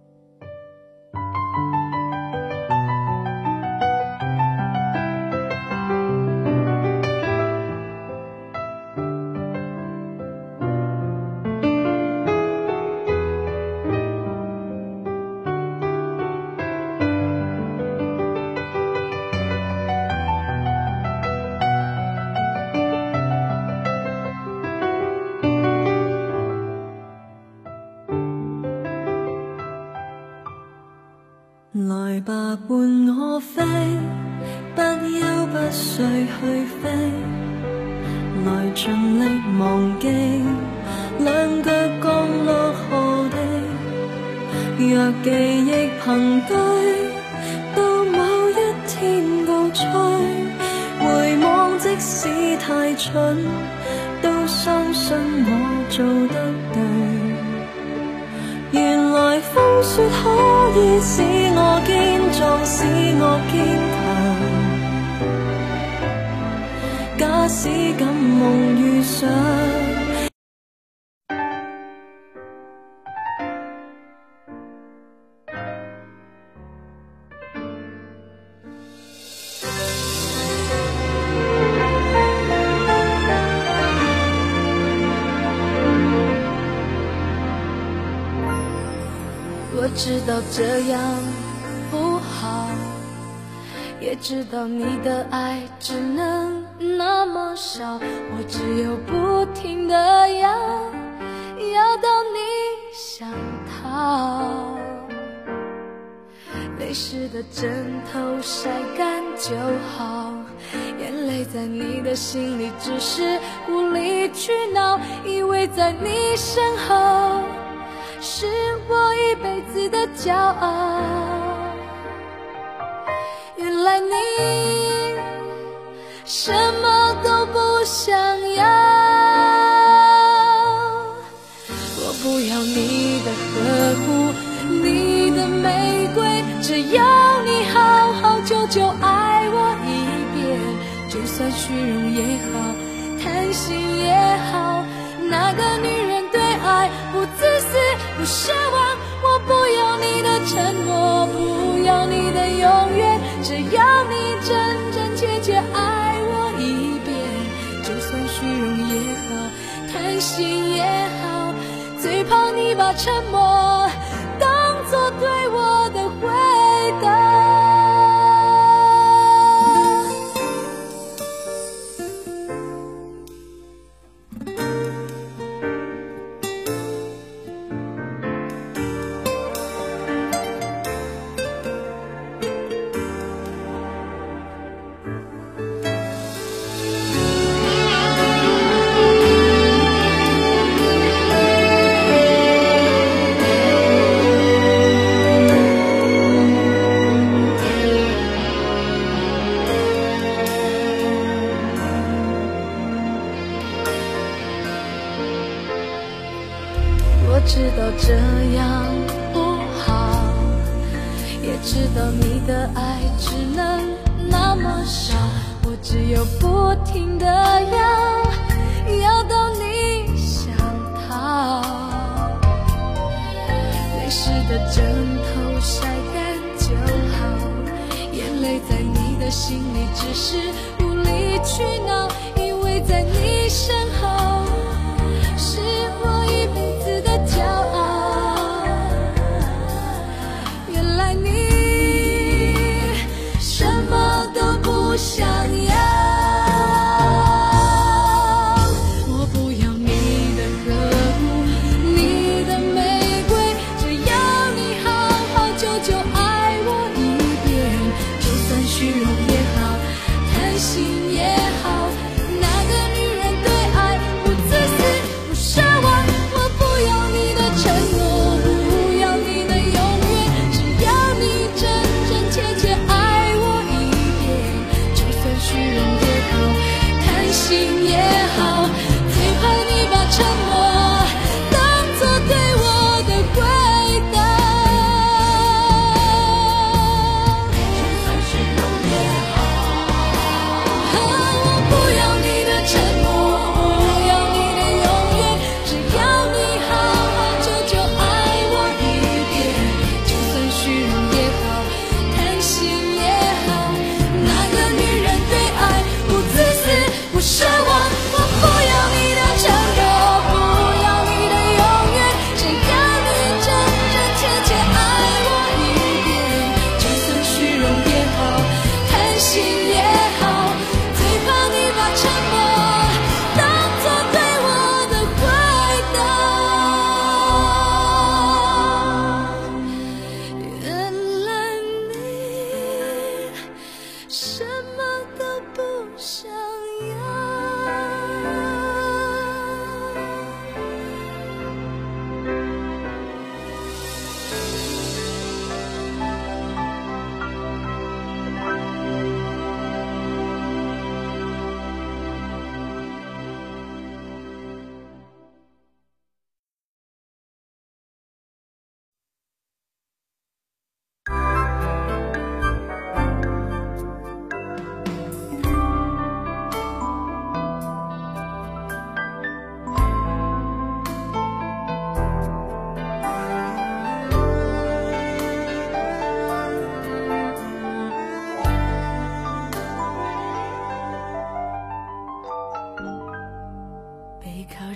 [SPEAKER 1] 來吧伴我飛，不休不需去飛，來盡力忘記兩腳降落河地。若記憶憑據到某一天告吹，回望即使太蠢，都相信我做得對。原來風雪可以使我堅壯，使我堅強。假使敢夢遇上，
[SPEAKER 2] 我知道这样不好，也知道你的爱只能那么少，我只有不停地要到你想逃。泪湿的枕头晒干就好，眼泪在你的心里只是无理取闹，以为在你身后是我一辈子的骄傲。原来你什么都不想要，我不要你的呵护，你的玫瑰，只要你好好久久爱我一遍。就算虚荣也好，贪心也好，那个女人对爱不自私不奢望，我不要你的承诺，不要你的永远，只要你真真切切爱我一遍。就算虚荣也好，贪心也好，最怕你把沉默当作对我的回答。我知道这样不好，也知道你的爱只能那么少，我只有不停地要到你想逃。泪湿的枕头晒干就好，眼泪在你的心里只是无理取闹，因为在你身后是我一辈子的骄傲。原来你什么都不想要，我不要你的呵护，你的玫瑰，只要你好好久久爱我一遍。就算虚荣也好，贪心也好，那个女人对爱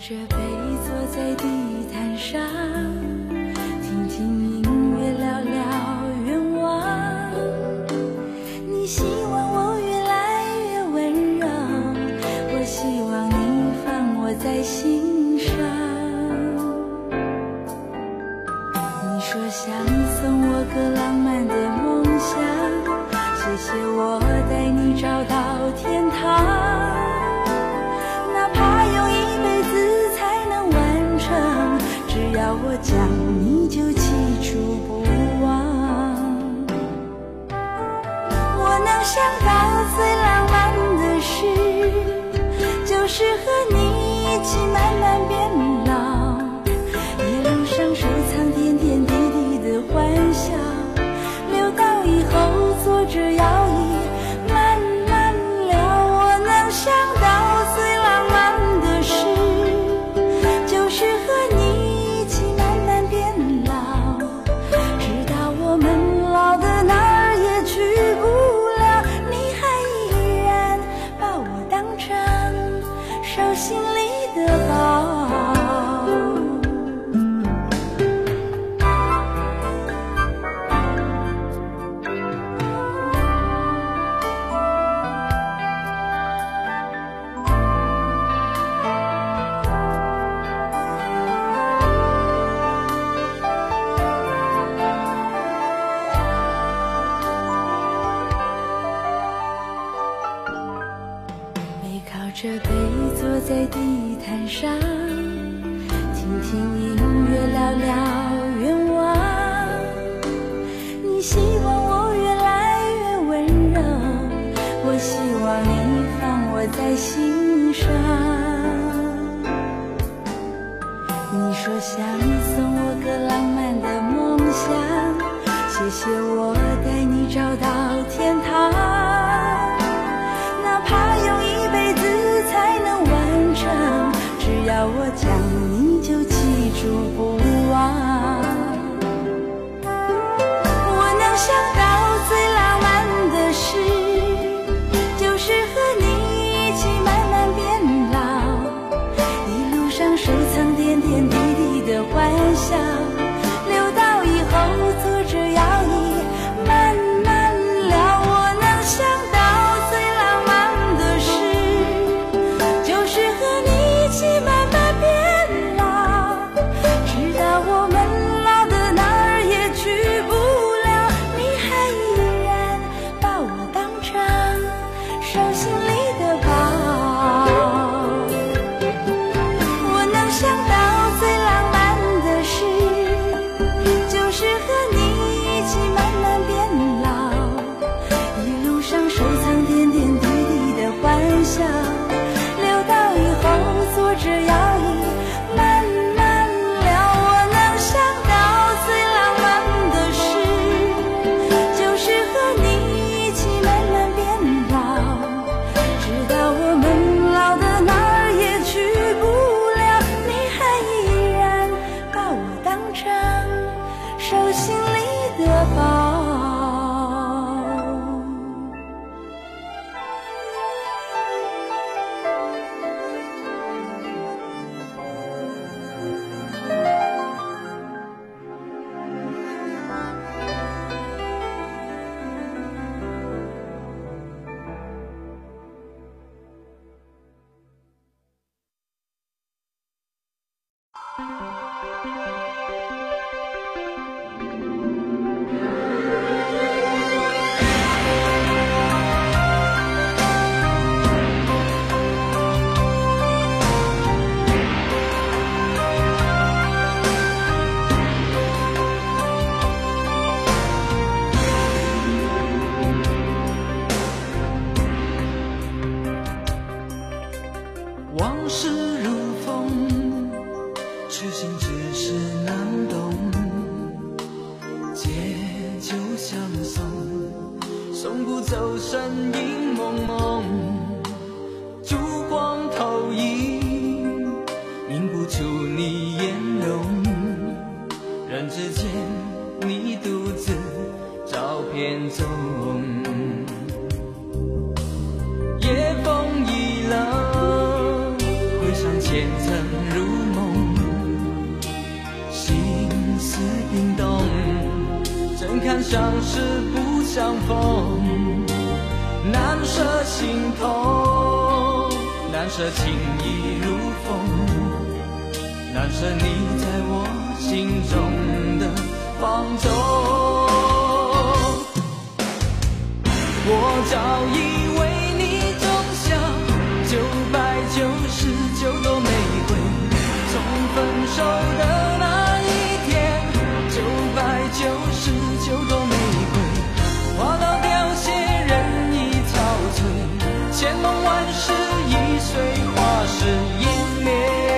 [SPEAKER 2] 着杯坐在地毯上，听听音乐，聊聊愿望。你希望我越来越温柔，我希望你放我在心上。你说想送我个浪漫的梦想，谢谢我带你找到天堂，哪怕用一辈子才能完成，只要我讲你就记住不忘。我能想到最浪漫的事，就是和你一起慢慢变老，一路上收藏点点滴滴的欢笑，留到以后坐着摇椅慢慢聊。我能想到最浪漫的事，就是和你一起慢慢变老，直到我们老的哪儿也去不了，你还依然把我当成手心里的宝。这杯坐在地毯上，听听音乐，聊聊愿望。你希望我越来越温柔，我希望你放我在心上。你说想送我个浪漫的梦想，谢谢我带你找到天堂，哪怕用一辈子才能完成，只要我讲你就记住不忘。我能想到最浪漫的事，就是和你一起慢慢变老，一路上收藏点点滴滴的欢笑，留到以后坐着摇椅慢慢聊。我能想到最浪漫的事，就是和你一起慢慢变老，直到我们老的哪儿也去不了，你还依然把我当成手心里的宝。我能想到最浪漫的事，就是和你一起慢慢变老，一路上收藏点点滴滴的欢笑，留到以后坐着摇椅慢慢聊。我能想到最浪漫的事，就是和你一起慢慢变老，直到我们老的哪儿也去不了，你还依然把我当成手心里的宝。
[SPEAKER 1] 往事如风，痴心只是难懂，借酒相送，送不走身影蒙蒙，烛光投影，映不出你颜容，人之间你独自照片中，夜风已冷，回想前尘如看相识不相逢，难舍心头，难舍情意如风，难舍你在我心中的放纵。我早已为你种下999朵玫瑰，从分手的那一天，999朵玫瑰花到凋谢，人已憔悴，千梦万世已随花事湮灭。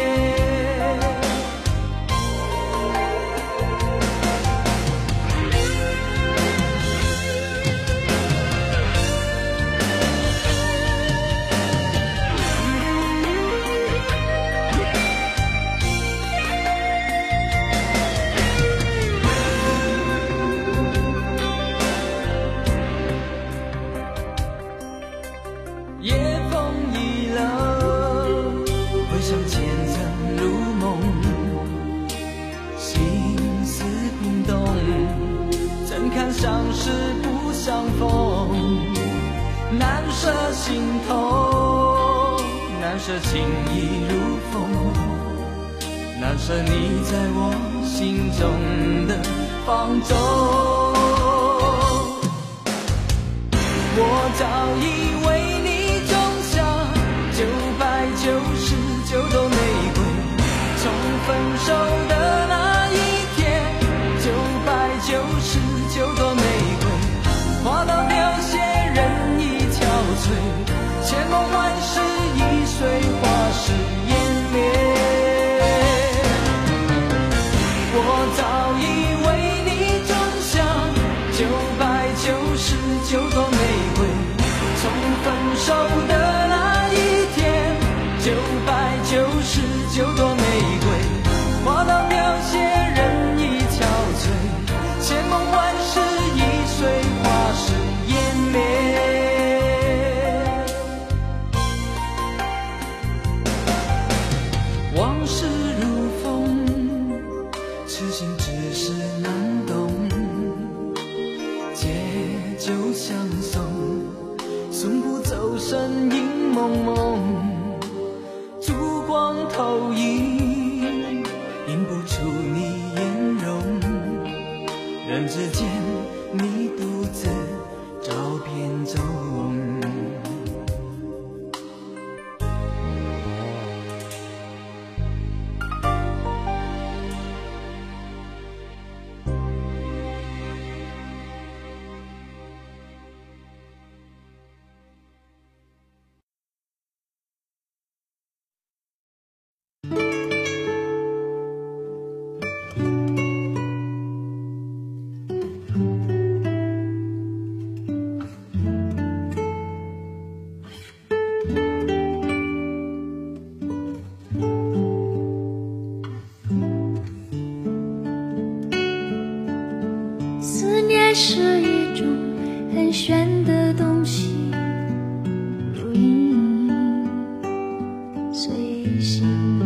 [SPEAKER 1] 夜风已冷，回想前尘如梦，心思冰冻，怎堪相识不相逢，难舍心头，难舍情意如风，难舍你在我心中的放纵。我早已为你种下999朵玫瑰，从分手的那一天，999朵玫瑰花到凋谢，人已憔悴，千梦万世已随花事湮灭。我早已为你种下999朵玫瑰，从分手的那一天，999朵玫瑰花到凋谢，人已憔悴，千梦万世已随花事湮灭。往事如风，痴心只是难懂，借酒相送，送不走身影蒙蒙，烛光投影，映不出你颜容，人之间你独自照片中。
[SPEAKER 2] 思念是一种很玄的东西，如影随形，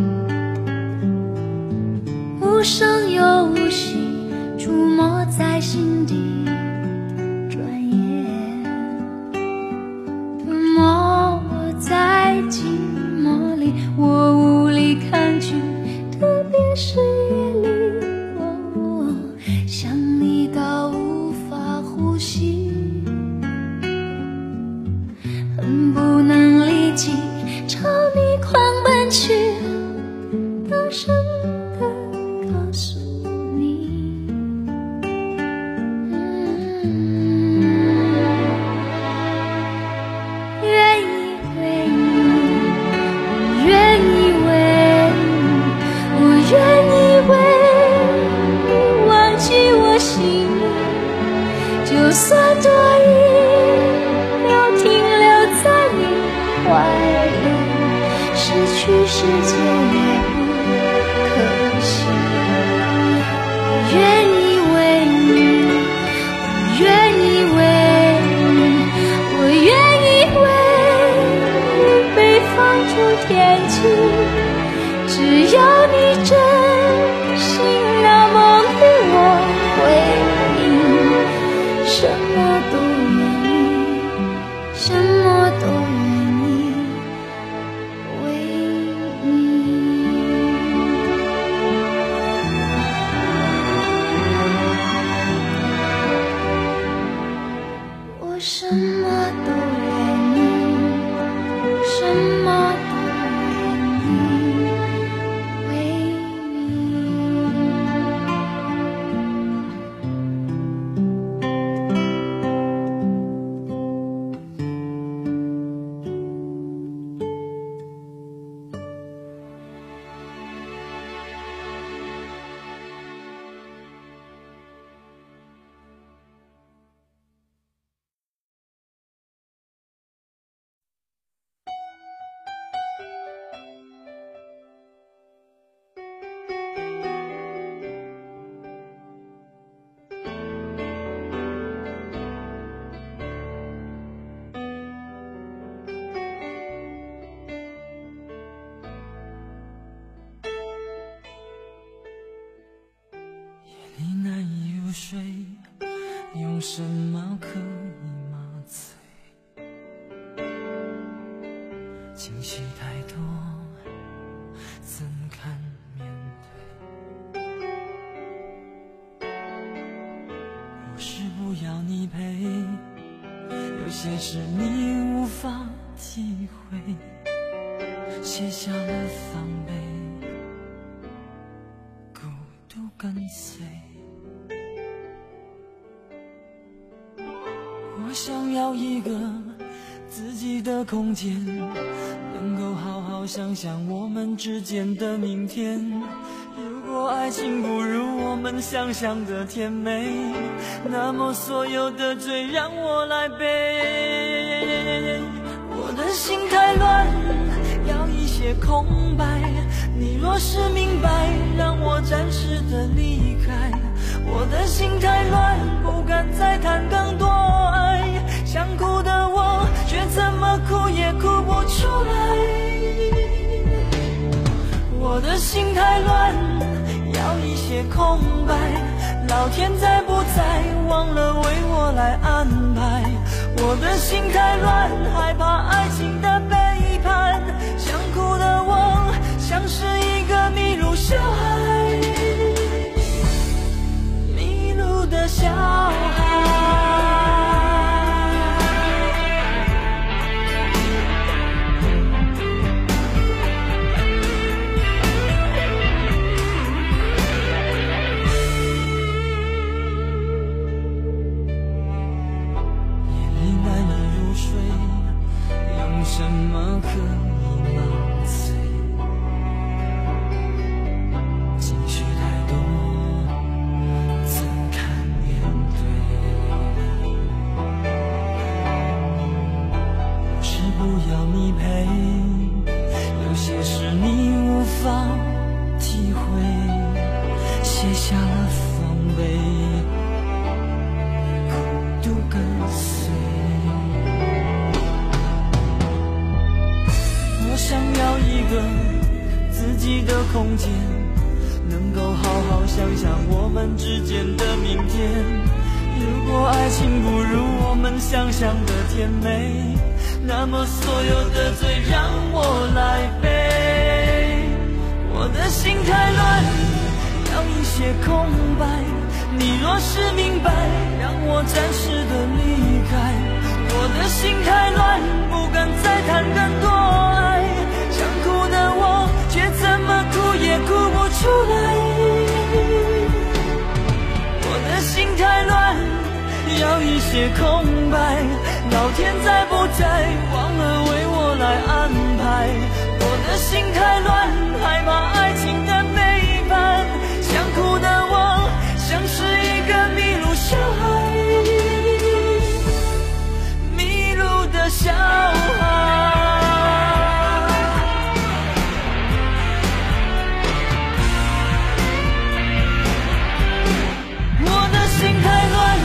[SPEAKER 2] 无声又无息，出没在心底。转眼吞没我在寂寞里，我无力抗拒，特别是夜里，想你到无法呼吸，恨不能立即朝你狂奔去，大声地告诉你，愿意为你，我愿意为你，我愿意为你忘记我心里，就算多一秒停留在你怀里，失去世界也不可惜。我愿意为你，我愿意为你，我愿意为你被放逐天际，只要你真心那梦与我回应。
[SPEAKER 1] 睡，用什么可以麻醉？情绪太多，怎堪面对？不是不要你陪，有些事你无法体会，卸下了防备，孤独跟随。我想要一个自己的空间，能够好好想想我们之间的明天。如果爱情不如我们想象的甜美，那么所有的罪让我来背。我的心太乱，要一些空白，你若是明白，让我暂时的离开。我的心太乱，不敢再谈更多爱，想哭的我却怎么哭也哭不出来。我的心太乱，要一些空白，老天在不在忘了为我来安排。我的心太乱，害怕爱情的背叛，想哭的我像是一个迷路小孩，迷路的小孩。什么可以麻醉？情绪太多，怎堪面对？不是不要你陪，有些事你无法体会，卸下了防备，孤独跟随。我想要一个自己的空间，能够好好想想我们之间的明天。如果爱情不如我们想象的甜美，那么所有的罪让我来背。我的心太乱，要一些空白，你若是明白，让我暂时的离开。我的心太乱，不敢再谈更多爱，想哭的我却怎么哭也哭不出来。我的心太乱，要一些空白，老天在不在忘了为我来安排。我的心太乱，害怕爱情的背叛，想哭的我像是一个迷路小孩，的小孩。我的心太乱。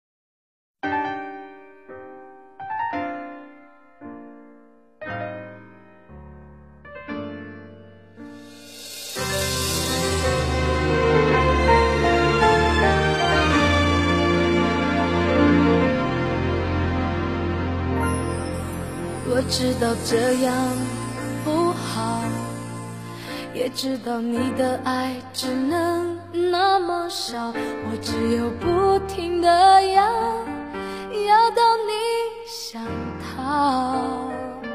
[SPEAKER 2] 我知道这样不好，也知道你的爱只能那么少，我只有不停地要到你想逃。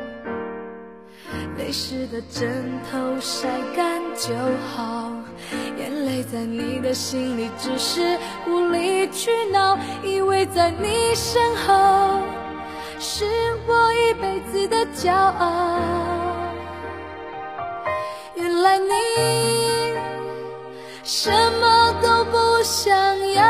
[SPEAKER 2] 泪湿的枕头晒干就好，眼泪在你的心里只是无理取闹，以为在你身后是我一辈子的骄傲，原来你什么都不想要。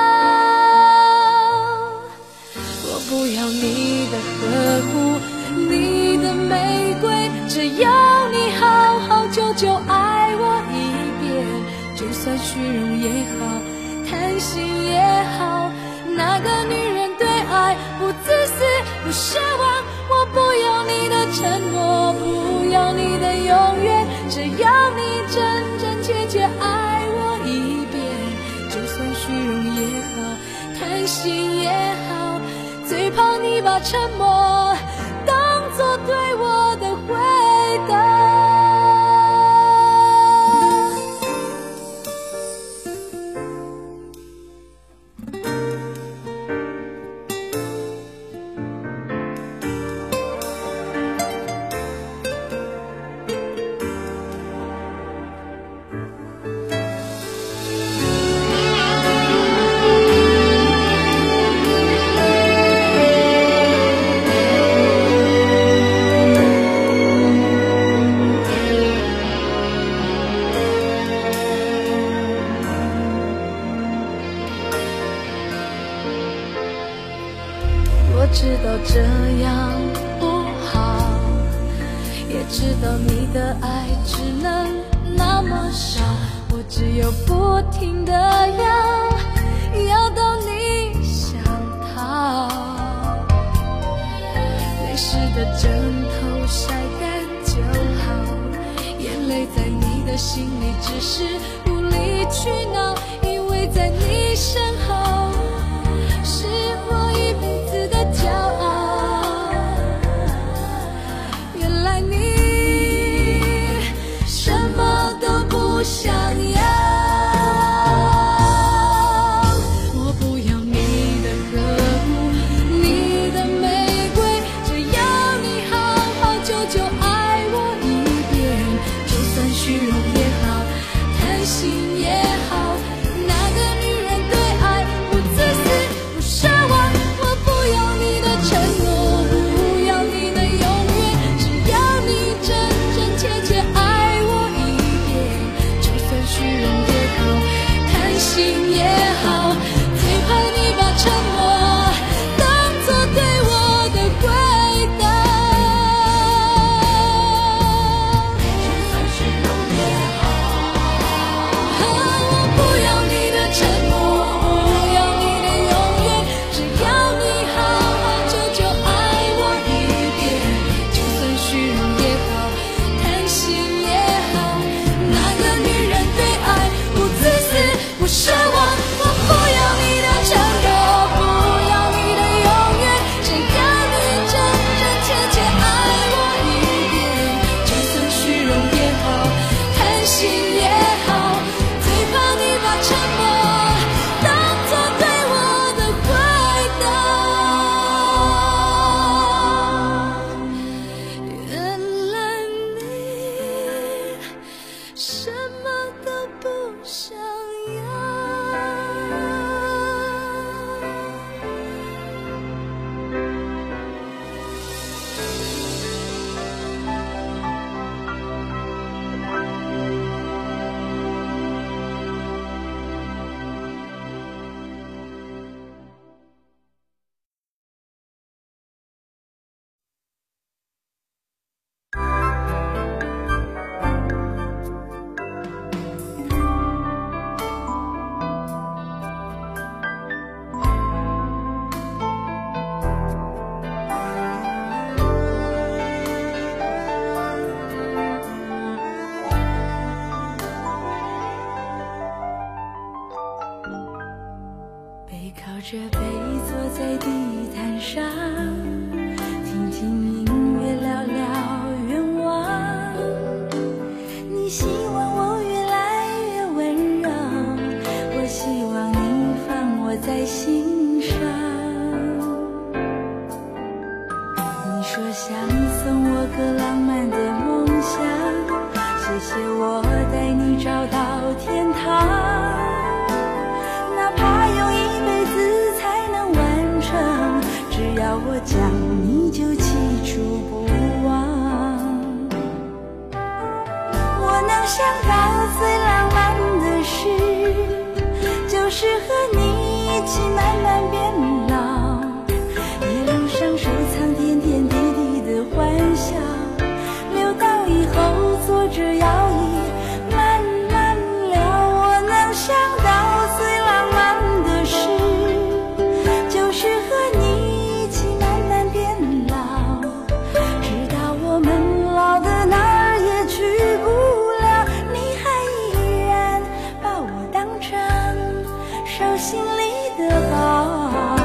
[SPEAKER 2] 我不要你的呵护，你的玫瑰，只要你好好久久爱我一遍，就算虚荣也好，贪心也好，那个女人对爱不自私不奢望。我不要你的承诺，不要你的永远，只要你真真切切爱我一遍，就算虚荣也好，贪心也好，最怕你把沉默当作对我的回答。我知道这样不好，也知道你的爱只能那么少，我只有不停地要到你想逃。泪湿的枕头晒干就好，眼泪在你的心里只是无理取闹，因为在你身后是我一辈子的骄傲。原来你什么都不想要，我不要你的呵护，你的玫瑰，只要你好好久久爱我一遍。就算虚荣也好，贪心也好，那个女人对爱不自私不奢望。我不要你的承诺，不要你的永远，只要你真真切切爱我一遍。就算虚荣也好，贪心也好，最怕你把沉默当作对我的回答。就算虚荣也好，我不要你的承诺，不要你的永远，只要你好好久久爱我一遍。就算虚荣也好，贪心也好，那个女人对爱不自私不奢望。我不要你的承诺，不要你的永远，只要你真真切切爱我一遍。就算虚荣也好，贪心也好，最怕你把沉默当作对我的回答。原来你什么都不想要。背靠着背坐在地毯上，听听音乐，聊聊愿望。你希望我越来越温柔，我希望你放我在心上。你说想送我个浪漫的梦想，谢谢我带你找到天堂。哪怕用一辈子才能完成，只要我讲你就记住不忘。我能想到最浪漫的事，就是和你一起慢慢变老，一路上收藏点点滴滴的欢笑，留到以后坐着摇椅慢慢聊。我能想到最浪漫的事，就是和你一起慢慢变老，直到我们老的哪儿也去不了。你的宝。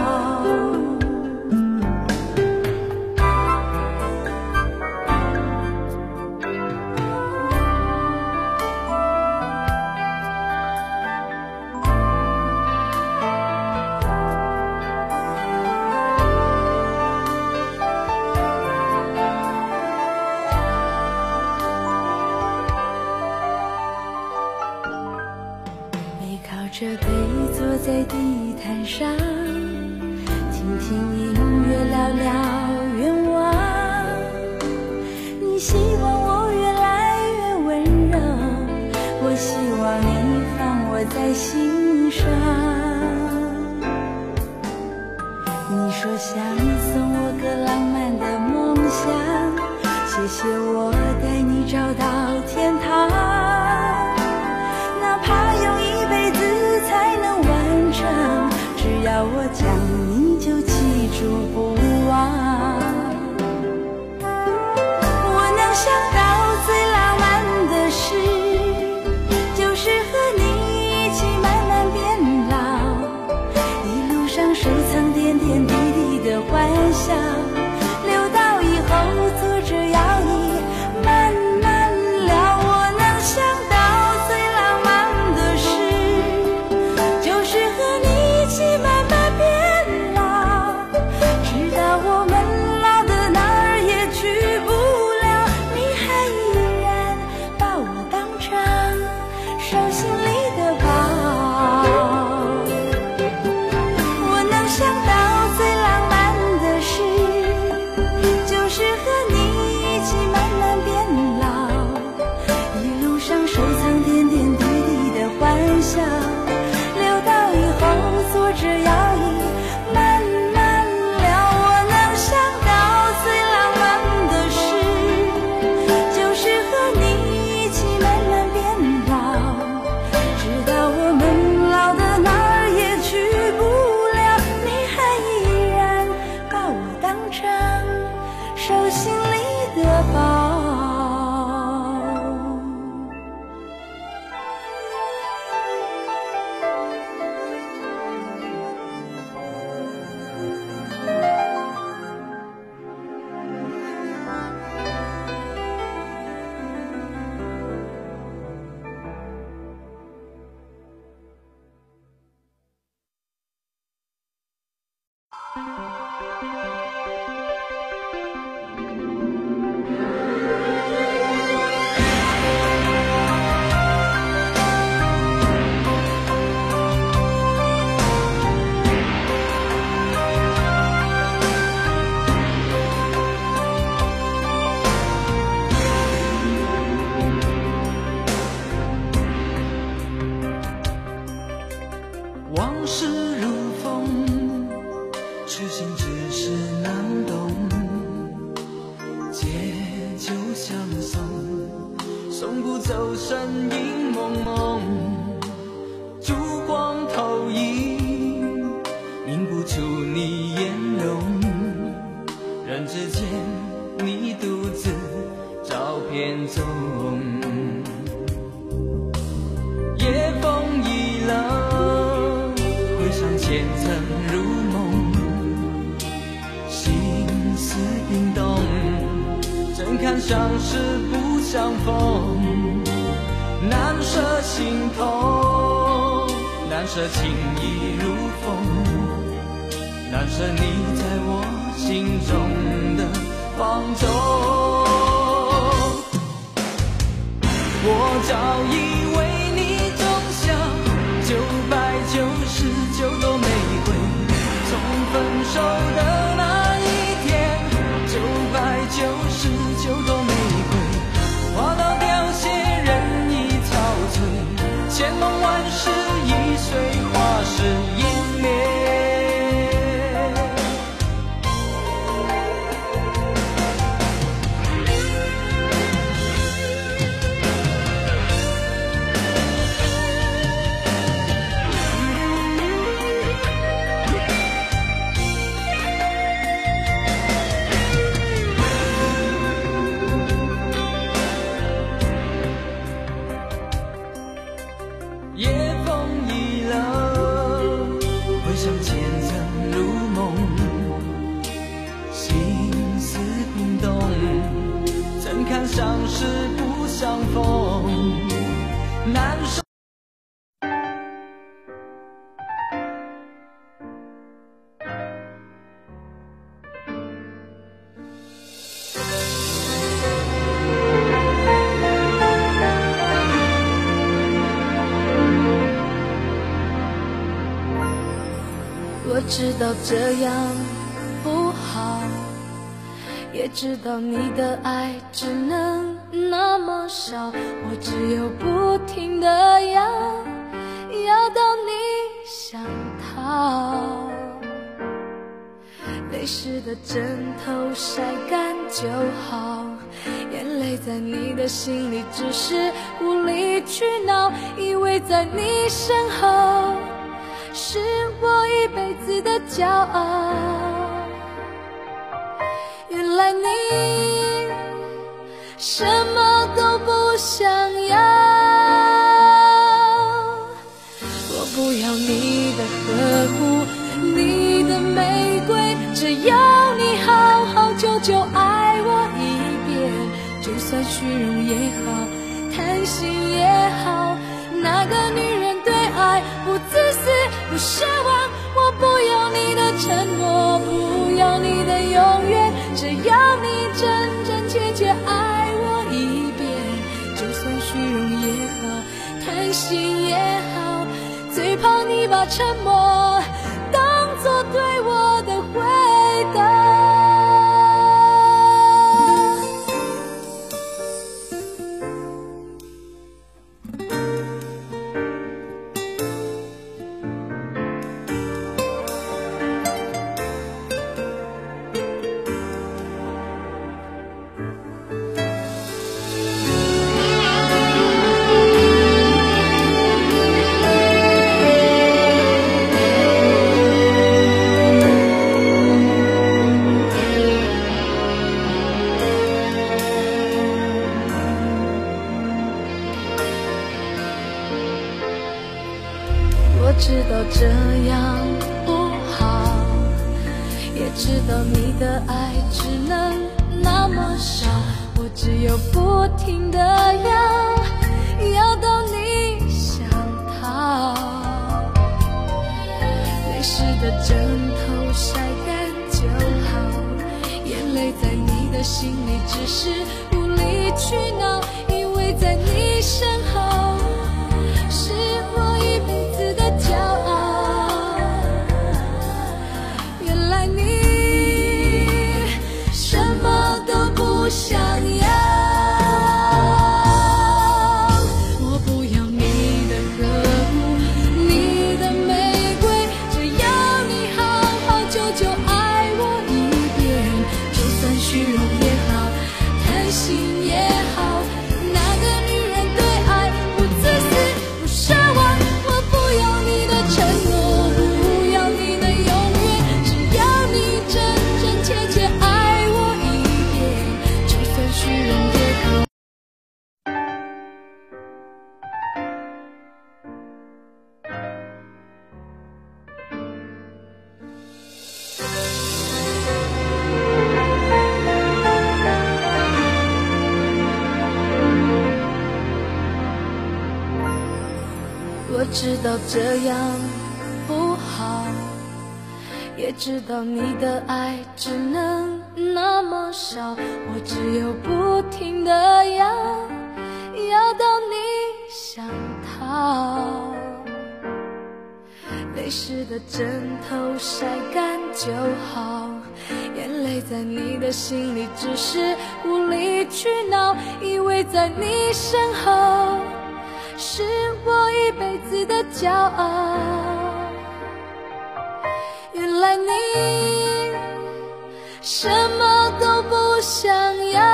[SPEAKER 2] 这杯坐在地毯上，听听音乐，聊聊愿望。你希望我越来越温柔，我希望你放我在心上。你说想送我个浪漫的梦想，谢谢我带你找到天堂，哪怕用一辈子才能完成，只要我讲你就记住不忘。我能想到最浪漫的事，就是和你一起慢慢变老，一路上收藏点点滴滴的欢笑，留到以后坐着摇椅慢慢聊。我能想到最浪漫的事，就是和你一起慢慢变老，直到我们老的哪儿也去不了，你还依然把我当成手心里的宝。我能想到最浪漫的事，就是和你一起慢慢变老，一路上收藏点点滴滴的欢笑，留到以后坐着摇椅慢慢聊。我能想到最浪漫的事，就是和你一起慢慢变老，直到我们老的哪儿也去不了，你还依然把我当成手心里的宝。
[SPEAKER 1] 往事如风，痴心只是难懂，借酒相送，送不走身影蒙蒙，烛光投影，映不出你颜容，人之间你独自照片中，夜风已冷，回想前曾如梦，心思冰冻，怎堪相识不相逢，难舍心痛，难舍情意如风，难舍你在我心中的放纵。我早已为你种下999朵玫瑰，从分手的那一天，999朵玫瑰花到凋谢，人已憔悴，千梦万世已随花事湮灭。
[SPEAKER 2] 我知道这样不好，也知道你的爱只能那么少，我只有不停地要到你想逃。泪湿的枕头晒干就好，眼泪在你的心里只是无理取闹，以为在你身后是我一辈子的骄傲。原来你什么都不想要，我不要你的呵护，你的玫瑰，只要你好好久久爱我一遍，就算虚荣也好，贪心也好，那个女人对爱不自私不奢望，我不要你的承诺，不要你的永远，只要你真真切切爱我一遍，就算虚荣也好，贪心也好，最怕你把沉默当作对我的回答。我知道这样不好，也知道你的爱只能那么少，我只有不停地要到你想逃。泪湿的枕头晒干就好，眼泪在你的心里只是无理取闹，以为在你身后是我一辈子的骄傲。原来你什么都不想要，我不要你的呵护，你的玫瑰，只要你好好久久爱我一遍，就算虚荣也好，贪心也好，那个女人对爱不自私不奢望，我不要你的承诺，不要你的永远，只要你真真切切爱我一遍，就算虚荣也好。我知道这样不好，也知道你的爱只能那么少，我只有不停地要到你想逃。泪湿的枕头晒干就好，眼泪在你的心里只是无理取闹，以为在你身后是我一辈子的骄傲。原来你什么都不想要，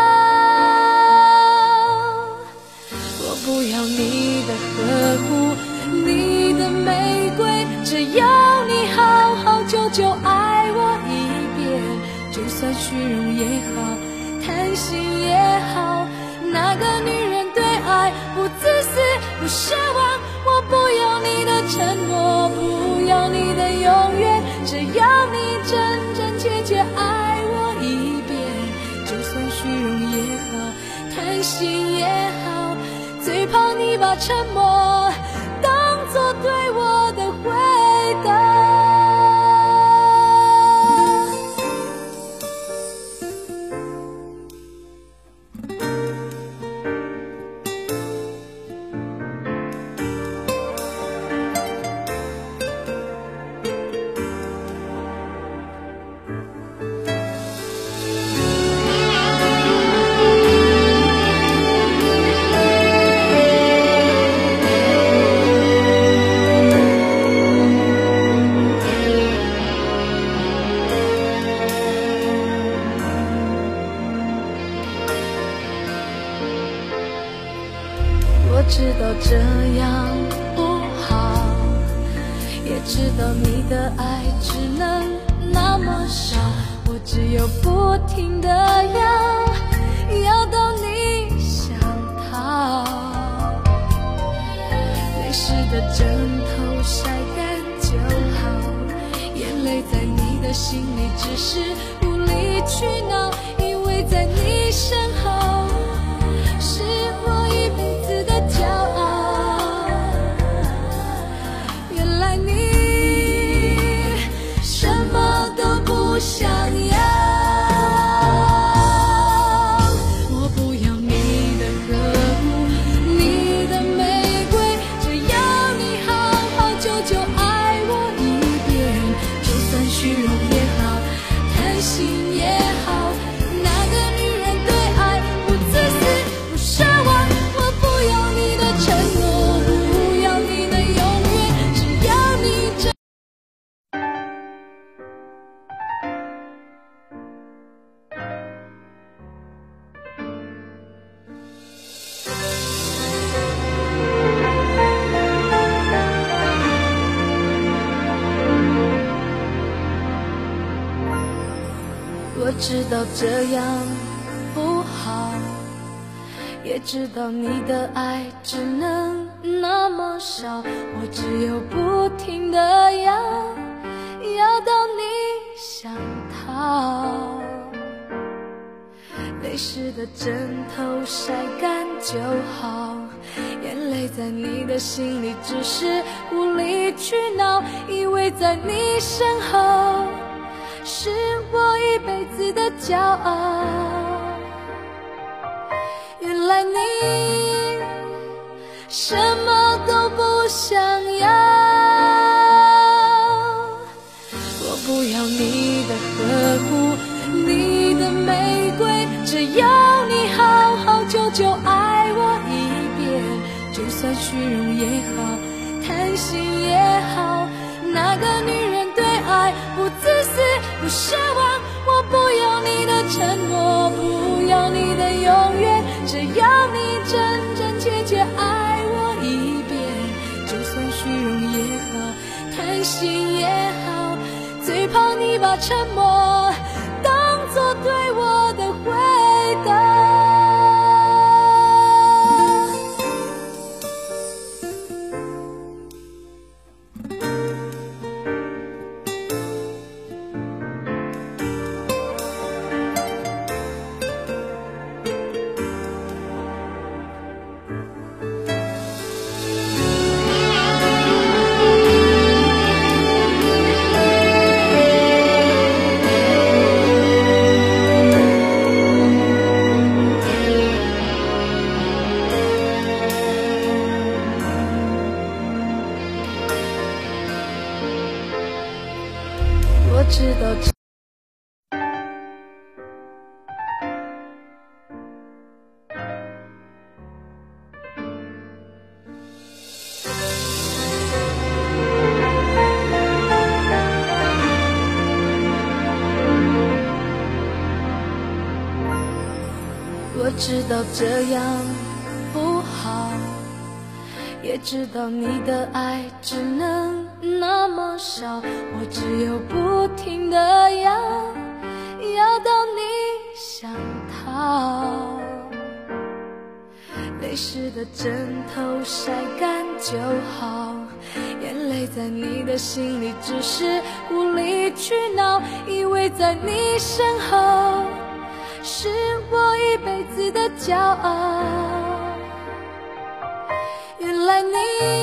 [SPEAKER 2] 我不要你的呵护，你的玫瑰，只要你好好久久爱我一遍，就算虚荣也好，贪心也好，那个女人对爱不自私不奢望，我不要你的承诺，不要你的永远，只要你真真切切爱我一遍，就算虚荣也好，贪心也好，最怕你把沉默当作对我的回答。 知道这样不好，也知道你的爱只能那么少，我只有不停地要到你想逃。泪湿的枕头晒干就好，眼泪在你的心里只是无理取闹，因为在你身后是我一辈子的骄傲。原来你什么都不想要，我不要你的呵护，你的玫瑰，只要你好好久久爱我一遍，就算虚荣也好，贪心也好，哪个女人对爱不自私不奢望？我不要你的承诺，不要你的永远，只要你真。我知道这样不好，也知道你的爱只能那么少，我只有不停地要到你想逃。泪湿的枕头晒干就好，眼泪在你的心里只是无理取闹，因为在你身后是我一辈子的骄傲。原来你什么都不想要，我不要你的呵护，你的玫瑰，只要你好好久久爱我一遍，就算虚荣也好，贪心也好，哪个女人对爱不自私不奢望？我不要你的承诺，不要你的永远，只要你真真切切爱我一遍，就算虚荣也好，贪心也好，最怕你把沉默当作对我的回答。我知道这我知道这样不好，也知道你的爱只能那么少，我只有不停地要到你想逃。泪湿的枕头晒干就好，眼泪在你的心里只是无理取闹，因为在你身后是我一辈子的骄傲。原来你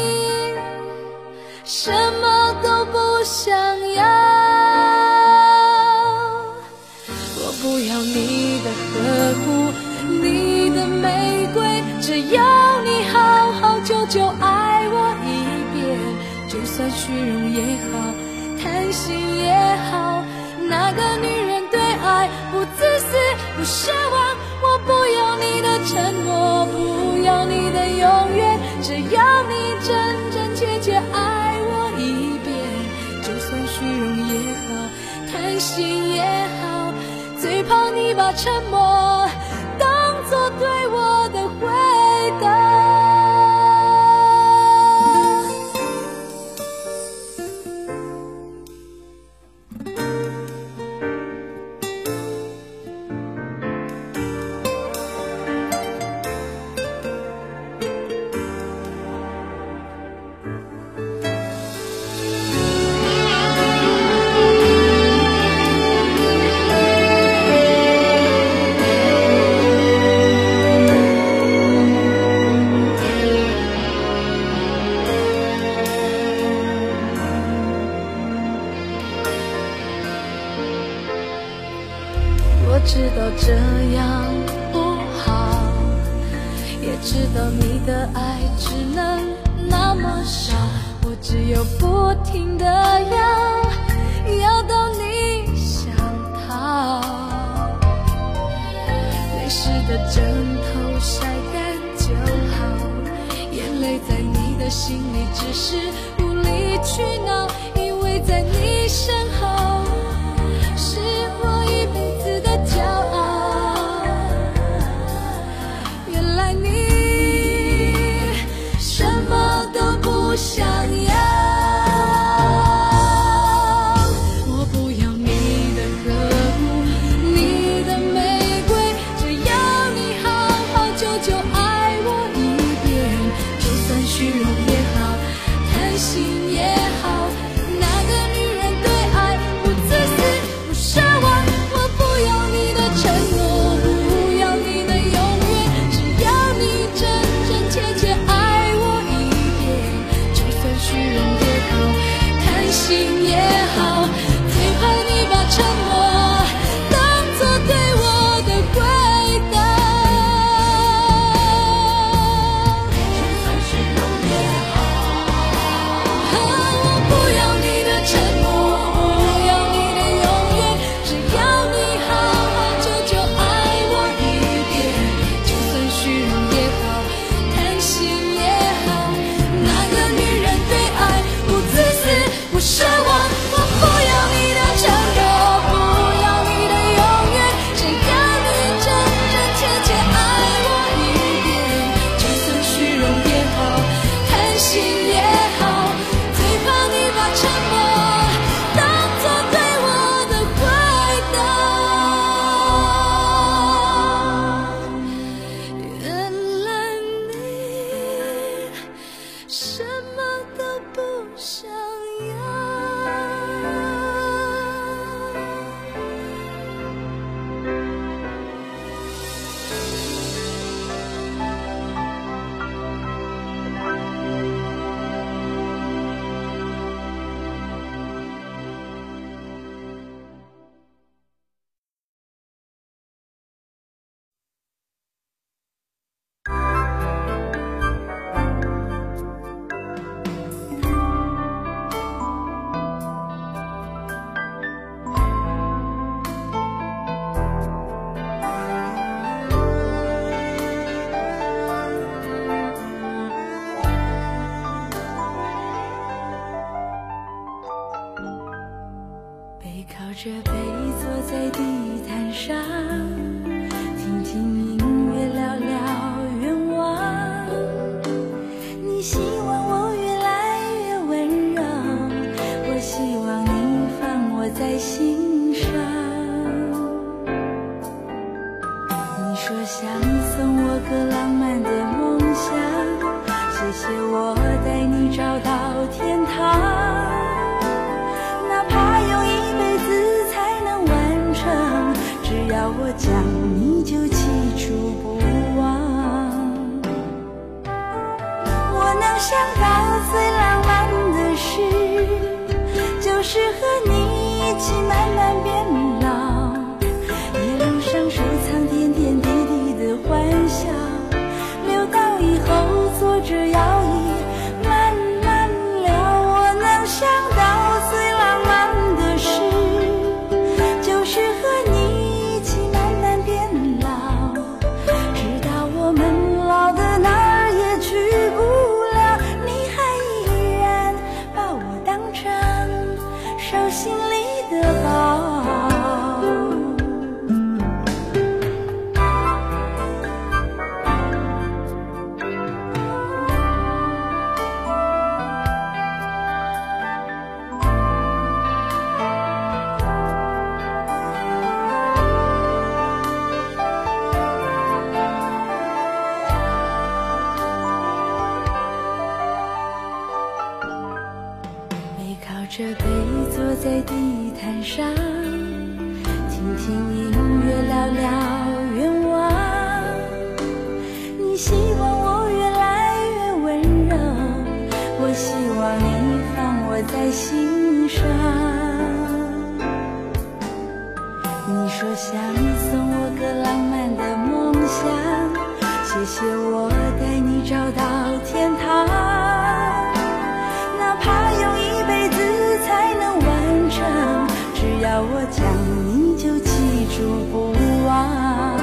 [SPEAKER 2] 什么都不想要，我不要你的呵护，你的玫瑰，只要你好好久久爱我一遍，就算虚荣也好，贪心也好，哪个女人对爱不自私不奢望？我不要你的承诺，不要你的永远，只要你真真切切爱我一遍，就算虚荣也好，贪心也好，最怕你把沉默当作对我的回答。 知道这样不好，也知道你的爱只能那么少，我只有不停地要到你想逃。泪湿的枕头晒干就好，眼泪在你的心里只是无理取闹，因为在你身后是我一辈子的骄傲。原来你什么都不想要，我不要你的呵护，你的玫瑰，只要你好好久久爱我一遍，就算虚荣也好，贪心也好，那个女人对爱不自私不奢望，我不要你的承诺，不要你的永远，只要你真真切切爱我一遍，就算虚荣也好，贪心也好，最怕你把沉默当作对我的回答。就算虚荣也好，我不要你的承诺，不要你的永远，只要你好好久久爱我一遍，就算虚荣也好，贪心也好，那个女人对爱不自私不奢望，我不要你的承诺，不要你的永远，只要你真真切切爱我一遍，就算虚荣也好，贪心也好，最怕你把沉默当作对我的回答。原来你什么都不想要。背靠着背坐在地毯上，听听音乐，聊聊愿望。你希望我越来越温柔，我希望你放我在心上。你说想送我个浪漫的梦想，谢谢我带你找到天堂。哪怕用一辈子才能完成，只要我讲你就记住不忘。我能想到最浪漫的事，就是和你一起慢慢变老，一路上收藏点点滴滴的欢笑，留到以后坐着摇椅慢慢聊。我能想到最浪漫的事，就是和你一起慢慢变老，直到我们老的哪儿也去不了，你还依然把我当成手心里的宝。背靠着背坐在地毯上，听听音乐，聊聊愿望。你希望我越来越温柔，我希望你放我在心上。你说想送谢谢我带你找到天堂，哪怕用一辈子才能完成，只要我讲你就记住不忘。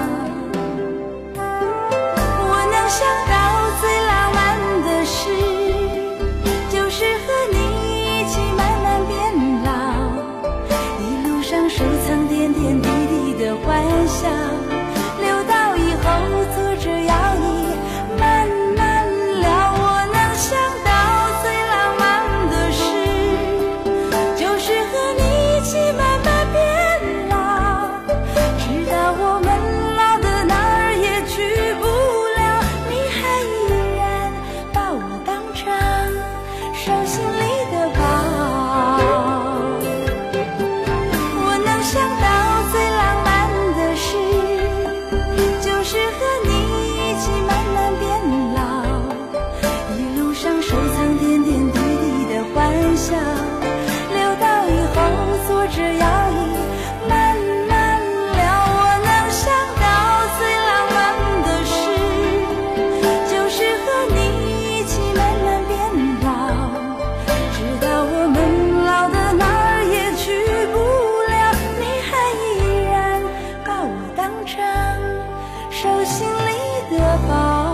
[SPEAKER 2] 我能想到最浪漫的事，就是和你一起慢慢变老，一路上收藏点点滴滴的欢笑，留到以后坐着摇椅慢慢聊。我能想到最浪漫的事，就是和你一起慢慢变老，直到我们老的哪儿也去不了，你还依然把我当成手心里的宝。我能想到最浪漫的事，就是和你一起慢慢变老，一路上收藏点点滴滴的欢笑，留到以后坐着摇椅慢慢聊。我能想到最浪漫的事，就是和你一起慢慢变老，直到我们老的哪儿也去不了，你还依然把我当成手心里的宝。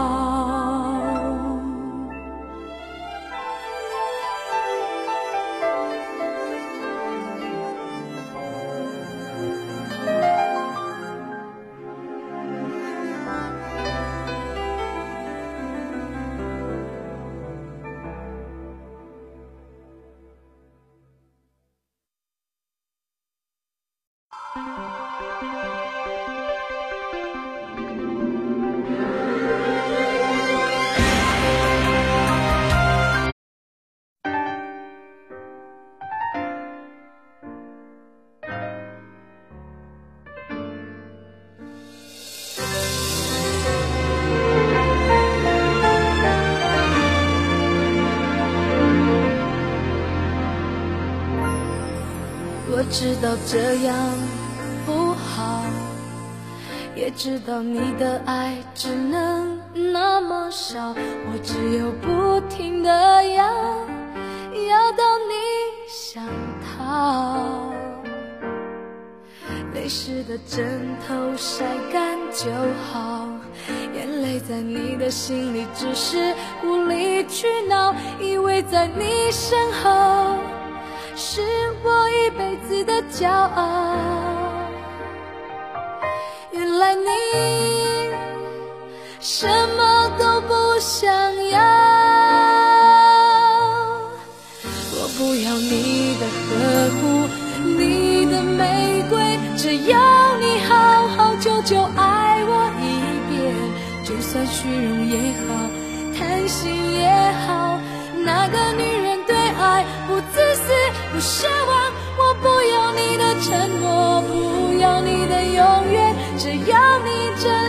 [SPEAKER 2] 我知道这样不好，也知道你的爱只能那么少，我只有不停地要到你想逃。泪湿的枕头晒干就好，眼泪在你的心里只是无理取闹，以为在你身后是我一辈子的骄傲，原来你什么都不想要。我不要你的呵护，你的玫瑰，只要你好好久久爱我一遍，就算虚荣也好，贪心也好，那个女人对爱不自私不奢望。我不要你的承诺，不要你的永远，只要你真